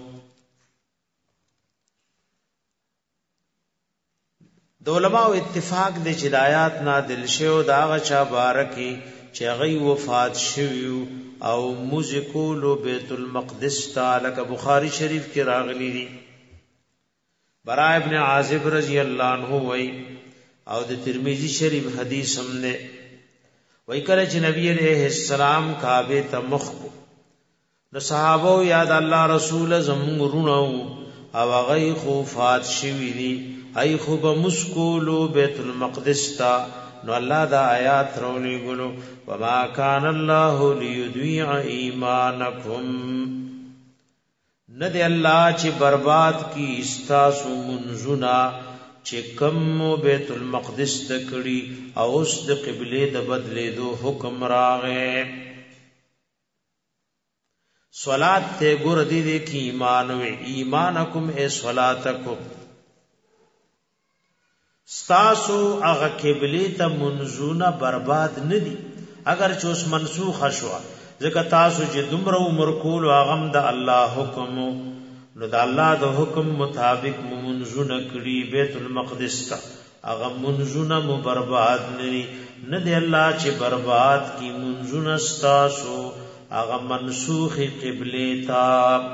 د علماء اتفاق د هدایت نادل شو دا غچا بارکی چې غي وفات شویو او مزکولو بیت المقدس تعالی کا بخاری شریف کی راغلی دی برا ابن عازب رضی اللہ عنہ وی او د ترمذی شریف حدیث ہم نے وی کله چې نبی علیہ السلام کعبه ته مخ کو نو صحابه یاد الله رسول زمغرونو او غی خوفات شوی دی ای خوب مسکولو بیت المقدس تا نو الله دا آیات رولي ګلو وما كان الله ليضيع ایمانکم ندی الله چې برباد کی استاسو منزنا چې کم بیت المقدس تکړي او اوس د قبله د بدلې دو حکم راغې صلات ته ګور دي کی ایمان و ایمانکم ای صلاتکم ستاسو اغه قبله ته منزونه برباد ندي اگر چې اوس منسوخ شو ځکه تاسو چې دومره عمر کول اغم د الله حکم نو د الله د حکم مطابق منزونه کړي بیت المقدس ته اغه منزونه مو برباد نه دی الله چې برباد کی منزونه ستاسو اغه منسوخ قبله تا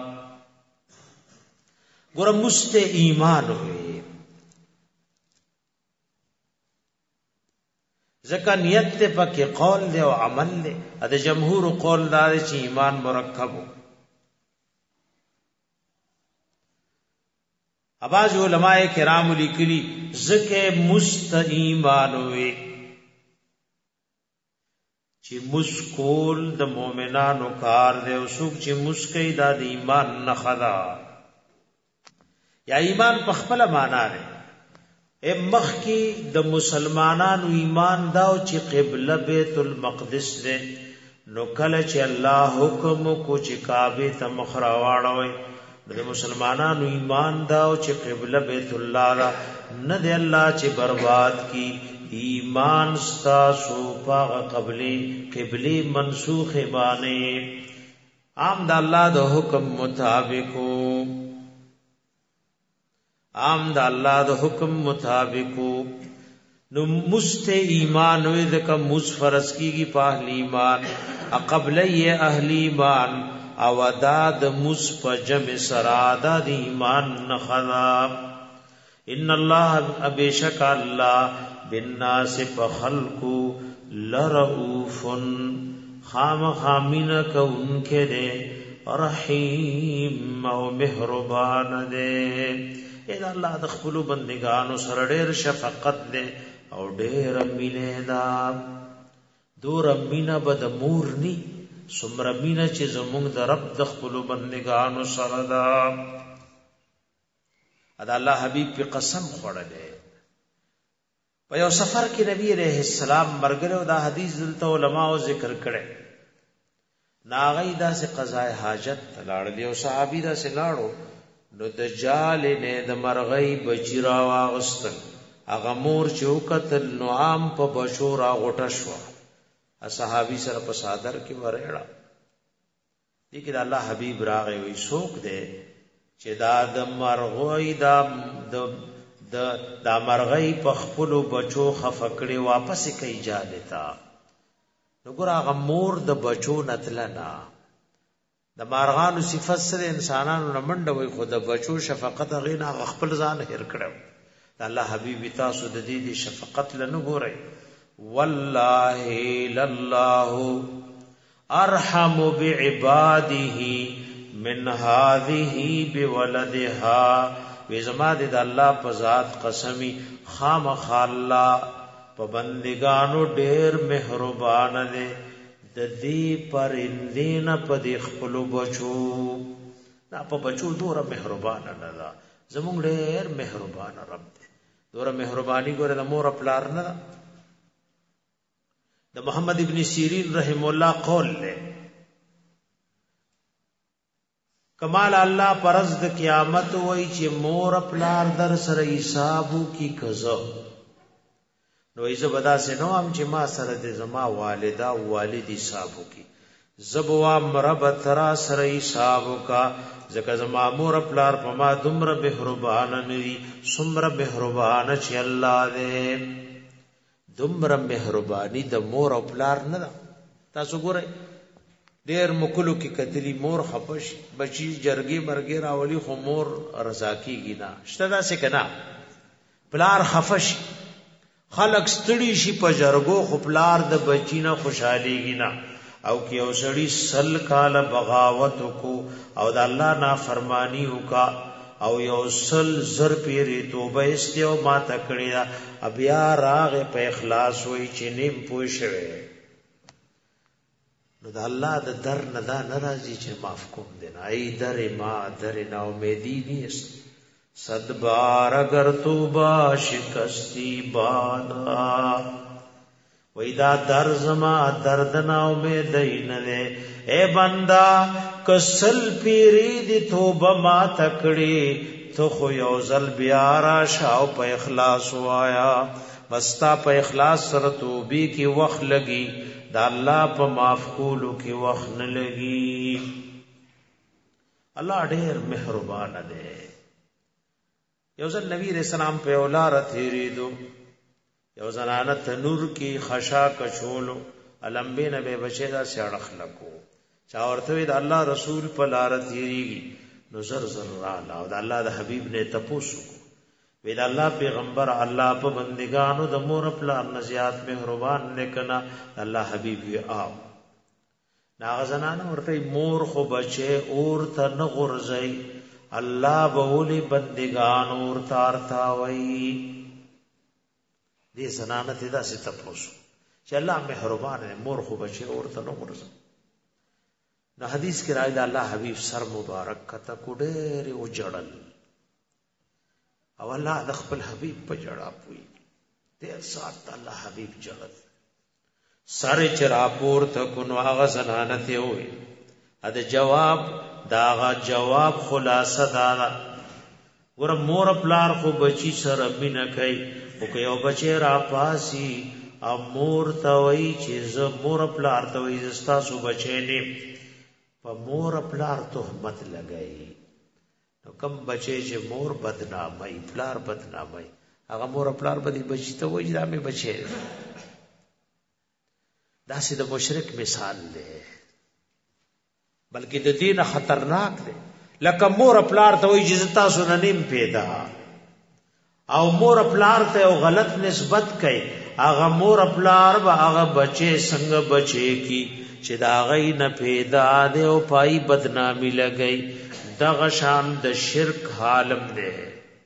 ګور مست ایمان وي ځکه نیت ته پکې قول دی او عمل دی د جمهور قول دار چې ایمان مرکب اباظ علماء کرام لیکلي ځکه مست ایمان وي چې مسکول د مؤمنانو کار دی او څوک چې مسکې د ایمان نه خدا یا ایمان په خپل معنا دی مخ کی د مسلمانانو ایمان داو چې قبله بیت المقدس ده نو کله چې الله حکم کو چې کعبه ته مخ راوړوي د مسلمانانو ایمان داو چې قبله بیت الله را نه دی الله چې برباد کی ایمان ستاسو پاغه قبله منسوخ باندې عام د الله د حکم مطابق عام د الله د حکم مطابق نو مست ایمان وې د کوم مس فرض کیږي په اهل ایمان قبلې اهل ایمان او داد مس په جمع سرادا د ایمان نخذا ان الله ابشک الله بالناس فخلقو لرؤوف خام خامین کونکه دے رحیم او مهربان دے اے الله د خپل بندگانو سره ډېر شفقت دے او ډېر مینه دا دور مینه بد مور ني سمر مینه چې زموږ د رب د خپل بندگانو سره دا ادا الله حبیب په قسم خوړلې په یو سفر کې نبی عليه السلام مرګره دا حدیث دلته علما او ذکر کړي ناغی دا سے قضاء حاجت لاړ دی او صحابي دا سے لاړو نو دجال نه د مرغۍ بچرا واغستل اغه مور چوکتل نو عام په بشورا غټه شو صحابي سره په صادر کې ورېړه دي کې الله حبيب راغی وي شوق دے چې دا د مرغۍ دا مرغۍ په خپل بچو خفکړې واپس کوي جالتا نو ګور هغه مور د بچو نتلنا د مارغانو صفات سره انسانانو نمنډه وي خو د بچو شفقت غینا خپل ځان هر کړو الله حبیب تاسو د دې شفقت لنه ګورئ والله لله ارحم بعباده من هذه بولدها وزما د الله په ذات قسمی خامخ الله په بندگانو ډېر مهربان دی د دې پرندین په د خپل بچو دا په بچو دوره مهربان نه ده زموږ ډېر مهربان رب دی دوره مهرباني ګوره د مور پلار نه ده د محمد ابن سیرین رحم الله قول له کمال الله پرز د قیامت وای چې مور پلار در سره حسابو کی کزو نو ایزه بدا سه نو ام چې ما سره د زما والدا او والد حسابو کی زبوا مرب ترا سره حسابو کا زکه زما مور پلار په ما دمر مهربان نوی سمر مهربان چې الله دې دمر مهربانی د مور او پلار نه تاسو ګورئ ډیر مکلو کې کتلی مور خپش بچی جرګي مرګي راولي خو مور رضا کیږي نه شته دا څه کنا پلار خفش خلق ستړي شي په جرګو خو پلار د بچی نه خوشاليږي نه او کې اوسړي سل کال بغاوت کو او د الله نافرمانی وکا او یو سل زر پیری توبه استیو ما تکړه بیا راغ په اخلاص وای چې نیم پوي شوه نو د الله د در نه دا ناراضي چې معاف کوم دین ای در ما در نا امیدی نیست صد بار اگر تو با شکستی بانا وای دا در زما درد نا امیدی نه اے بندا کسل پیری دی توبه ما تکړی تو خو یو زل بیا را شاو په اخلاص وایا مستا په اخلاص سره توبې کی وخت لګي دا الله په معاف کولو کې وخت نه لګي الله ډېر مهربان دی یو ځل نبی رسول الله په اولار تیریدو یو زنانه تنور کې خشا کچولو علمبه نه به بچی دا سړخ لکو چا ورته د الله رسول په لار تیریږي نو زر زر را لا د الله د حبیب نه تپوسو وی دا الله پیغمبر الله په بندگانو د مور پلار نه زیات مهربان نکنا الله حبیب وی آو ناغزنانه ورته مور خو بچه اور ته نه غرزي الله بولی بندگان اور تارتا وی دې زنانه ته دا ست پوسو چې الله مهربان دی مور خو بچه اور ته نه غرزي نو حدیث کې راځي دا الله حبیب سر مبارک کته کوډېر او جړل او الله د خپل حبیب په جړه پوي ډېر سات الله حبیب جړل سره چر اپور ته کو نو هغه زنانه ته وي ا د جواب داغه جواب خلاصه دا ګور مور پلار خو بچی سره بنا کوي او که یو بچی را پاسي او مور ته وي چې ز مور پلار ته وي زستا سو بچی نه په مور پلار تهمت لګای نو کم بچی چې مور بدنامي پلار بدنامي هغه مور پلار به دې بچی ته وایي دا مې بچی دا سې د مشرک مثال دی بلکې د دین خطرناک دی لکه مور پلار ته وایي چې تاسو نه نیم پیدا او مور پلار ته یو غلط نسبت کوي هغه مور پلار به هغه بچي څنګه بچي کی چې دا غي نه پیدا دی او پای بدنامي لګي دغه شان د شرک عالم دی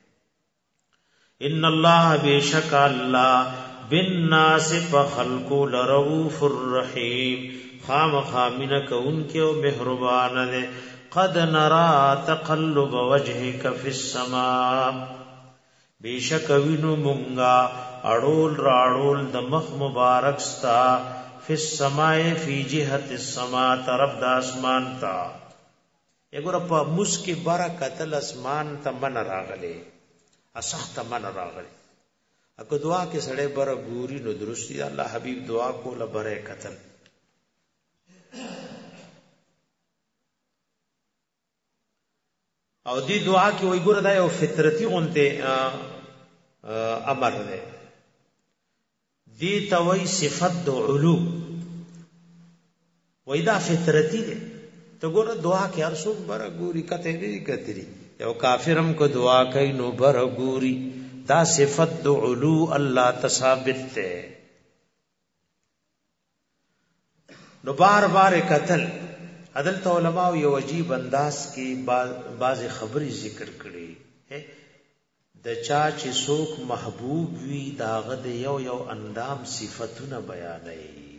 ان الله بیشک الله بالناس فخلق لرؤوف الرحیم خامخامن کونکه او مهربان دی قد نرى تقلب وجهك في السماء بیشک وینو مونگا اڑول راڑول د مخ مبارک ستا فی السماء فی جهت السماء طرف د اسمان تا یګور په مسکی برکت الاسمان ته من راغله اسخت من راغله اګه دعا کې سړې بر ګوري نو درستی الله حبیب دعا کوله بره قتل او دی دعا کې وای ګور دا یو فطرتي غونته امر ده دی توي صفت د علو وای دا فطرتي ده ته ګور دعا کې هر څوک بر ګوري کته نه کتري یو کافرم کو دعا کوي نو بر ګوري دا صفت د علو الله تثابت ده نو بار بار قتل عدالت علماء یو عجیب انداز کې بعض خبرې ذکر کړي د چا چې څوک محبوب وي داغه د یو اندام صفاتونه بیانوي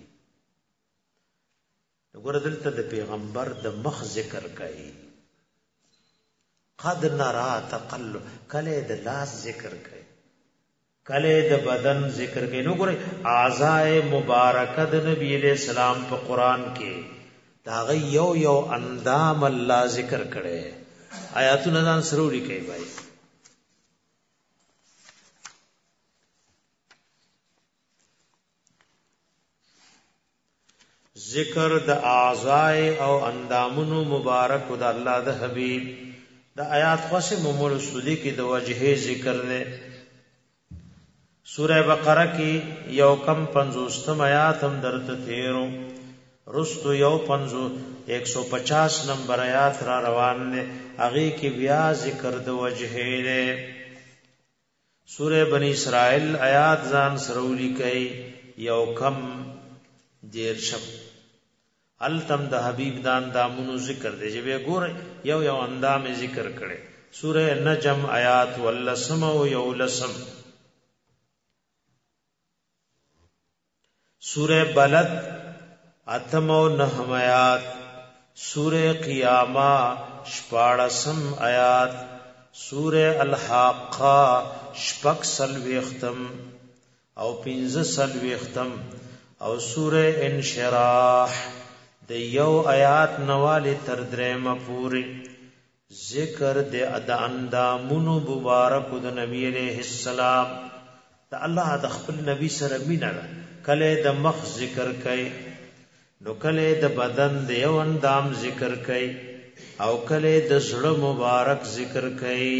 وګوره دلته د پیغمبر د مخ ذکر کوي قد نرى تقلب کله د لاس ذکر کوي کله د بدن ذکر کوي نو ګوره اعضاء مبارکه د نبی علیہ السلام په قران کې دا یو اندام الله ذکر کړي آیاتونه ځان سروري کوي بھائی ذکر د اعضاء او اندامونو مبارک د الله د حبیب د آیات خاصه مومول سودی کې د وجهه ذکر نه سوره بقره کې یو کم 50 آیات هم درته تیرو رستو یو 150 نمبر آیات را روان نے اغه کی بیا ذکر د وجهه نے سورہ بنی اسرائیل آیات ځان سرولی کئ یو کم دیر شب التم د حبیب دان دامونو ذکر دی چې به ګور یو اندام ذکر کړي سورہ نجم آیات ولسم او یو لسم سورہ بلد اتم و نحم آیات سورہ قیامہ شپاڑسم آیات سورہ الحاقہ شپک سلویختم او پینز سلویختم او سورہ انشراح د یو آیات نوالی تردرم پوری ذکر د اندامونو مبارک د نبی علیہ السلام د الله د خپل نبی سره مینا کله د مخ ذکر کئ نو کله د بدن د یو اندام ذکر کئ او کله د زړه مبارک ذکر کئ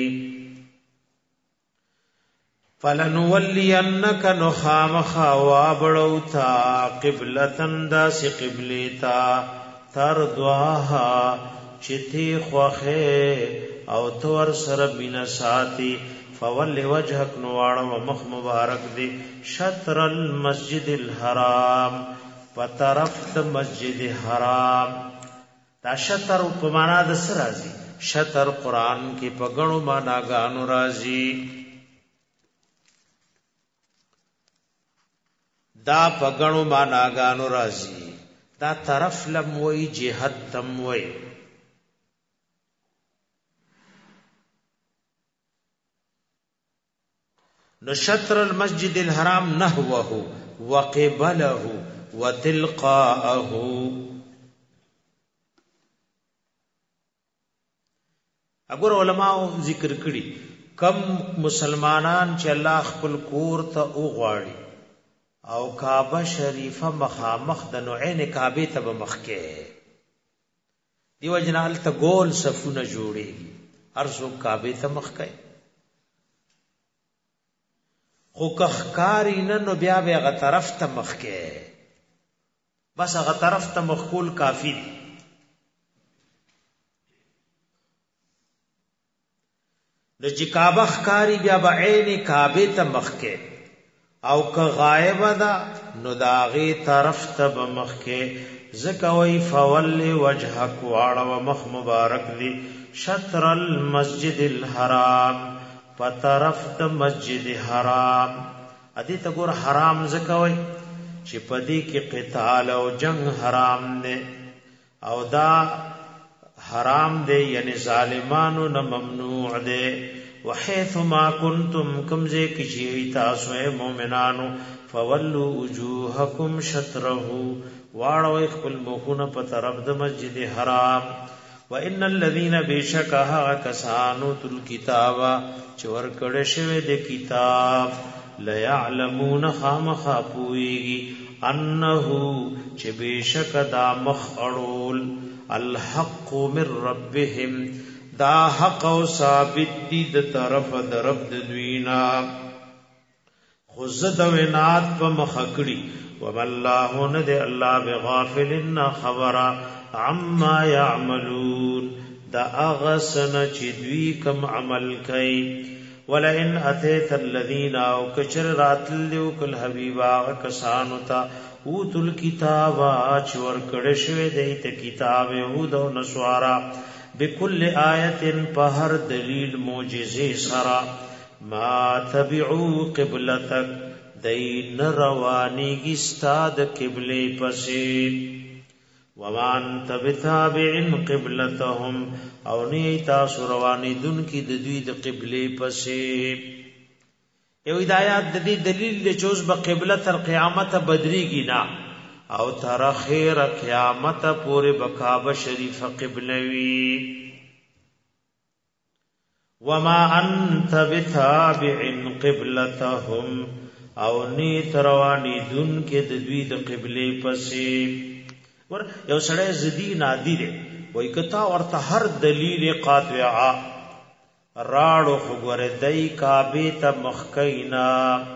فلنولینک نخامخ وابړوتا قبلتن داس قبلتا ترضاها چتی خوخه او تور سر بنا ساتي فول وجهک نواړه مخ مبارک دی شطر المسجد الحرام پطرف د مسجد حرام دا شطر په معنا د سر راځي شطر قران کې په غنو معنا غانو راځي دا په غنو معنا غانو راځي دا طرف لم وای جهت تم وای نو شطر المسجد الحرام نحوه وقبله وتلقاءه اگر علماء ذکر کړي کم مسلمانان چې الله خپل کور ته وغواړي او کعبه شریفه مخامخ د نوعین کعبه ته مخکې دیو جنال ته ګول صفونه جوړيږي هر څوک کعبه ته مخکې خو کخکاری نه نو بیا به هغه طرف ته مخ کې بس هغه طرف ته مخکول کافی دی نو چې کعبه ښکاری بیا به عین کعبه ته مخ کې او که غایب ده نو داغي طرف ته به مخ کې زکوي فول وجهک واړو مخ مبارک دی شطر المسجد الحرام په طرف د مسجد حرام ادي ته ګور حرام زکوي چې پدې کې قتال او جنگ حرام دی او دا حرام دی یعنی ظالمانو نه ممنوع دی وحيث ما كنتم کمزه کیږي تاسو مؤمنانو فولوا وجوهکم شطره واړو خپل مخونه په طرف د مسجد حرام وان الذين بشکها کسانو تل کتابا چور کړه شوی د کتاب لا يعلمون خامخا پويږي انه چې بشک دا مخ اړول الحق من ربهم دا حق او ثابت دي د طرف د رب د دوینا خزد و نات په مخکړي والله ند الله بغافلنا خبر عما يعملون دا اغسن چې دوی کم عمل کوي ولئن اتيت الذين او کچر راتلو کل حبيبا کسانو تا اوتل کتاب چور کړه شوی دیت کتاب يهود او نصارا بكل آیت پہر دلیل معجزه سرا ما تبعو قبلتک دین روانی کی استاد قبله پسې ومان تبتابع قبلتهم او نیتا سروانی دن کی د دوی د قبله پسې یو ہدایت د دې دلیل له چوز به قبله تر قیامت بدریږي نه او تر خیر قیامت پورې بکعبه شریف قبلوی وما انت بتابع قبلتهم او نی تروانی دن کې د دوی د قبله پسې ور یو سړی زدی نادی دی وای کتا ورته هر دلیل قاطعه راړو خبر دای کعبه ته مخکینا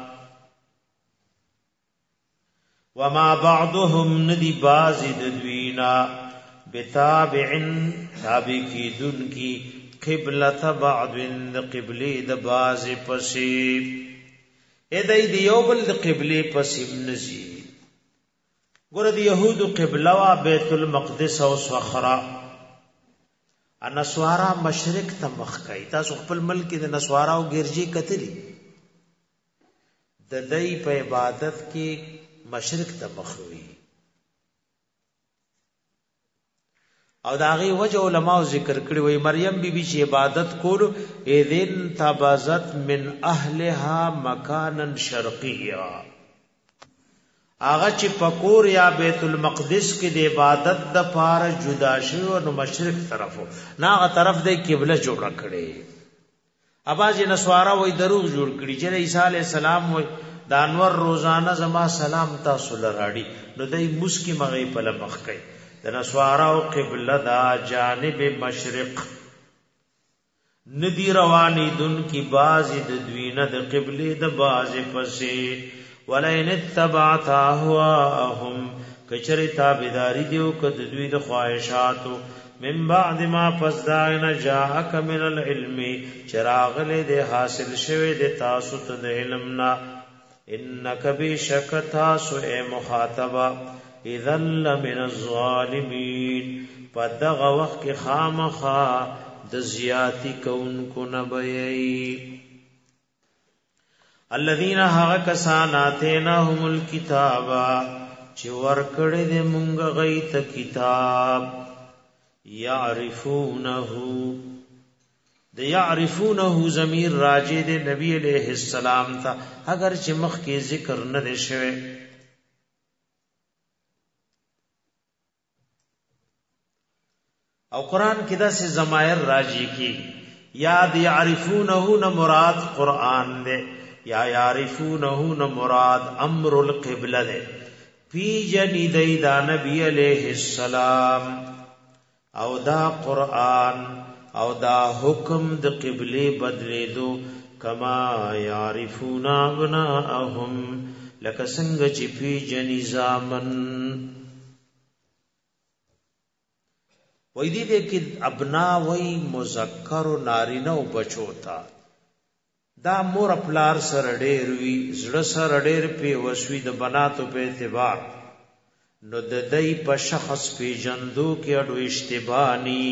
وما بعضهم ندی بازی دوینا بتابعن تابع کی دن کی قبلت بعض قبلی د باز پسی ادای دیوبل د قبلی پسی نزی ګور د يهود قبله وا بیت المقدس او صخره انسوارا مشرق ته مخ کوي تاسو خپل ملک د نسوارا او ګرجی کتلی د دای په عبادت کې مشرق ته مخ وي او داغي وجه علماء ذکر کړی وي مریم بیبي چې عبادت کولو اذن تبازت من اهلها مکانا شرقيا اغه چې پکور یا بیت المقدس کې د عبادت د پاره جدا شو نو مشرق طرفو ناغه طرف د قبله جوړ کړي اباځ نسوارا وای دروغ جوړ کړي چې عیسی علی السلام وای د انور روزانه زما سلام تاسو لراړي نو دای مسکی مغې په لمخ کوي د نسوارا او قبله دا جانب مشرق ندی رواني دن کی بازی د دوینه د قبله د بازی پسې ولئن اتبعت اهواهم کچری تابعداری دیو کد دوی د خواہشاتو من بعد ما فزدائنا جاءک من العلم چراغ له د حاصل شوه د تاسو ته د علمنا انک بشک تاسو اے مخاطبہ اذا من الظالمین پدغه وخت کې خامخا د زیاتی کون کو نبئی الذين هاکسان اتیناهم الكتاب چې ورکړې دې مونږ غیت کتاب يعرفونه د يعرفونه ضمیر راجع دې نبی علیہ السلام ته اگر چې مخ کې ذکر نه دي شوی او قران کې داسې ضمائر راجع کی یاد يعرفونه نه مراد قران دې یا یعرفونه نو مراد امر القبلہ دے پی جنی دی دا نبی علیہ السلام او دا قرآن او دا حکم د قبلے بدلے دو کما یعرفون ابناءهم لکه څنګه چې پیژني زامن. وای دې کې ابنا وای مذکر و نارینه او بچو تا دا مور پلار سره ډېر وی زړه سره ډېر په وسوي د بناتو په اعتبار نو د دې په شخص پیژندو کې اډو اشتبانی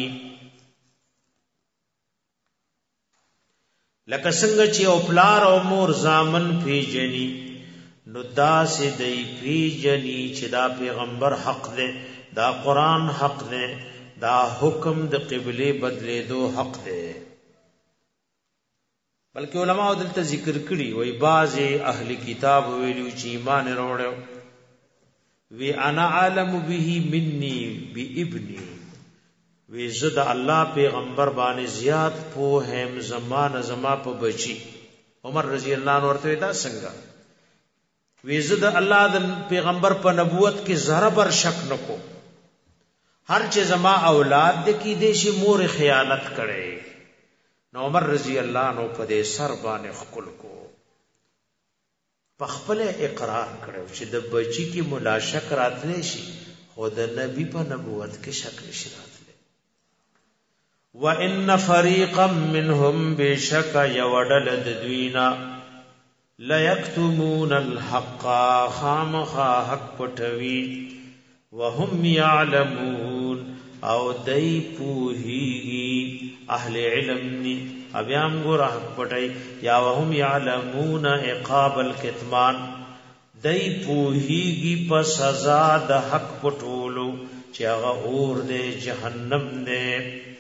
لکه څنګه چې او پلار او مور زامن پیژني نو دا سي دې پیژني چې دا پیغمبر حق دی دا قران حق دی دا حکم د قبله بدلې دو حق دی. بلکې علماء دلته ذکر کړي وای باز اهل کتاب ویلو چې ایمان وروړو وی انا عالم به مني بابني وی زد الله پیغمبر باندې زیات په هم زما په بچي. عمر رضی الله عنه ورته دا څنګه وی زد الله د پیغمبر په نبوت کې ذره بر شک نکو هر چې زما اولاد د کی دې شي مور خیانت کړي. نو عمر رضی الله عنه په دې سر باندې خپل کو په خپل اقرار کړو چې د بچی کی ملاشک راتلې شي خو د نبی په نبوت کې شک نشي راتلې. وان فريقا منهم بشک یودل دوینا لا یکتمون الحق خامخا حق پټوي وهم يعلمون او دای پوهیږي اهل علم ني ابيام ګور حق پټي یا وهم يعلمون عقاب الكتمان دای پوهیږي په سزا د حق پټولو چې هغه اور دې جهنم دې.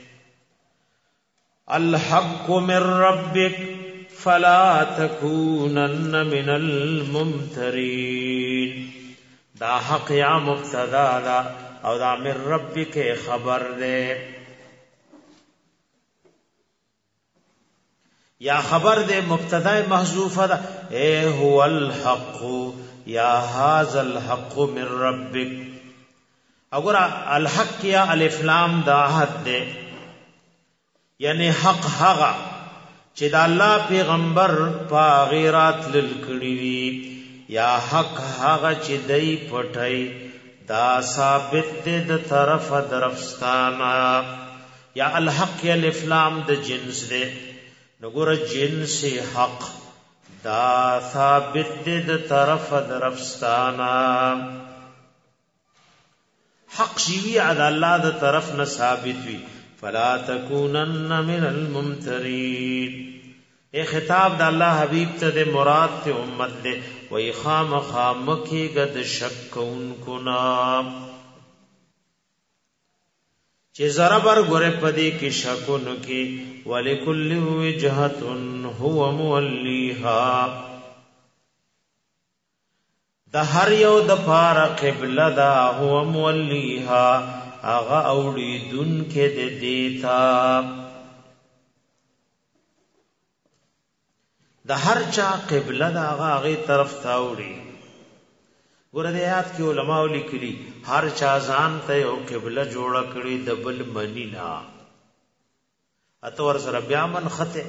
الحق من ربك فلا تكونن من الممترين دا حق یا مبتدا دا او دا من ربک خبر دے یا خبر دے مبتدا محذوفه دا اے هو الحق یا هذا الحق من ربک. اگر الحق یا الف لام دا حد دے یعنی حق هغه چې دا الله پیغمبر پا غیرات للکړي یا حق هغه چې دای پټای دا ثابت دې د طرف درفستانا یا الحق یا الافلام د جنس دې نګور جنس حق دا ثابت دې د طرف درفستانا حق شی علی الله د طرف نه ثابت وی فلا تکونن من الممترین. اے خطاب د الله حبیب ته د مراد ته امت دے وی خام کی گد شک ان کو نام چه ضربر گره پدی کی شکن کی ولکل وجهت هو مولیها د هر یو د پار قبله دا هو مولیها اغا اوڑی دن کے دے دیتا د هر چا قبله دا هغه طرف ته وړي. ګوره د آیات کې علماء لیکلي هر چا ځان ته یو قبله جوړه کړي د بل منی نه اته ور سره بیا من خطه.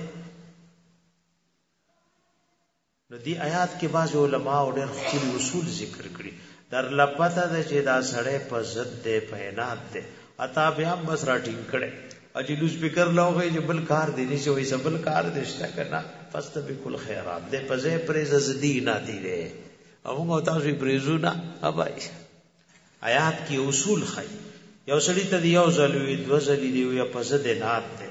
نو دی آیات کې بعض علماء ډېر خپل اصول ذکر کړي در لپته د چې دا سړی په ضد دی په عناد دی اته بیا بس راټینګ کړي اجي لو سپیکر لوغه جبل کار دی نشي وای سبل کار دشتا کنه فاستبقوا الخيرات دې پځه پرز زدي نه دی له او موږ تاسو پرزو نه ابای. آیات کې اصول خای یو سړی ته یو ځلوي دو ځلې دی یا پځه دې نات دی.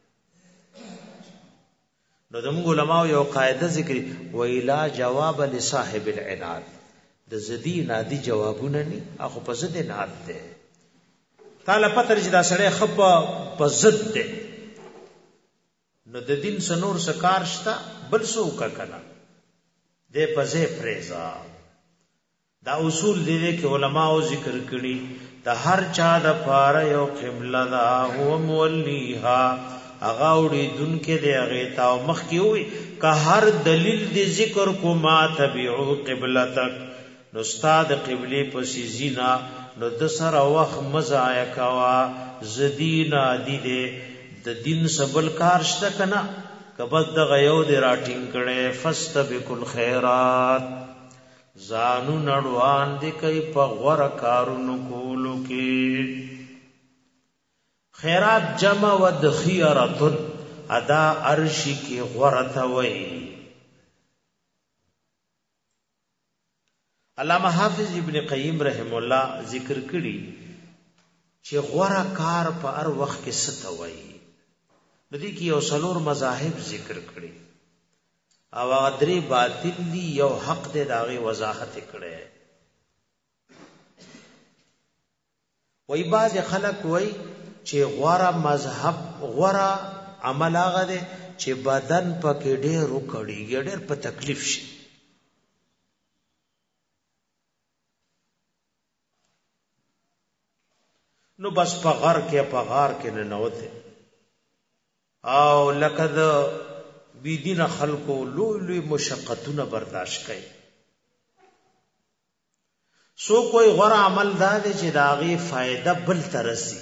نو د موږ علماء یو قاعده ذکر ویلا جواب لصاحب العناد د زدي نادي جوابونه نه اخو پځه دې نات دی. تعالی پتر چې دا سړی خپ په ضد دی نو د دین سنور سکار شتا بل سو کا کنا دې پځه پریزا. دا اصول دې کې علماء ذکر کړي د هر چا د پاره یو قبله دا هو مولیها اغا وړي دن کې دې هغه تا مخ کې وي که هر دلیل دې ذکر کو ما تبعو قبلتک نو استاد قبله پسې زینا نو د سره وخت مزایا کوا زدینا دی دې د دین سبل کار شته کنا کبد د غیو دی راټینګ کړي فاستبقوا الخيرات زانو نړوان دی کوي په غوړه کارونو کولو کې خیرات جمع ود خيرتن ادا عرشی کی غوړه وای علامہ حافظ ابن قیم رحم الله ذکر کړي چې غوړه کار په هر وخت کې ستوي د دې کې یو څلور مذاهب ذکر کړي او درې باطل دي یو حق دې داغه وضاحت کړي وای باز خلک وای چې غوړه مذهب غوړه عمل هغه دې چې بدن پکې ډېر وکړي ډېر په تکلیف شي نو بس په غار کې نه نوته او لکه د بيدین خلکو لوی مشقتونه برداشت کړي سو کوئی غره عمل دا دی چې داغي فائدہ بل ترسي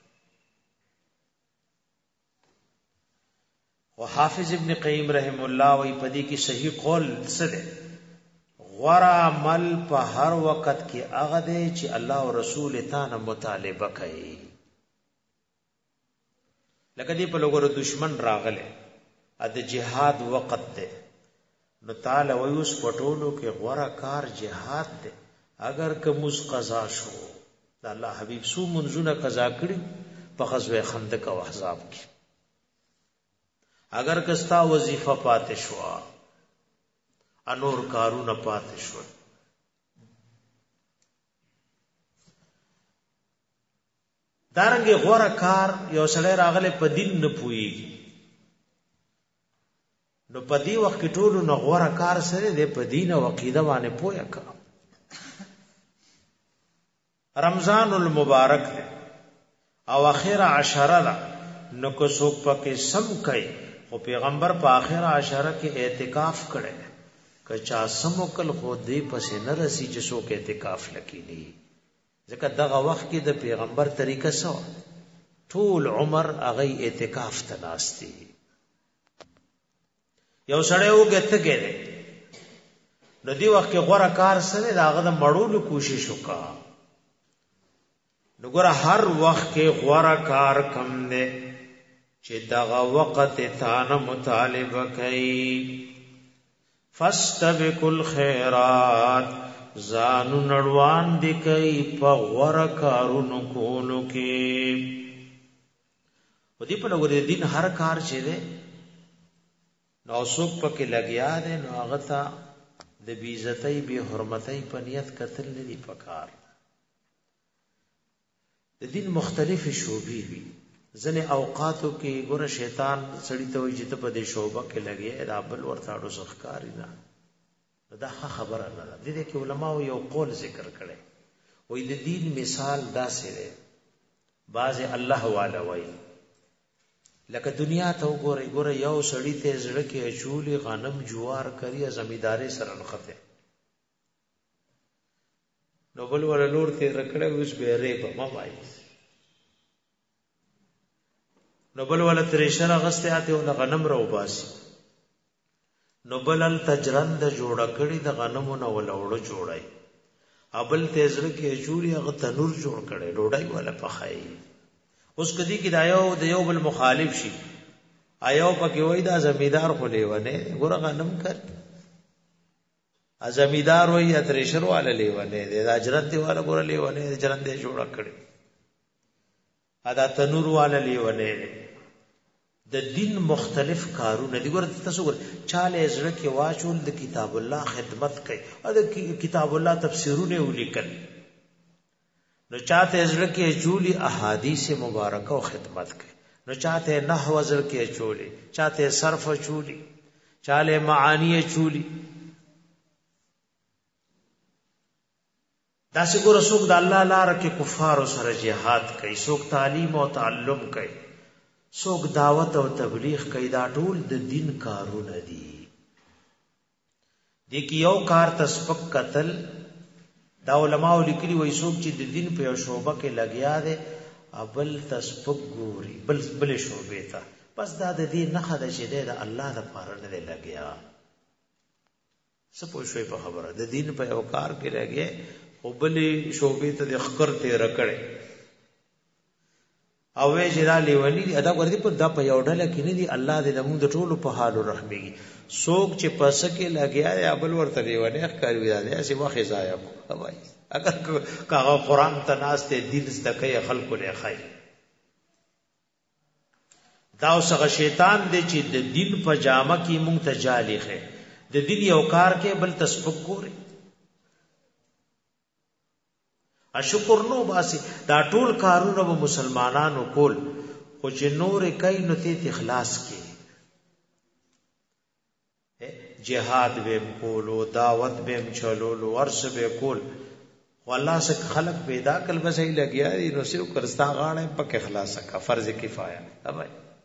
او حافظ ابن قیم رحم الله وی پدې کې صحیح قول څه دی غره عمل په هر وخت کې هغه دی چې الله او رسول تعالی مطالبه کوي لکه دی په لګورو دشمن راغله ا د جهاد وخت دی نو تعالی وی اوس پټولو کې غره کار جهاد دی اگر که مز قضا شو د الله حبیب سو منځونه قضا کړي په غزوه خندق او احزاب کې اگر کستا وظیفه پاتې شو انور کارونه پاتې شو دارنګه غوړه کار یو سړی راغله په دین نه پويږي نو په دې وخت کې ټولو نه غوړه کار سره د په دین او عقیده باندې پوهه کا رمضان المبارک دی او اخر عشره ده نو کو څوک پکې سم کوي او پیغمبر په اخر عشره کې اعتکاف کړي کچا سموکل خو دې پسې نه رسی چې څوک اعتکاف لکېني ځکه دغه وخت کې د پیغمبر طریقه سو ټول عمر هغه اعتکاف ته ناشتي یو سړی وګته کېده نو دی وخت کې غوړه کار سره داغه د مړولو کوشش وکړه نو ګوره هر وخت کې غوړه کار کم نه چې دغه وخت ته نه مطالبه کوي فاستبقوا الخيرات زانو نړوان دی کوي په غوړه کارونو کولو کې و دې په لور دین هر کار چې ده نو څوک پکې لګیا دي نو هغه ته د بیزتۍ به حرمتۍ په نیت قتل نه دی پکار د دین مختلف شوبې وي ځنه اوقاتو کې ګوره شیطان سړی ته وي چې ته په دې شوبه کې لګي دا بل ورته اړو ځخکاری نه دا خبره نه ده د دې کې علما یو قول ذکر کړي وې د دین مثال داسې ده باز الله والا وای لکه دنیا ته وګوره یو سړی ته زړه کې اچولي غنم جوار کړی زمیداری سره نخته نو بل ور لور ته رکړې اوس به ری په ما وای نو بل ول ترشر غسته اته ول غنم رو باسي نو بلل تجرند جوړ کړي د غنمونو ولوړو جوړای ابل تیزر کې چوری هغه تنور جوړ کړي ډوډۍ ولا پخای اوس کدی کې دایو د یو بل مخالف شي آیو پکې وای دا زمیدار خو لیونه ګور غنم کړ ا زمیدار وای اترشر والا لیونه د اجرت والا ګور لیونه جرند جوړ کړي ادا تنور والا لیونه د دین مختلف کارونه دي ګور تاسو ګور چاله زړه کې واچول د کتاب الله خدمت کوي او د کتاب الله تفسیرونه ولیکل نو چاته زړه کې چولی احادیث مبارکه او خدمت کوي نو چاته نحو زړه کې چولی چاته صرف چولی چاله معانی چولی داسې ګور څوک د الله لپاره کې کفار سره jihad کوي څوک تعلیم او تعلم کوي څوک دعوت او تبلیغ کوي دا ټول د دین کارونه دي د کیو کار تسبق قتل دا علماء لیکلي وای څوک چې د دین په یو شوبه کې لګیا دي ابل تسبق ګوري بل شوبه ته پس دا د دې نخه د چې د الله د پاره نه لګیا سپو شوي په خبره د دین په یو کار کې لګي او بلې شوبې ته د خکر ته رکړې او وې چې دا لیونی دي ادا ورته په دا په یو ډله کې نه دي الله دې زموږ د ټولو په حال رحمېږي څوک چې پس کې لګیا یا بل ورته لیونی ښکاری دی چې واخې ځای کو وای اگر کاغه قران ته ناشته دین زده کوي خلکو له خای دا اوسه شیطان دې چې د دین په جامه کې مونږ ته جالي خې د دین یو کار کې بل تسبق ګوري اشکر نو باسي دا ټول کارونه به مسلمانانو کول خو چې نور کوي نو ته اخلاص کې جهاد به کولو دعوت به چلولو ورس به کول والله سے خلق پیدا کل بس ہی لگیا نو سیو کرستا غاړه پک اخلاص کا فرض کفایه اوبای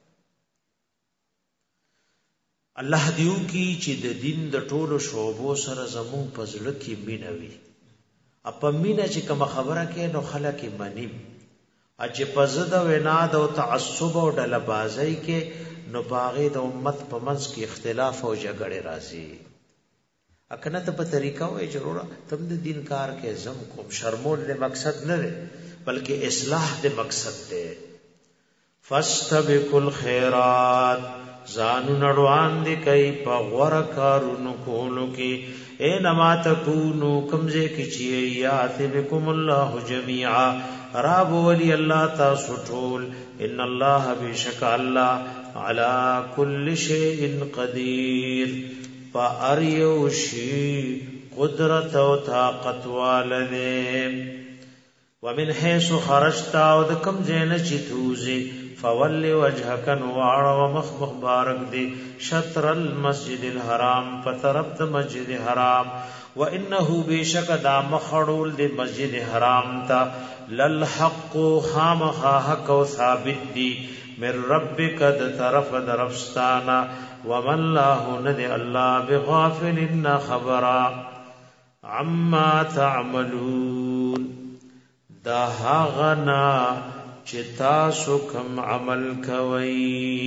الله دیو کی چې د دین د ټولو شعبو سره زمون پزړه کې مینوي اپا مینا چې کوم خبره کې نو خلک منیم اچ پزد او عناد او تعصب او ډلبازۍ کې نو باغې د امت په منځ کې اختلاف او جګړه راځي اکنه ته په طریقه وې ضروره تم د دین کار کې زم کوم شرمول له مقصد نه دی بلکې اصلاح د مقصد دی فاستبقوا الخيرات زانو نړوان دي کوي په غور کارونو کولو کې اینما تکونو کمزه کی چی یات بكم الله جميعا رب ولي الله تاسو ټول ان الله بشک الله على كل شيء قدير فاريوشي قدرت او طاقت والده ومن حيث خرجت او د کم زین چی توزي فول وجهك نوار ومخ بارك دي شطر المسجد الحرام فطربت مسجد حرام وانه بشك دا مخړول دي مسجد حرام تا للحق خامخ حق او ثابت دي من ربك د طرف درفستانا ومن الله ند الله بغافل خبرا عما تعملون دا غنا چې تاسو کوم عمل کوي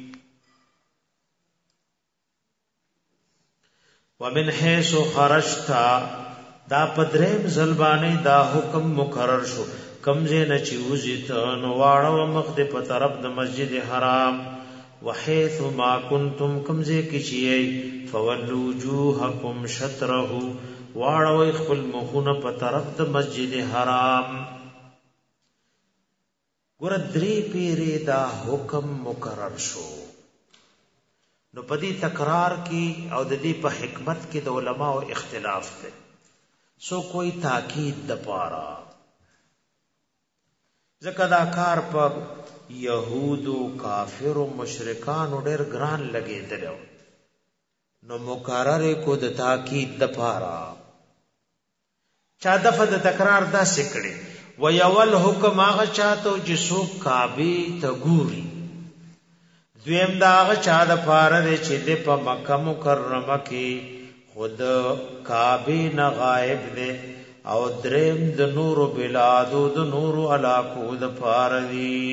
ومن حيث خرجت دا پدریم زلبانی دا حکم مقرر شو کمزه نه چوزیت نو واړو مخ دې په طرف د مسجد حرام وحيث ما كنتم کمزه کی چی فولوا وجوهکم شطره واړو خپل مخونه په طرف د مسجد حرام ګور درې پیری دا حکم مقرر شو نو پدی تکرار کی او د دې په حکمت کې د علماو اختلاف ده سو کوئی تاکید د پاره ځکه دا کار په يهودو کافر او مشرکان ډېر ګران لګیدل نو مقرر کو د تاکید د پاره چا دفه د تکرار دا سکړي ويول حکم هغه چاته چې څوک کعبه ته ګوري دویم دا هغه چا د پاره چې د په مکه مکرمه کې خود کعبه نه غائب دی او دریم د نور بلادو د نور علاقو د پاره دی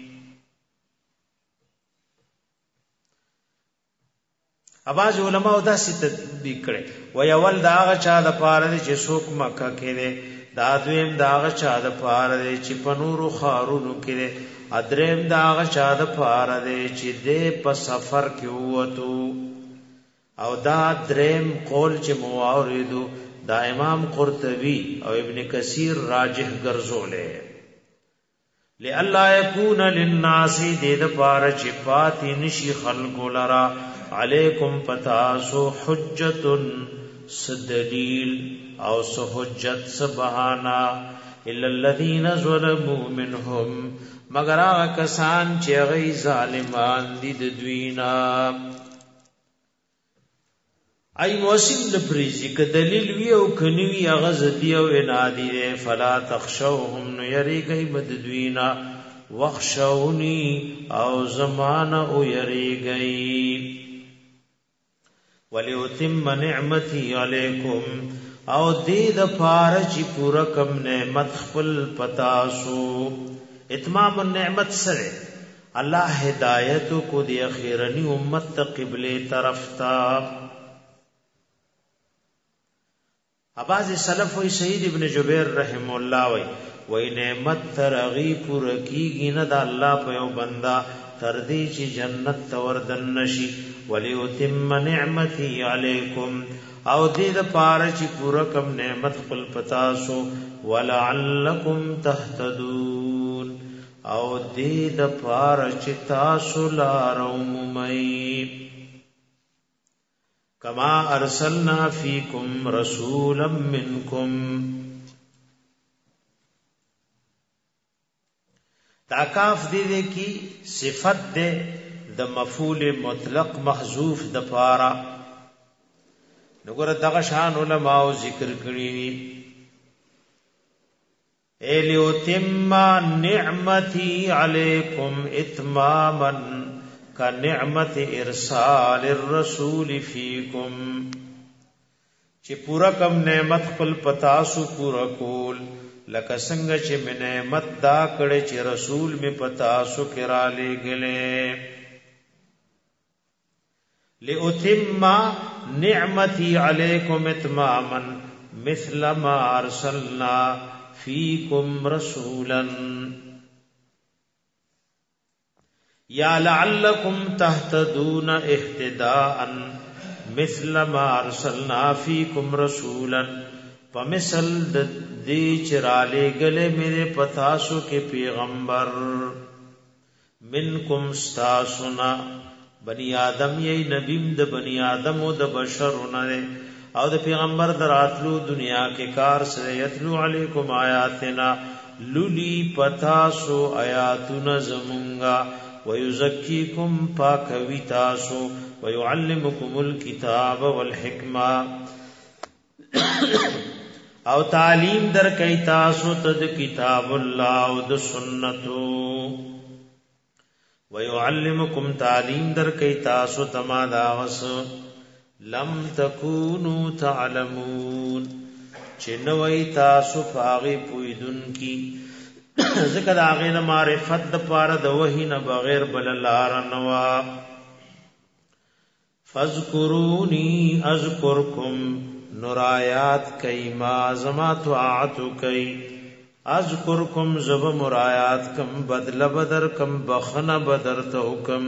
اواز علماء دا ست تطبیق کړي ويول دا هغه چا د پاره چې څوک مکه کې دی دا دویم داغ چا د پاره دی چې په نورو خارونو کې ادریم داغ چا د پاره دی چې د په سفر کې وته او دا دریم قول چې مواردو دا امام قرطبي او ابن کثیر راجح ګرځولې لئلا یکون للناس د پاره چې پاتې نشي خلق لرا علیکم پتاسو حجت سدلیل او سحجت سبحانا الا الذين ظلموا منهم مگر هغه کسان چې غي ظالمان دي د دوینا ای موسم د پریزي ک دلیل وی او کني هغه زدي او انادي فلا تخشوهم نو يريږي مددوینا وخشوني او زمانه او يريږي وليتم نعمتي عليكم او دې د پاره چې پورا کم نعمت خپل پتاسو اتمام النعمت سره الله هدایت کو دی اخیرنی امت ته قبله طرف تا. اباظ سلف وی سید ابن جبیر رحم الله وی نعمت ترغی پور کیږي نه د الله په یو بندا تر دې چې جنت توردن نشي. وليتم نعمتي علیکم او دې د پاره چې پورا کم نعمت خپل پتا سو. ولعلکم تهتدون او دې د پاره چې تاسو لارو مومئ. کما ارسلنا فیکم رسولا منکم. تاکاف دې کی صفت دې د مفعول مطلق محذوف د پارا. نګور دغه شان علماء ذکر کړی الیتم نعمتي علیکم اتماما کنعمت ارسال الرسول فیکم. چې پورا کم نعمت خپل پتا سو پورا کول لکه څنګه چې من نعمت دا کړي چې رسول می پتا سو کرا لګلې. لأتم نعمتي عليكم اتماما مثل ما ارسلنا فيكم رسولا. یا لعلكم تهتدون اهتداء مثل ما ارسلنا فيكم رسولا. فمثل دې چراله گله میرے پتاسو کې پیغمبر منکم استاسنا بنی آدم یې نبیم د بنی آدم او د بشرونه او د پیغمبر دراتلو دنیا کې کار سره یتلو علیکم آیاتنا للی پتاسو آیاتنا زمونگا ویزکیکم پاکوی تاسو ویعلمکم الکتاب والحکمہ او تعلیم در کئی تاسو تد کتاب اللہ او د سنتو. ويعلمكم تعلیم در کئی تاسو تما داغس لم تکونو تعلمون چنوئی تاسو پاغی پویدن کی. ذکر آغین معرفت دا پارا دا وحی نبغیر بلالار نوا. فاذکرونی اذکرکم نرایات کئی ما زما طاعتو کئی. اذکرکم زب مرایات کم بدل بدر کم بخن بدر تو کم.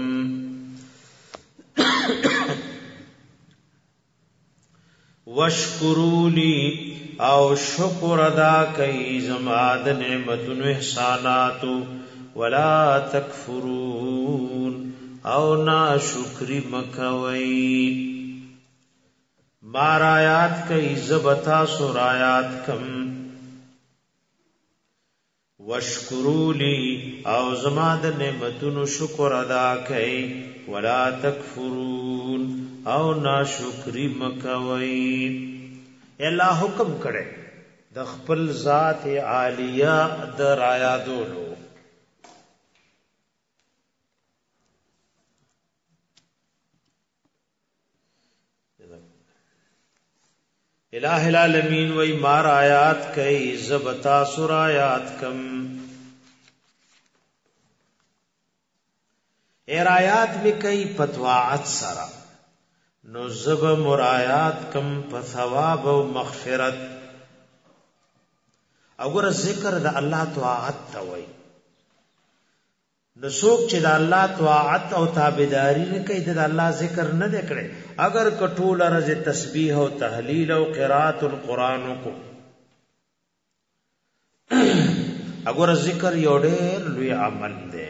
وشکرولی او شکر ادا کئی زماد نعمتن احساناتو. ولا تکفرون او نا شکری مکوئی. مارایات کئی زبتا سرایات کم. وشکرولی او زما د نعمتونو شکر ادا کئ. ولا تکفرون او ناشکری مکوئ. الله حکم کړي د خپل ذات عالیه د رایادولو. الہ العالمین وی مار آیات کئی زبتا سر آیات کم. ایر آیات میں کئی پتواعت سرا نو زب مرایات کم پثواب و مغفرت. اگر ذکر دا اللہ طاعت توئی نسوک چې د الله طاعت او تابعداري نه کوي د الله ذکر نه وکړي. اگر کټول رز تسبیح او تهلیل او قرات القرآن کو اگر ذکر یو ډېر لوی عمل دی.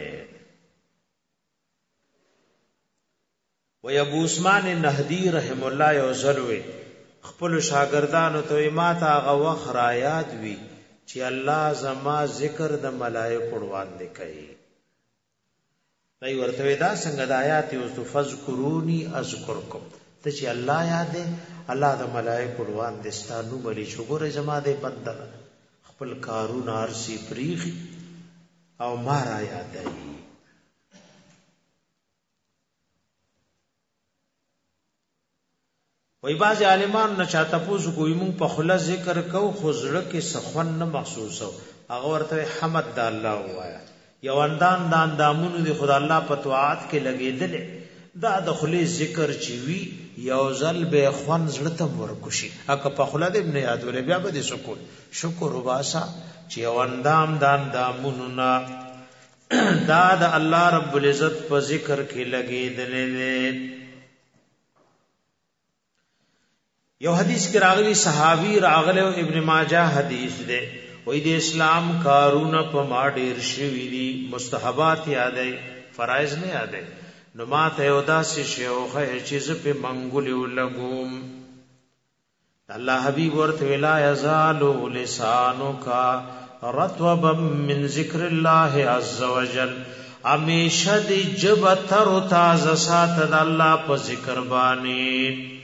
و ابو عثمان النهدی رحم الله یو زلوي خپل شاګردانو ته ما ته هغه وخت را یاد وی چې الله زما ذکر د ملائکه وړاندې کوي. نئی ورته دا څنګه د آیات او فذکرونی اذکرکم ته چې الله یاد الله د ملائکه وړاندې ستانو بلی شکر زما دې بندل خپل کارون ارسی پریخ او ما را یاد ای. وای باز عالمان نه چاته پوز کوی مون په خله ذکر کو خو زړه کې سخن نه محسوسو. هغه ورته حمد د الله وایا یو اندام د اندامونو دی خدای الله په طاعت کې لګېدل دا د خلی ذکر چې وی یو ځل به خوان زړه ته ورکوشي اګه په خلا دې نه یادول بیا به سکون شکر وباسا چې یو اندام د اندامونو نا دا د الله رب العزت په ذکر کې لګېدل یو حدیث کې راغلی صحابي راغله ابن ماجه حدیث دی وې د اسلام کارونه په ما ډیر شوی دي مستحبات یادې فرایض نه یادې نو ما ته یو داسې شیوخه چې ز په منګولې ولګوم الله حبیب ورته ویلا یزال لسانک رطبا من ذکر الله عز وجل همیشه دی جب تر تازه سات د الله په ذکر باندې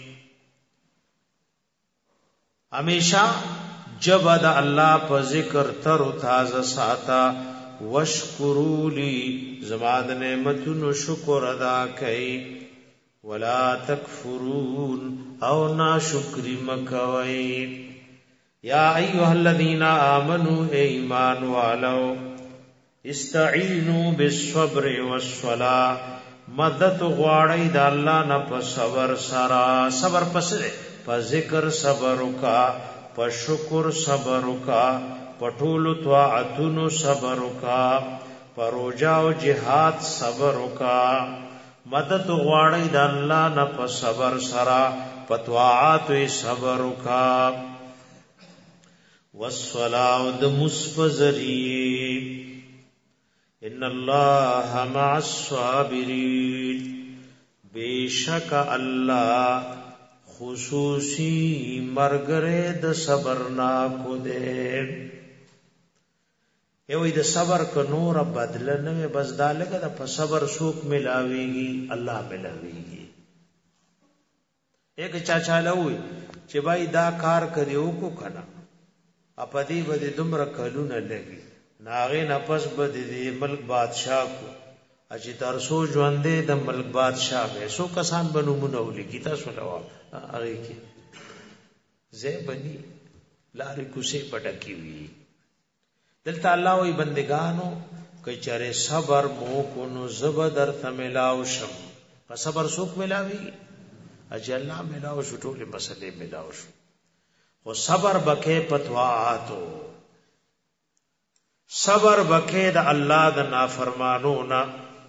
همیشه جب د الله په ذکر تر تازه ساته وشکروا لی زماد نعمتونو شکر ادا کئ ولا تکفرون او ناشکری مکوئ یا ایها الذین آمنوا ایمان والو استعینوا بالصبر والصلاة مدد غواړی د الله نه په صبر سره صبر پسره په ذکر صبر وکا په شکر صبر وکا پټولو طاعتونو صبر وکا پروجا او جهاد صبر وکا مدد غواړی د الله نه په صبر سره په طاعات صبر وکا والصلاة د مسفزری ان الله مع الصابرین بیشک الله خصوصی مرګره د صبر نا کو دے یوې د صبر کو نور بدل نه بس دالګه د صبر سوک ملاويږي الله ملاويږي یک چاچا لوي چې بھائی دا کار کړیو کو کنا اپدی بده دمر کلونه لګي ناغه نفس بده دی ملک بادشاہ کو اجي ترسو ژوندې د ملک بادشاہ به سو کسان بنو منولي کی تاسو لوا هغه کی زه بني لارې کوسه پټکی وی دلته الله وی بندگانو که چره صبر مو کو نو زبدر تملاو شم په صبر سوک ملاوي اجي الله ملاو شو ټول مسلې ملاو شو خو صبر بکې پتواتو صبر بکې د الله د نافرمانو نه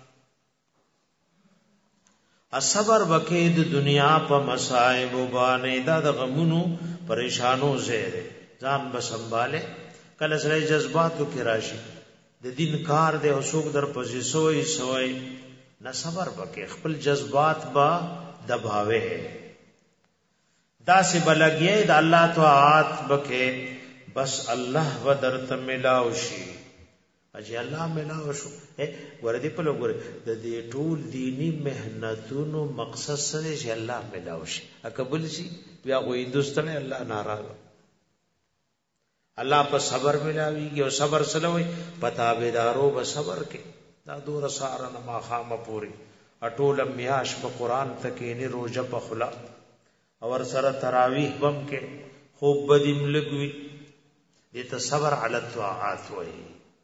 صبر بکې د دنیا په مصائب باندې د غمونو پریشانو زیره ځان به سنباله کله سره جذباتو کې راشي د دین کار د اوسوک در پځې سوې نه صبر بکې خپل جذبات با دباوه دا سه بلګي د الله طاعت بکې بس الله ودرت ملاو شي اجي الله ملاو شو ورته په لګور د دې ټول دینی مهنتونو مقصد سره چې الله ملاو شي اقبل شي بیا غوي دوستنه الله ناراضه الله په صبر ملاويږي او صبر سره وي پتاویدارو به صبر کې دا دور سارنه ما خامه پوری اټول میاش په قران تکې نه روزه په خلا اور سره تراویح بم کې خوب بدیم لګوي دې ته صبر علی الطاعات وای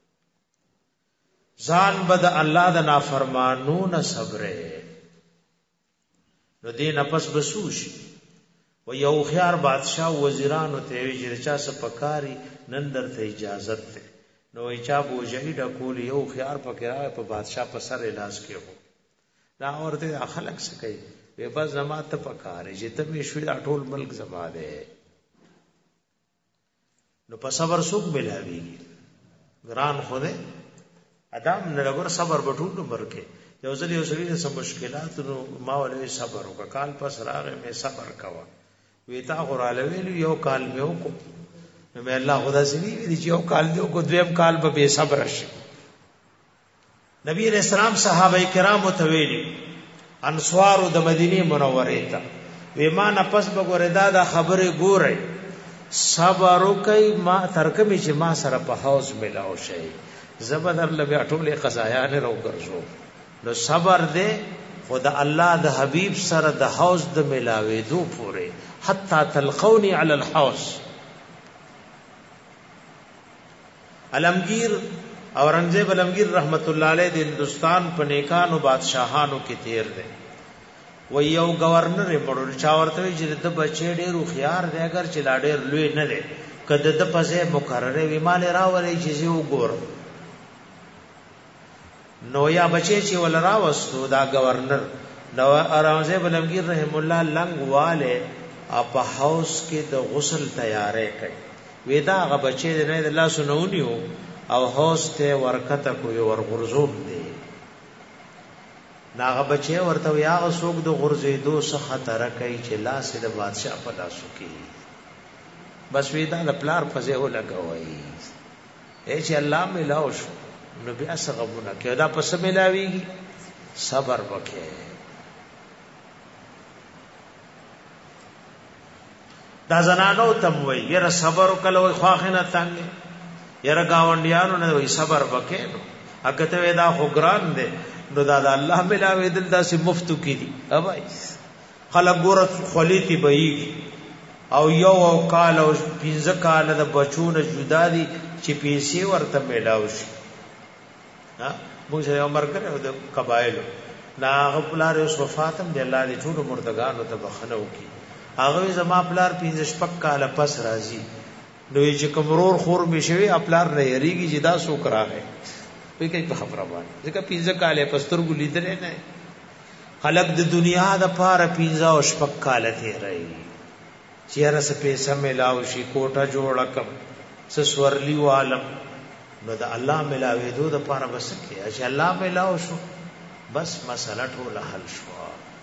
ځان بد الله د نافرمانو نه صبر نو دې نفس بسوش و یو خيار بادشاہ وزیرانو ته ویل چا څه پکاري نن درته اجازت ده نو چا بوجهی ډکول یو خيار پکې په بادشاہ په سر علاج کېو دا اورته خلک څه کوي به بس زما ته پکاري چې ته می شوي ټول ملک زما ده نو په صبر سوق ملاوي ګران خوده ادم نه لګور صبر بټول مرکه یو ځل یو سړي سم مشکلات نو ما ولې صبر وکړ کال پس راغې مې صبر کوا ویتا غراله ویل یو کال مې وکړ نو مې الله خدا سړي دې چې یو کال دې کو دویم کال به صبر شي نبی رسول الله صحابه کرام ته ویلي انصار د مدینه منوره ته وې ما نفس بګورې دا خبره ګورې صبر کوي ما ترکمې چې ما سره په حوض ملاو شي زبردر لبیا ټوله قضایان رو ګرځو نو صبر دې خدا الله د حبیب سره د حوض د ملاوي دو پوره حتا تلقوني على الحوض علمگیر اورنګزیب علمگیر رحمت الله علیه د هندستان په نیکانو بادشاہانو کې تیر دی و یو گورنر مړ چا ورته چې د بچی ډیر خيار دی اگر چې لا ډیر لوی نه دی کده د پځه مقرره ویمال راولې چې زه وګور نو یا بچی چې ول راوستو دا گورنر نو اورنګزیب علمگیر رحم الله لنګ والے په هاوس کې د غسل تیارې کوي ودا غ بچی نه الله سنونیو او هاوس ته ورکته کوي ورغرزوم دی ناغه بچي ورته یا غسوک د غرزیدو څخه خطر کوي چې لاس د بادشاہ په لاسو کې بس ودا د پلار فزه ولګوي اے چې الله ملاو شو نو بیا څنګه کې دا پس ملاويږي صبر وکړي دا زنانو تموي یره صبر وکړو خواخنه څنګه یره گاونډیانو نه وي صبر وکړي نو اګه ته دا خوګران دي نو دا الله ملاوي دل داسې مفتو کی دي اوبای خلک ګور خلیتی بهي او یو او کال او 15 کال د بچونه جدا دي چې پیسې ورته ملاوي شي ها موږ یو مرګره د قبایل نا غپلار اوس وفاتم دی الله دې ټول مردگانو ته بخنو کی هغه زما پلار 15 کال پس راځي نو چې کومرور خور بشوي خپلار نه یریږي چې دا سو کراغه وی کوي په خبره باندې ځکه 15 کال پستر ګو لیدل نه خلق د دنیا د پاره 15 او شپک کال ته رہی چیرې څه پیسې ملاو شي کوټه جوړکم څه سورلی عالم نو د الله ملاوي دو د پاره بس کې چې الله ملاو شو بس مسله ټول حل شو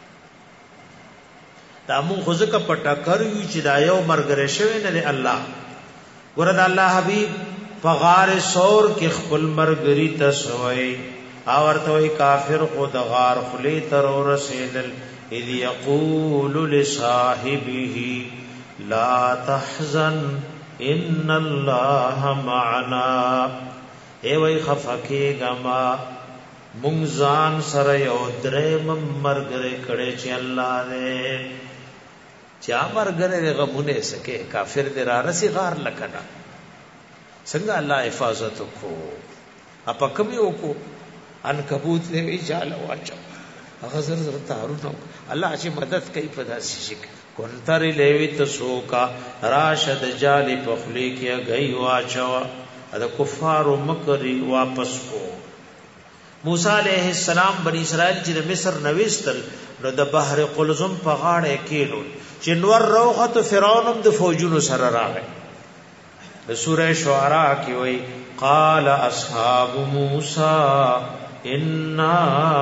دا مون خو ځکه پټاکر یو چې دا یو مرګره شوی نه الله ګور د الله حبيب فغار سور کې خپل مرګري تسوي او ورته کافر خود غار خلی تر رسیدل اذ یقول لصاحبه لا تحزن ان الله معنا ای وای خفکه غما مونږ سره یو درې مرګره کړي چې الله دې چا مرګره غمونه سکے کافر دې را رسی غار لکنا څنګه الله حفاظت کو اپا کمی وکو عنکبوت له وی جاله واچو هغه زر زر تارونو الله چې مدد کوي په داسې شي کونتر لوي تسوکا راشد جالی په خلی کې گئی واچو دا کفار مکر واپس کو موسی علیہ السلام بنی اسرائیل چې د مصر نوستل نو د بحر قلزم په غاړه کېلو چې نور روغه فرعون د فوجونو سره راغی سورہ شعراء کی وئی قال اصحاب موسی انا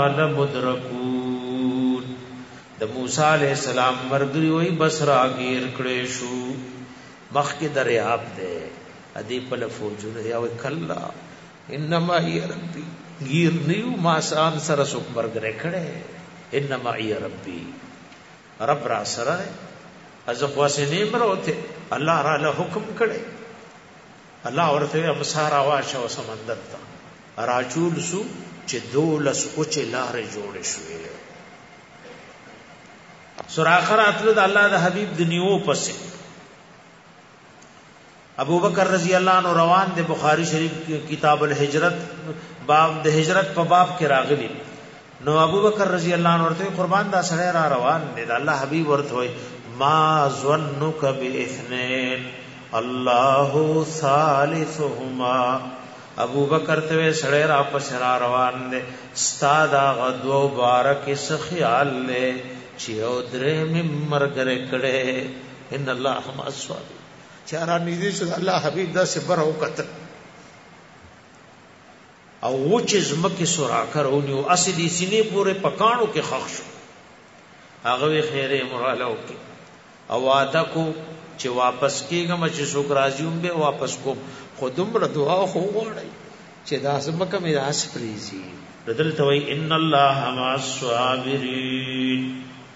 لمدرکون د موسی علیہ السلام مرګري وئی بس راگیر کړي شو مخ کې دریاب ده ادي په فوجونه یا وئی کلا انما ای ربی غیر نیو ما سان سره سو مرګره کړي انما ای ربی رب را سره از خواسنی مروته الله را له حکم کړي الله ورته امسار واشه او سمندر ته راجول سو چې دولس اوچ لارې جوړې شوې سورہ اخر اتل د الله د حبیب د نیو پسې ابو بکر رضی الله عنه روان د بخاری شریف کتاب الهجرت باب د هجرت په باب کې راغلی نو ابو بکر رضی الله عنه ورته قربان دا سره را روان دي د الله حبیب ورته وای ما ظنک باثنين الله ثالثهما ابو بکر ته سړی را پس را روان دي استاد غدو بارک اس خیال له چې او درې مرګره کړه ان الله ما اسواد چارا نږدې شو الله حبیب دا صبر او کتل او وچ زمکه سورا کرونیو اصلي سینې پورې پکانو کې خښ شو هغه خیره مراله وکي او وعده کو چې واپس کېږم چې څوک راځوم به واپس کوم خودم را دعا خو وړي چې دا زمکه مې راس پریزي بدل توي ان الله مع الصابرين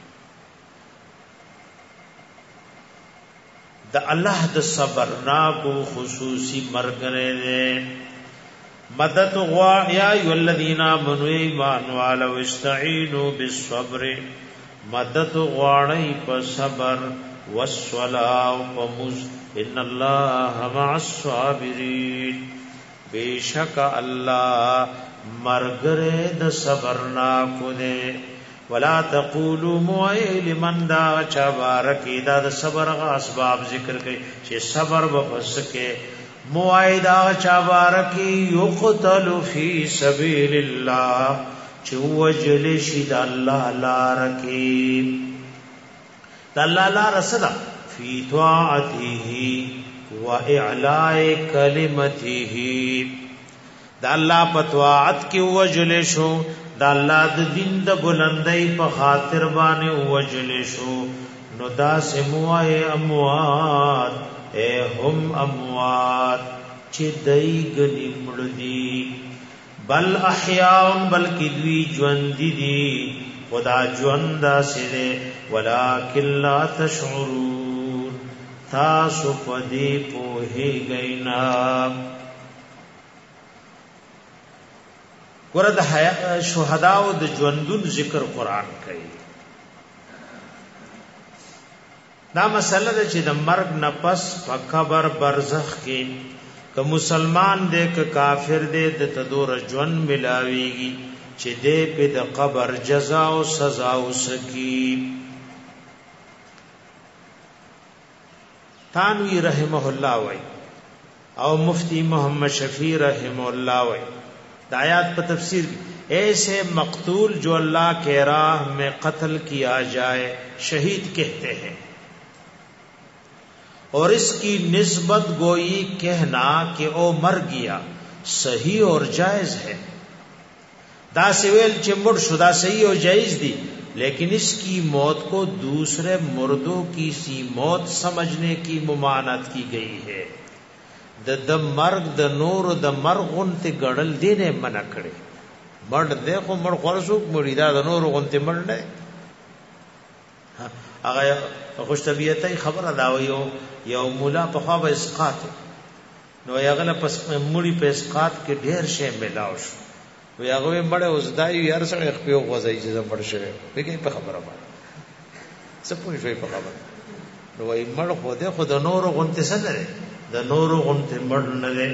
د الله د صبر ناکو خصوصي مرګره ده مدد غوا یا ای الذین آمنوا ایمان والو استعینوا بالصبر مدد غواړی په صبر والصلاة ومز ان الله مع الصابرین بیشک الله مرګره د صبرنا کو دے ولا تقولوا موئل لمن دا چا بارکی دا د صبر غ اسباب ذکر کړي چې صبر وبسکه موعدا چا بارکی یقتل فی سبیل الله چې وجل شید الله لارکی د الله لار صدا فی طاعته و اعلاء کلمته د الله په طاعت کې وجل شو د الله د دین د بلندۍ په خاطر باندې وجل شو نو دا سموای اموات اے هم اموات چې دای غنی مړدي بل احیاء بلکې دوی ژوند دي خدا ژوند سره ولکن لا تشعرون تاسو پدې پوهیږئ نه ورته شهدا او د ژوندون ذکر قران کوي دا مسله ده چې د مرګ نفس په قبر برزخ کې که مسلمان دې که کافر دې د تدور ژوند ملاويږي چې دې په د قبر جزاء او سزا وسکي تانوی رحمه الله وای او مفتی محمد شفیع رحمه الله وای د آیات په تفسیر ایسے مقتول جو اللہ کے راہ میں قتل کیا جائے شہید کہتے ہیں اور اس کی نسبت گوئی کہنا کہ او مر گیا صحیح اور جائز ہے دا سویل چې مړ شو دا صحیح اور جائز دی لیکن اس کی موت کو دوسرے مردوں کی سی موت سمجھنے کی ممانعت کی گئی ہے د مرګ د نور د مرغون ته ګړل دینه منع کړي مړ دې خو مړ خورسوک مریدا د نور غون ته مړ نه هغه خوش طبيعتي خبره دا ویو یو مولا په خوا به اسقاط نو یغله پس مړی په اسقاط کې ډیر شی ملاو شو وی هغه مړ اوس دایو یار سره خپل غوځي چې مړ شوی وګي په خبره باندې څه پوه شوی په خبره نو وی مړ خو دې خو د نور غون ته سره د نور غنته مړ نه ده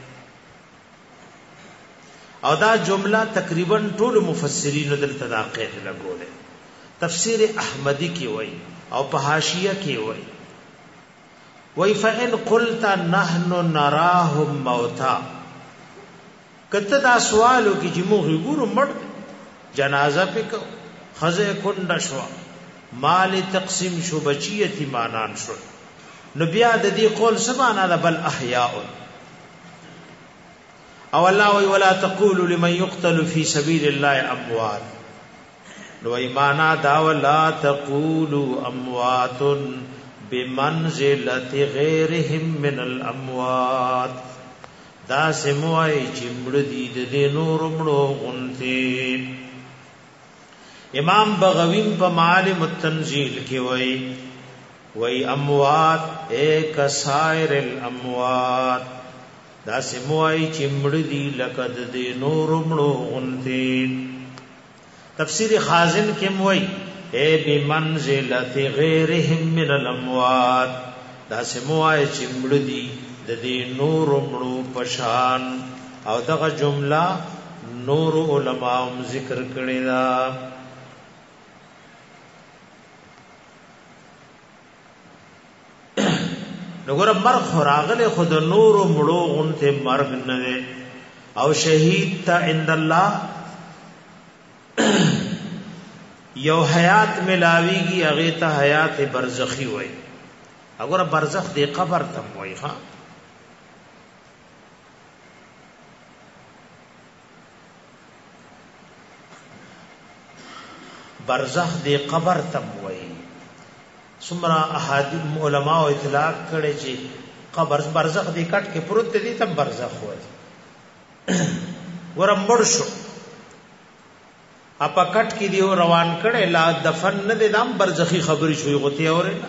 او دا جمله تقریبا ټول مفسرین دلته دا قید لګولې تفسیر احمدی کې وای او په حاشیه کې وای فإن قلت نحن نراهم موتا کته دا سوالو کې چې موږ ګورو مړ جنازه پکو خزه کند شو مال تقسیم شو بچی یتیمانان شو نو بیا د دې قول سبحانه ده بل احیاء او الله ولا تقولوا لمن يقتل في سبيل الله اموات نو ایمانا دا ولا تقولوا اموات بمنزله غيرهم من الاموات دا سموای چې مړ دي د نور مړو غنته امام بغوی په معالم التنزیل کې وای اموات ایک سائر الاموات دا سموای چې مړ دي لکه د نور مړو غنته تفسیر خازن کې موي اے بمنزله غیرهم من الاموات دا سموای چې مړ دي د نور مړو پشان او دغه جمله نور علماء ذکر کړی دا نګور مرغ خراغله خود نور مړو غنته مرغ نه او شهید تا عند الله یو حیات ملاویږي هغه ته حیات برزخی وای وګوره برزخ دی قبر تم وای ها برزخ دی قبر تم وای سمرا احادیث علماء او اطلاق کړي چې قبر برزخ دی کټ کې پروت دی تم برزخ وای ورم مړ شو اپا کټ کې دی روان کړي لا دفن نه دي دام برزخی خبري شوی غوتی اورنه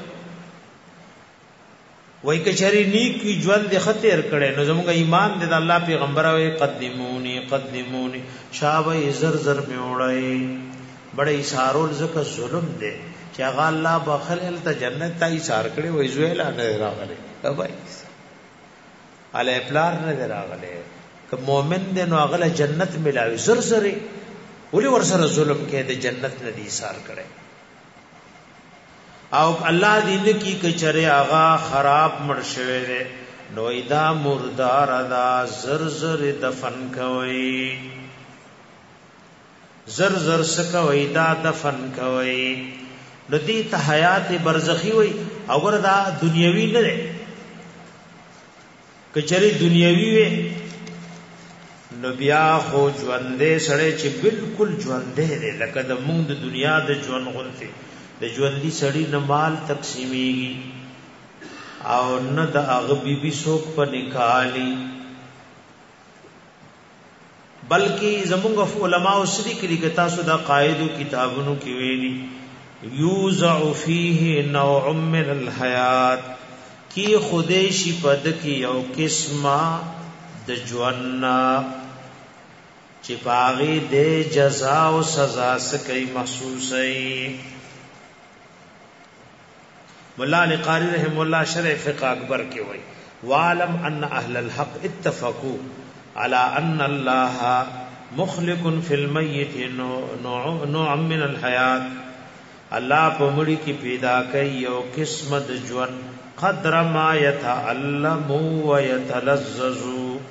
وای کچری نیک ژوند د خطر کړي نو زموږ ایمان د الله پیغمبر او قدمونی قدمونی شابه زر زر می وړای بڑے اشارول زکه ظلم دی چې هغه الله بخل ته جنت ته اشار کړي وای زویل نه راغله بای علی پلار نه راغله که مؤمن دی نو هغه جنت ملاوي زر زر ولی ور سره ظلم کې د جنت نه دی سار کړي او الله دې نه کی کچره هغه خراب مرشوي دی نو ایدا مردار ادا زر زر دفن کوي زر زر سکوي دا دفن کوي نو دې ته حیات برزخی وي او وردا دنیوي نه ده کچري دنیوي وي نو بیا خو ژوندې سړی چې بالکل ژوندې دی لکه د موږ د دنیا د ژوند غونته د ژوندۍ سړی نه مال تقسیمېږي او نه د هغه بیبي څوک په نکالي بلکې زموږ علماء سړي کې لیکي تاسو دا قاعده کتابونو کې ویلي یوزع فیه نوع من الحیات کی خودشی پد کی یو قسمه د ژوندنا چې پاغي د جزاء او سزا سکي محسوسي مولا علی قاری رحم الله شرح فقہ اکبر کې وای وعلم ان اهل الحق اتفقوا على ان الله مخلق في الميت نوع من الحیات الله په مړي کې پیدا کوي یو قسم د ژوند قدر ما يتعلم ويتلذذ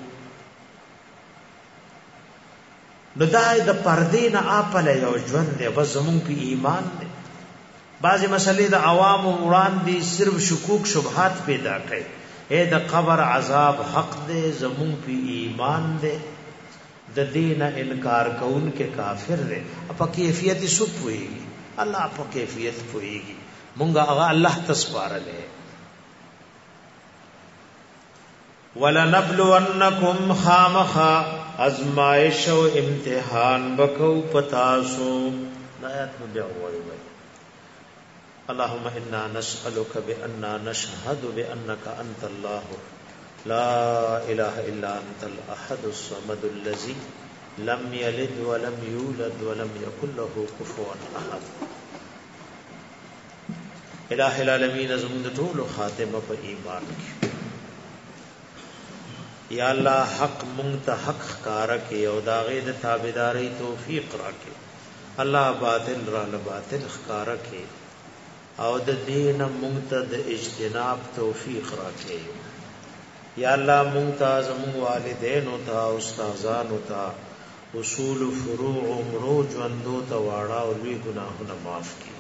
نو دای د پردې نه اپل یو ژوند دی بس زمون په ایمان دی بعضی مسلې د عوام وړاندې صرف شکوک شبهات پیدا کوي اے د قبر عذاب حق دی زمون په ایمان دی د دین انکار کون کې کافر دی په کیفیت سب ویږي الله په کیفیت پويږي مونږه هغه الله تسپارلې ولنبلونکم خامخا ازمائش او امتحان بکو پتاسو آیات میں بیا وایي اللهم انا نسألك بأننا نشهد بأنك انت الله لا اله الا انت الاحد الصمد الذي لم يلد ولم يولد ولم يكن له كفوا احد الہ العالمین زموږ ټول خاتمه په ایمان کې یا الله حق مونږ ته حق ښکارا کې او داغه د تابعداري توفیق راکې الله باطل را نه باطل ښکارا کې او د دین مونږ ته د اجتناب توفیق راکې یا الله مونږ ته زموږ والدین او ته استادان او ته اصول فروع عمرو ژوندو ته واړه او لوی ګناهونه معاف کړي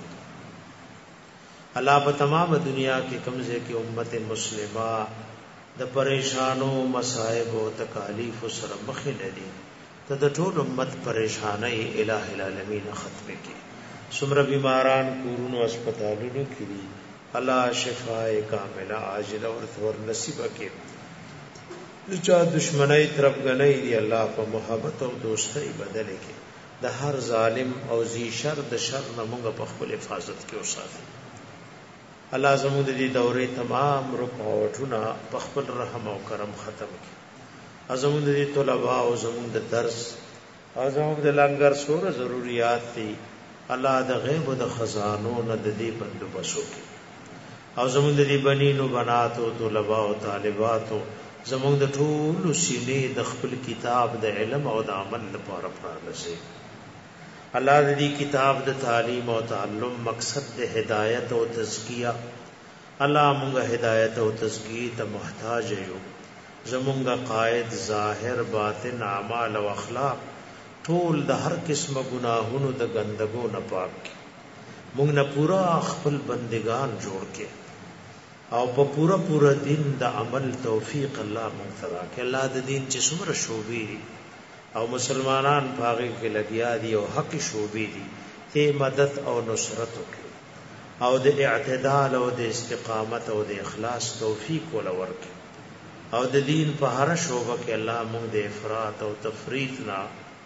الله په تمام دنیا کې کمزې کې امت مسلمه د پریشانو مصائب او تکالیف سره مخ نه دي ته د ټول امت پریشانای الہ العالمین ختم کړي څومره بیماران کورونو هسپتالونو کې دي الله شفاء کامله عاجله ور نصیب کړي چا دشمنی طرف غنی دی الله په محبت او دوستۍ بدل کړي د هر ظالم او ذی شر د شر نه موږ په خپل حفاظت کې اوساتو الله زموږ د دې دورې تمام رکوټونه په خپل رحم او کرم ختم کړي زموږ د دې طلباء او زموږ د درس او زموږ د لنګر سره ضرورت دي الله د غیب او د خزانو نه د دې بندوبست وکړي او زموږ د دې بنینو بناتو طلباء او طالباتو زموږ د ټول سینې د خپل کتاب د علم او د عمل لپاره پرانځي الله دې کتاب د تعلیم او تعلم مقصد د هدایت او تزکیه الله موږ هدایت او تزکیه ته محتاج یو زموږ قائد ظاهر باطن اعمال او اخلاق ټول د هر قسمه گناهونو د ګندګو نه پاک موږ نه پورا خپل بندگان جوړ کې او په پورا دین د عمل توفیق الله مونږ ته راکړي الله د دین چې څومره شوبې او مسلمانان پاغي کې لګیا دي او حق شوبې دي ته مدد او نصرت وکړي او د اعتدال او د استقامت او د اخلاص توفیق ولورکړي او د دین په هر شوبه کې الله مونږ د افراط او تفریط نه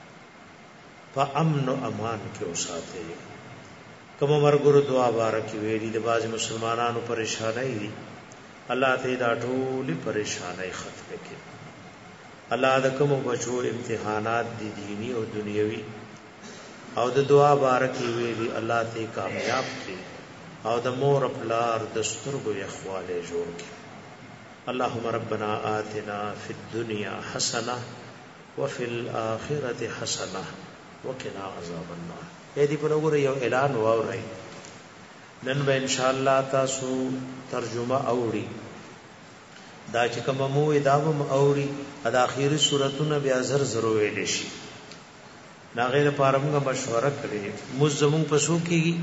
په امن او امان کې اوساته کوم مرګرو دعا بارکی ویلي د باز مسلمانانو پریشانای دي الله ته دا ټول پریشانای ختم کړي الله د کوم بچو امتحانات دي دینی او دنیوي او د دعا بارکی ویلي الله ته کامیاب کړي او د مور خپلار د سترګو یخواله جوړ کړي اللهم ربنا آتنا فی الدنيا حسنه وفي الاخره حسنه وقنا عذاب النار. دې په وګوره یو اعلان واورئ. نن به ان شاء الله تاسو ترجمه اوري دا چې کوم مو اداوم اوري د اخیری سوراتونه بیا زر زرو ویل شي. نا غیر پارمغه مشوره کړی مزمون پسو کیږي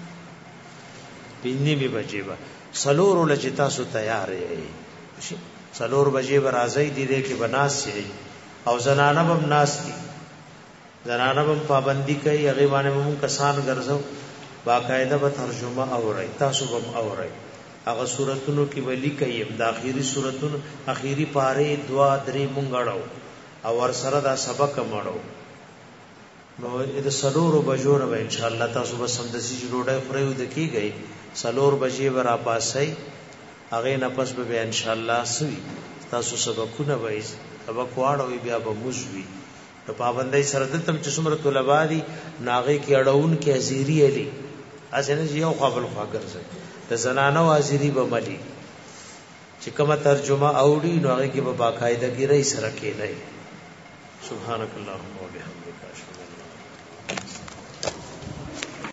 پینې به بچي با سلور ول چې تاسو تیار یې سلور بجې به راځي دې کې بناس شي او زنانه بم ناس دي زنانه بم پابندي کوي هغه باندې مون کسان ګرځو باقاعده به ترجمه اوري تاسو بم اوري هغه سوراتونو کې ولی کوي د اخیری سوراتونو اخیری پاره دعا درې مونږړو او ور سره دا سبق مړو نو د سلور بجو نه ان شاء الله تاسو به سمدسي جوړه خوريو د کیږي سلور بجې ورا پاسي هغه نه پس به ان شاء الله سوي تاسو سبقونه وایي سبق واړوي بیا به موږ په پابندۍ سره د تم چې څومره طلبه دي ناغه کې اړون کې ازيري علي اسنه یو قابل خواګرځي د زنانو ازيري به ملي چې کومه ترجمه اوړي نو هغه کې به باقاعده کې رئیس سره کېلای. سبحانك اللهم وبحمدك اشهد ان لا